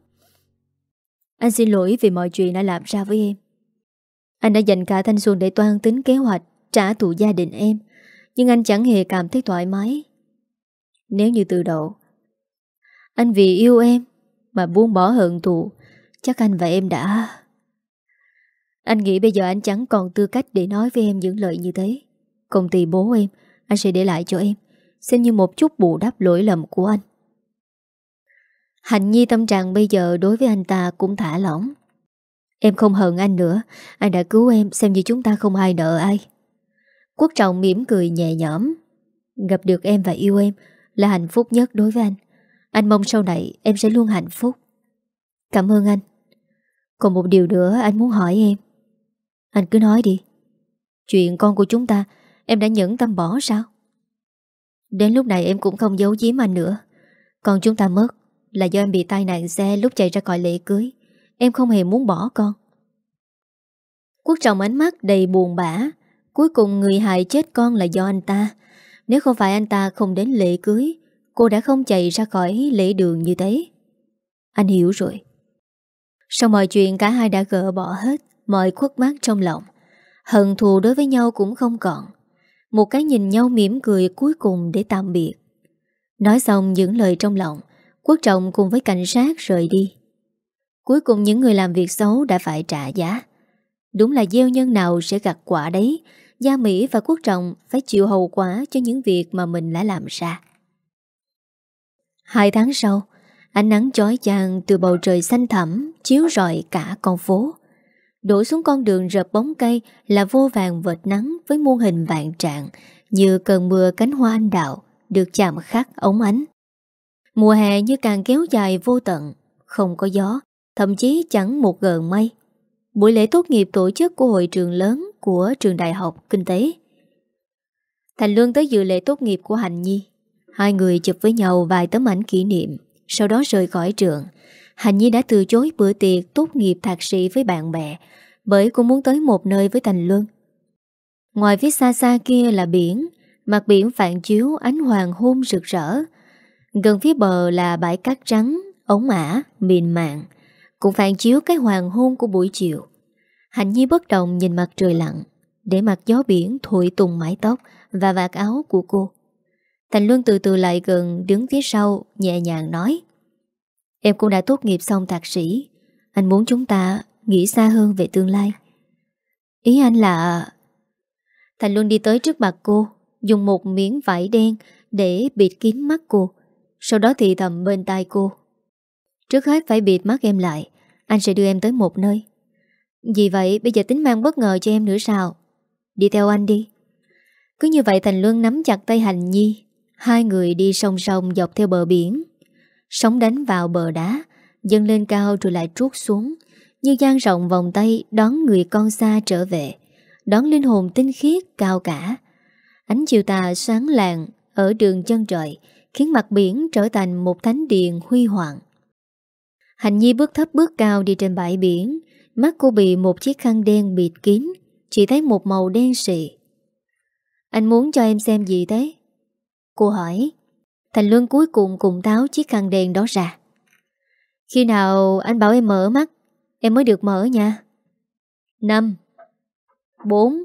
Anh xin lỗi vì mọi chuyện đã làm ra với em. Anh đã dành cả thanh xuân để toan tính kế hoạch trả thù gia đình em, nhưng anh chẳng hề cảm thấy thoải mái. Nếu như từ đầu anh vì yêu em mà buông bỏ hận thù, chắc anh và em đã... Anh nghĩ bây giờ anh chẳng còn tư cách để nói với em những lời như thế. Công ty bố em, anh sẽ để lại cho em, xem như một chút bù đắp lỗi lầm của anh. Hạnh Nhi tâm trạng bây giờ đối với anh ta cũng thả lỏng. Em không hận anh nữa, anh đã cứu em, xem như chúng ta không ai nợ ai. Quốc Trọng mỉm cười nhẹ nhõm. Gặp được em và yêu em là hạnh phúc nhất đối với anh. Anh mong sau này em sẽ luôn hạnh phúc. Cảm ơn anh. Còn một điều nữa anh muốn hỏi em. Anh cứ nói đi. Chuyện con của chúng ta em đã nhẫn tâm bỏ sao? Đến lúc này em cũng không giấu giếm anh nữa. Con chúng ta mất là do em bị tai nạn xe lúc chạy ra khỏi lễ cưới. Em không hề muốn bỏ con. Quốc Trọng ánh mắt đầy buồn bã. Cuối cùng người hại chết con là do anh ta. Nếu không phải anh ta không đến lễ cưới, cô đã không chạy ra khỏi lễ đường như thế. Anh hiểu rồi. Sau mọi chuyện cả hai đã gỡ bỏ hết mọi khuất mát trong lòng. Hận thù đối với nhau cũng không còn. Một cái nhìn nhau mỉm cười cuối cùng để tạm biệt. Nói xong những lời trong lòng, Quốc Trọng cùng với cảnh sát rời đi. Cuối cùng những người làm việc xấu đã phải trả giá. Đúng là gieo nhân nào sẽ gặt quả đấy. Gia Mỹ và Quốc Trọng phải chịu hậu quả cho những việc mà mình đã làm ra. Hai tháng sau, ánh nắng chói chang từ bầu trời xanh thẳm chiếu rọi cả con phố. Đổ xuống con đường rợp bóng cây là vô vàng vệt nắng với muôn hình vạn trạng, như cơn mưa cánh hoa anh đào được chạm khắc ống ánh. Mùa hè như càng kéo dài vô tận, không có gió, thậm chí chẳng một gợn mây. Buổi lễ tốt nghiệp tổ chức của hội trường lớn của trường đại học kinh tế. Thành Luân tới dự lễ tốt nghiệp của Hạnh Nhi. Hai người chụp với nhau vài tấm ảnh kỷ niệm, sau đó rời khỏi trường. Hạnh Nhi đã từ chối bữa tiệc tốt nghiệp thạc sĩ với bạn bè, bởi cô muốn tới một nơi với Thành Luân. Ngoài phía xa xa kia là biển, mặt biển phản chiếu ánh hoàng hôn rực rỡ. Gần phía bờ là bãi cát trắng, ống ả, mịn màng, cũng phản chiếu cái hoàng hôn của buổi chiều. Hạnh Nhi bất động nhìn mặt trời lặn, để mặt gió biển thổi tung mái tóc và vạt áo của cô. Thành Luân từ từ lại gần, đứng phía sau, nhẹ nhàng nói: Em cũng đã tốt nghiệp xong thạc sĩ. Anh muốn chúng ta nghĩ xa hơn về tương lai. Ý anh là... Thành Luân đi tới trước mặt cô, dùng một miếng vải đen để bịt kín mắt cô, sau đó thì thầm bên tai cô: Trước hết phải bịt mắt em lại, anh sẽ đưa em tới một nơi. Vì vậy bây giờ tính mang bất ngờ cho em nữa sao? Đi theo anh đi. Cứ như vậy Thành Luân nắm chặt tay Hạnh Nhi. Hai người đi song song dọc theo bờ biển. Sóng đánh vào bờ đá, dâng lên cao rồi lại trút xuống, như dang rộng vòng tay đón người con xa trở về, đón linh hồn tinh khiết cao cả. Ánh chiều tà sáng lạng ở đường chân trời khiến mặt biển trở thành một thánh điện huy hoàng. Hạnh Nhi bước thấp bước cao đi trên bãi biển. Mắt cô bị một chiếc khăn đen bịt kín, chỉ thấy một màu đen sì. Anh muốn cho em xem gì thế? Cô hỏi. Thành Luân cuối cùng cùng tháo chiếc khăn đen đó ra. Khi nào anh bảo em mở mắt, Em mới được mở nha. Năm, bốn,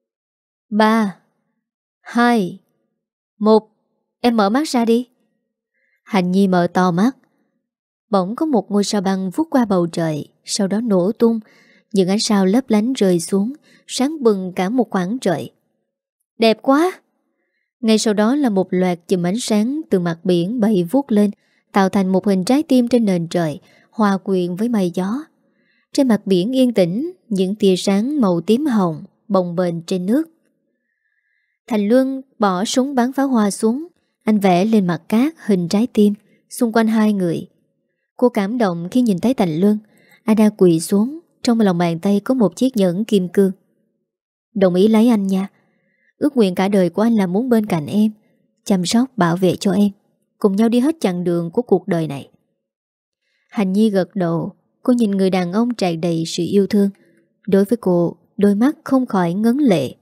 ba, hai, một. Em mở mắt ra đi. Hạnh Nhi mở to mắt. Bỗng có một ngôi sao băng vút qua bầu trời, sau đó nổ tung. Những ánh sao lấp lánh rơi xuống, sáng bừng cả một khoảng trời. Đẹp quá! Ngay sau đó là một loạt chùm ánh sáng từ mặt biển bay vút lên, tạo thành một hình trái tim trên nền trời, hòa quyện với mây gió. Trên mặt biển yên tĩnh, những tia sáng màu tím hồng bồng bềnh trên nước. Thành Luân bỏ súng bắn pháo hoa xuống. Anh vẽ lên mặt cát hình trái tim xung quanh hai người. Cô cảm động khi nhìn thấy Thành Luân. Anh đang quỳ xuống, trong lòng bàn tay có một chiếc nhẫn kim cương. Đồng ý lấy anh nha. Ước nguyện cả đời của anh là muốn bên cạnh em, chăm sóc bảo vệ cho em, cùng nhau đi hết chặng đường của cuộc đời này. Hạnh Nhi gật đầu. Cô nhìn người đàn ông tràn đầy sự yêu thương. Đối với cô, đôi mắt không khỏi ngấn lệ.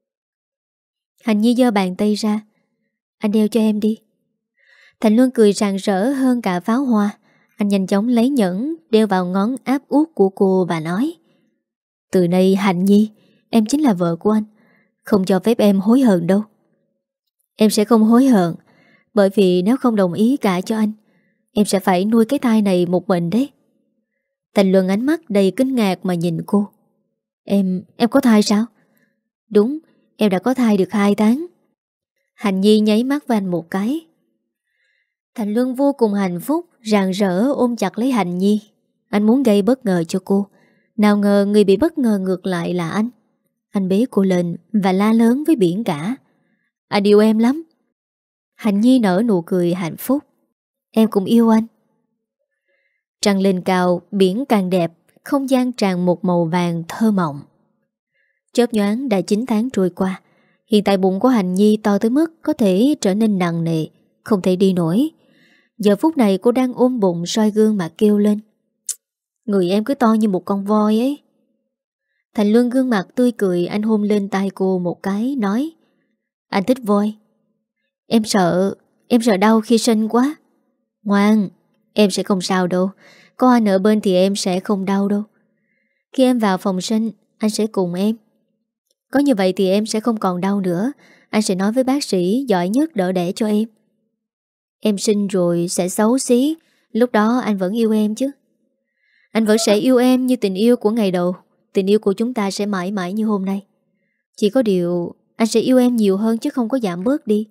Hạnh Nhi giơ bàn tay ra. Anh đeo cho em đi. Thành Luân cười rạng rỡ hơn cả pháo hoa. Anh nhanh chóng lấy nhẫn đeo vào ngón áp út của cô và nói: từ nay Hạnh Nhi, em chính là vợ của anh. Không cho phép em hối hận đâu. Em sẽ không hối hận, bởi vì nếu không đồng ý cả cho anh, em sẽ phải nuôi cái thai này một mình đấy. Thành Luân ánh mắt đầy kinh ngạc mà nhìn cô. Em, em có thai sao? Đúng, em đã có thai được hai tháng. Hạnh Nhi nháy mắt với anh một cái. Thành Luân vô cùng hạnh phúc, rạng rỡ ôm chặt lấy Hạnh Nhi. Anh muốn gây bất ngờ cho cô. Nào ngờ người bị bất ngờ ngược lại là anh. Anh bế cô lên và la lớn với biển cả: anh yêu em lắm. Hạnh Nhi nở nụ cười hạnh phúc. Em cũng yêu anh. Trăng lên cao, biển càng đẹp, không gian tràn một màu vàng thơ mộng. Chớp nhoáng đã chín tháng trôi qua. Hiện tại bụng của Hạnh Nhi to tới mức có thể trở nên nặng nề, không thể đi nổi. Giờ phút này cô đang ôm bụng soi gương mà kêu lên: người em cứ to như một con voi ấy. Thành Luân gương mặt tươi cười, anh hôn lên tay cô một cái, nói: anh thích voi. Em sợ, em sợ đau khi sinh quá. Ngoan, em sẽ không sao đâu. Có anh ở bên thì em sẽ không đau đâu. Khi em vào phòng sinh, anh sẽ cùng em. Có như vậy thì em sẽ không còn đau nữa. Anh sẽ nói với bác sĩ giỏi nhất đỡ đẻ cho em. Em sinh rồi sẽ xấu xí, lúc đó anh vẫn yêu em chứ. Anh vẫn sẽ yêu em như tình yêu của ngày đầu. Tình yêu của chúng ta sẽ mãi mãi như hôm nay. Chỉ có điều anh sẽ yêu em nhiều hơn chứ không có giảm bớt đi.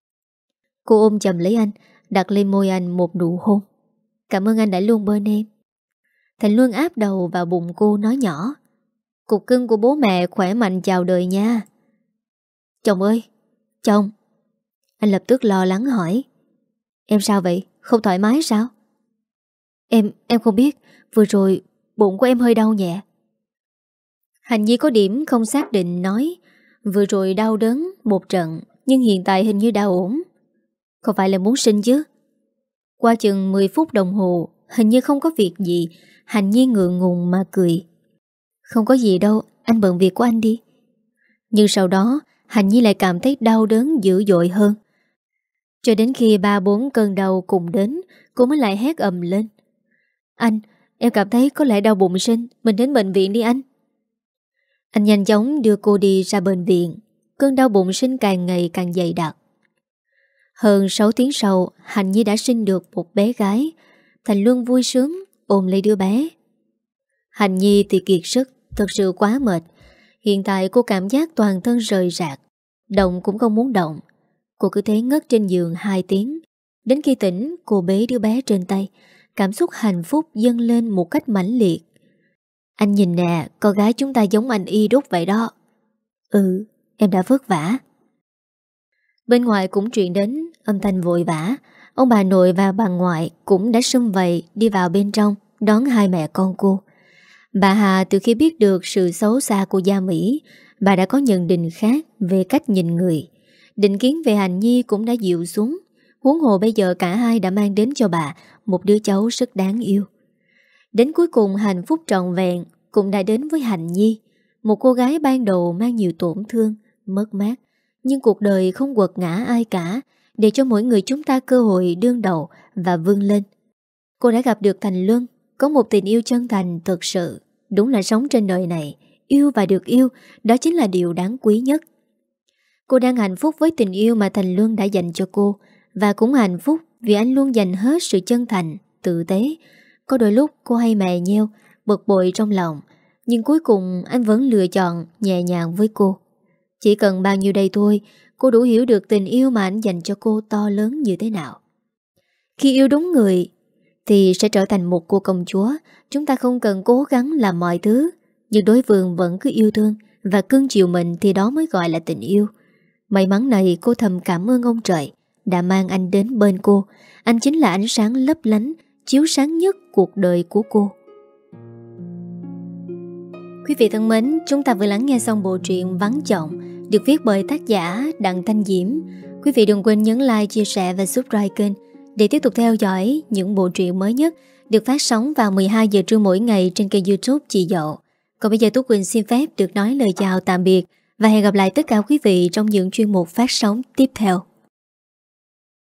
Cô ôm chầm lấy anh, đặt lên môi anh một nụ hôn. Cảm ơn anh đã luôn bên em. Thành Luân áp đầu vào bụng cô nói nhỏ: cục cưng của bố mẹ khỏe mạnh chào đời nha. Chồng ơi, chồng. Anh lập tức lo lắng hỏi: em sao vậy? Không thoải mái sao? Em, em không biết. Vừa rồi bụng của em hơi đau nhẹ. Hạnh Nhi có điểm không xác định nói: vừa rồi đau đớn một trận, nhưng hiện tại hình như đã ổn. Không phải là muốn sinh chứ? Qua chừng mười phút đồng hồ, hình như không có việc gì. Hạnh Nhi ngượng ngùng mà cười: không có gì đâu, anh bận việc của anh đi. Nhưng sau đó Hạnh Nhi lại cảm thấy đau đớn dữ dội hơn. Cho đến khi ba bốn cơn đau cùng đến, cô mới lại hét ầm lên: anh, em cảm thấy có lẽ đau bụng sinh. Mình đến bệnh viện đi anh. Anh nhanh chóng đưa cô đi ra bệnh viện. Cơn đau bụng sinh càng ngày càng dày đặc. Hơn sáu tiếng sau, Hạnh Nhi đã sinh được một bé gái. Thành Luân vui sướng ôm lấy đứa bé. Hạnh Nhi thì kiệt sức, thật sự quá mệt. Hiện tại cô cảm giác toàn thân rời rạc, động cũng không muốn động. Cô cứ thế ngất trên giường hai tiếng. Đến khi tỉnh, cô bế đứa bé trên tay. Cảm xúc hạnh phúc dâng lên một cách mãnh liệt. Anh nhìn nè, con gái chúng ta giống anh y đúc vậy đó. Ừ, em đã vất vả. Bên ngoài cũng truyền đến âm thanh vội vã. Ông bà nội và bà ngoại cũng đã sum vầy đi vào bên trong đón hai mẹ con cô. Bà Hà từ khi biết được sự xấu xa của Gia Mỹ, bà đã có nhận định khác về cách nhìn người. Định kiến về Hạnh Nhi cũng đã dịu xuống. Huống hồ bây giờ cả hai đã mang đến cho bà một đứa cháu rất đáng yêu. Đến cuối cùng hạnh phúc trọn vẹn cũng đã đến với Hạnh Nhi. Một cô gái ban đầu mang nhiều tổn thương, mất mát. Nhưng cuộc đời không quật ngã ai cả, để cho mỗi người chúng ta cơ hội đương đầu và vươn lên. Cô đã gặp được Thành Luân, Có một tình yêu chân thành thực sự, đúng là sống trên đời này, yêu và được yêu, đó chính là điều đáng quý nhất. Cô đang hạnh phúc với tình yêu mà Thành Luân đã dành cho cô, và cũng hạnh phúc vì anh luôn dành hết sự chân thành, tử tế. Có đôi lúc cô hay mè nheo, bực bội trong lòng, nhưng cuối cùng anh vẫn lựa chọn nhẹ nhàng với cô. Chỉ cần bao nhiêu đây thôi, cô đủ hiểu được tình yêu mà anh dành cho cô to lớn như thế nào. Khi yêu đúng người thì sẽ trở thành một cô công chúa. Chúng ta không cần cố gắng làm mọi thứ, nhưng đối phương vẫn cứ yêu thương và cưng chiều mình thì đó mới gọi là tình yêu. May mắn này cô thầm cảm ơn ông trời đã mang anh đến bên cô. Anh chính là ánh sáng lấp lánh, chiếu sáng nhất cuộc đời của cô. Quý vị thân mến, chúng ta vừa lắng nghe xong bộ truyện Vắng Chồng được viết bởi tác giả Đặng Thanh Diễm. Quý vị đừng quên nhấn like, chia sẻ và subscribe kênh để tiếp tục theo dõi những bộ truyện mới nhất được phát sóng vào mười hai giờ trưa mỗi ngày trên kênh YouTube Chị Dậu. Còn bây giờ Tú Quỳnh xin phép được nói lời chào tạm biệt và hẹn gặp lại tất cả quý vị trong những chuyên mục phát sóng tiếp theo.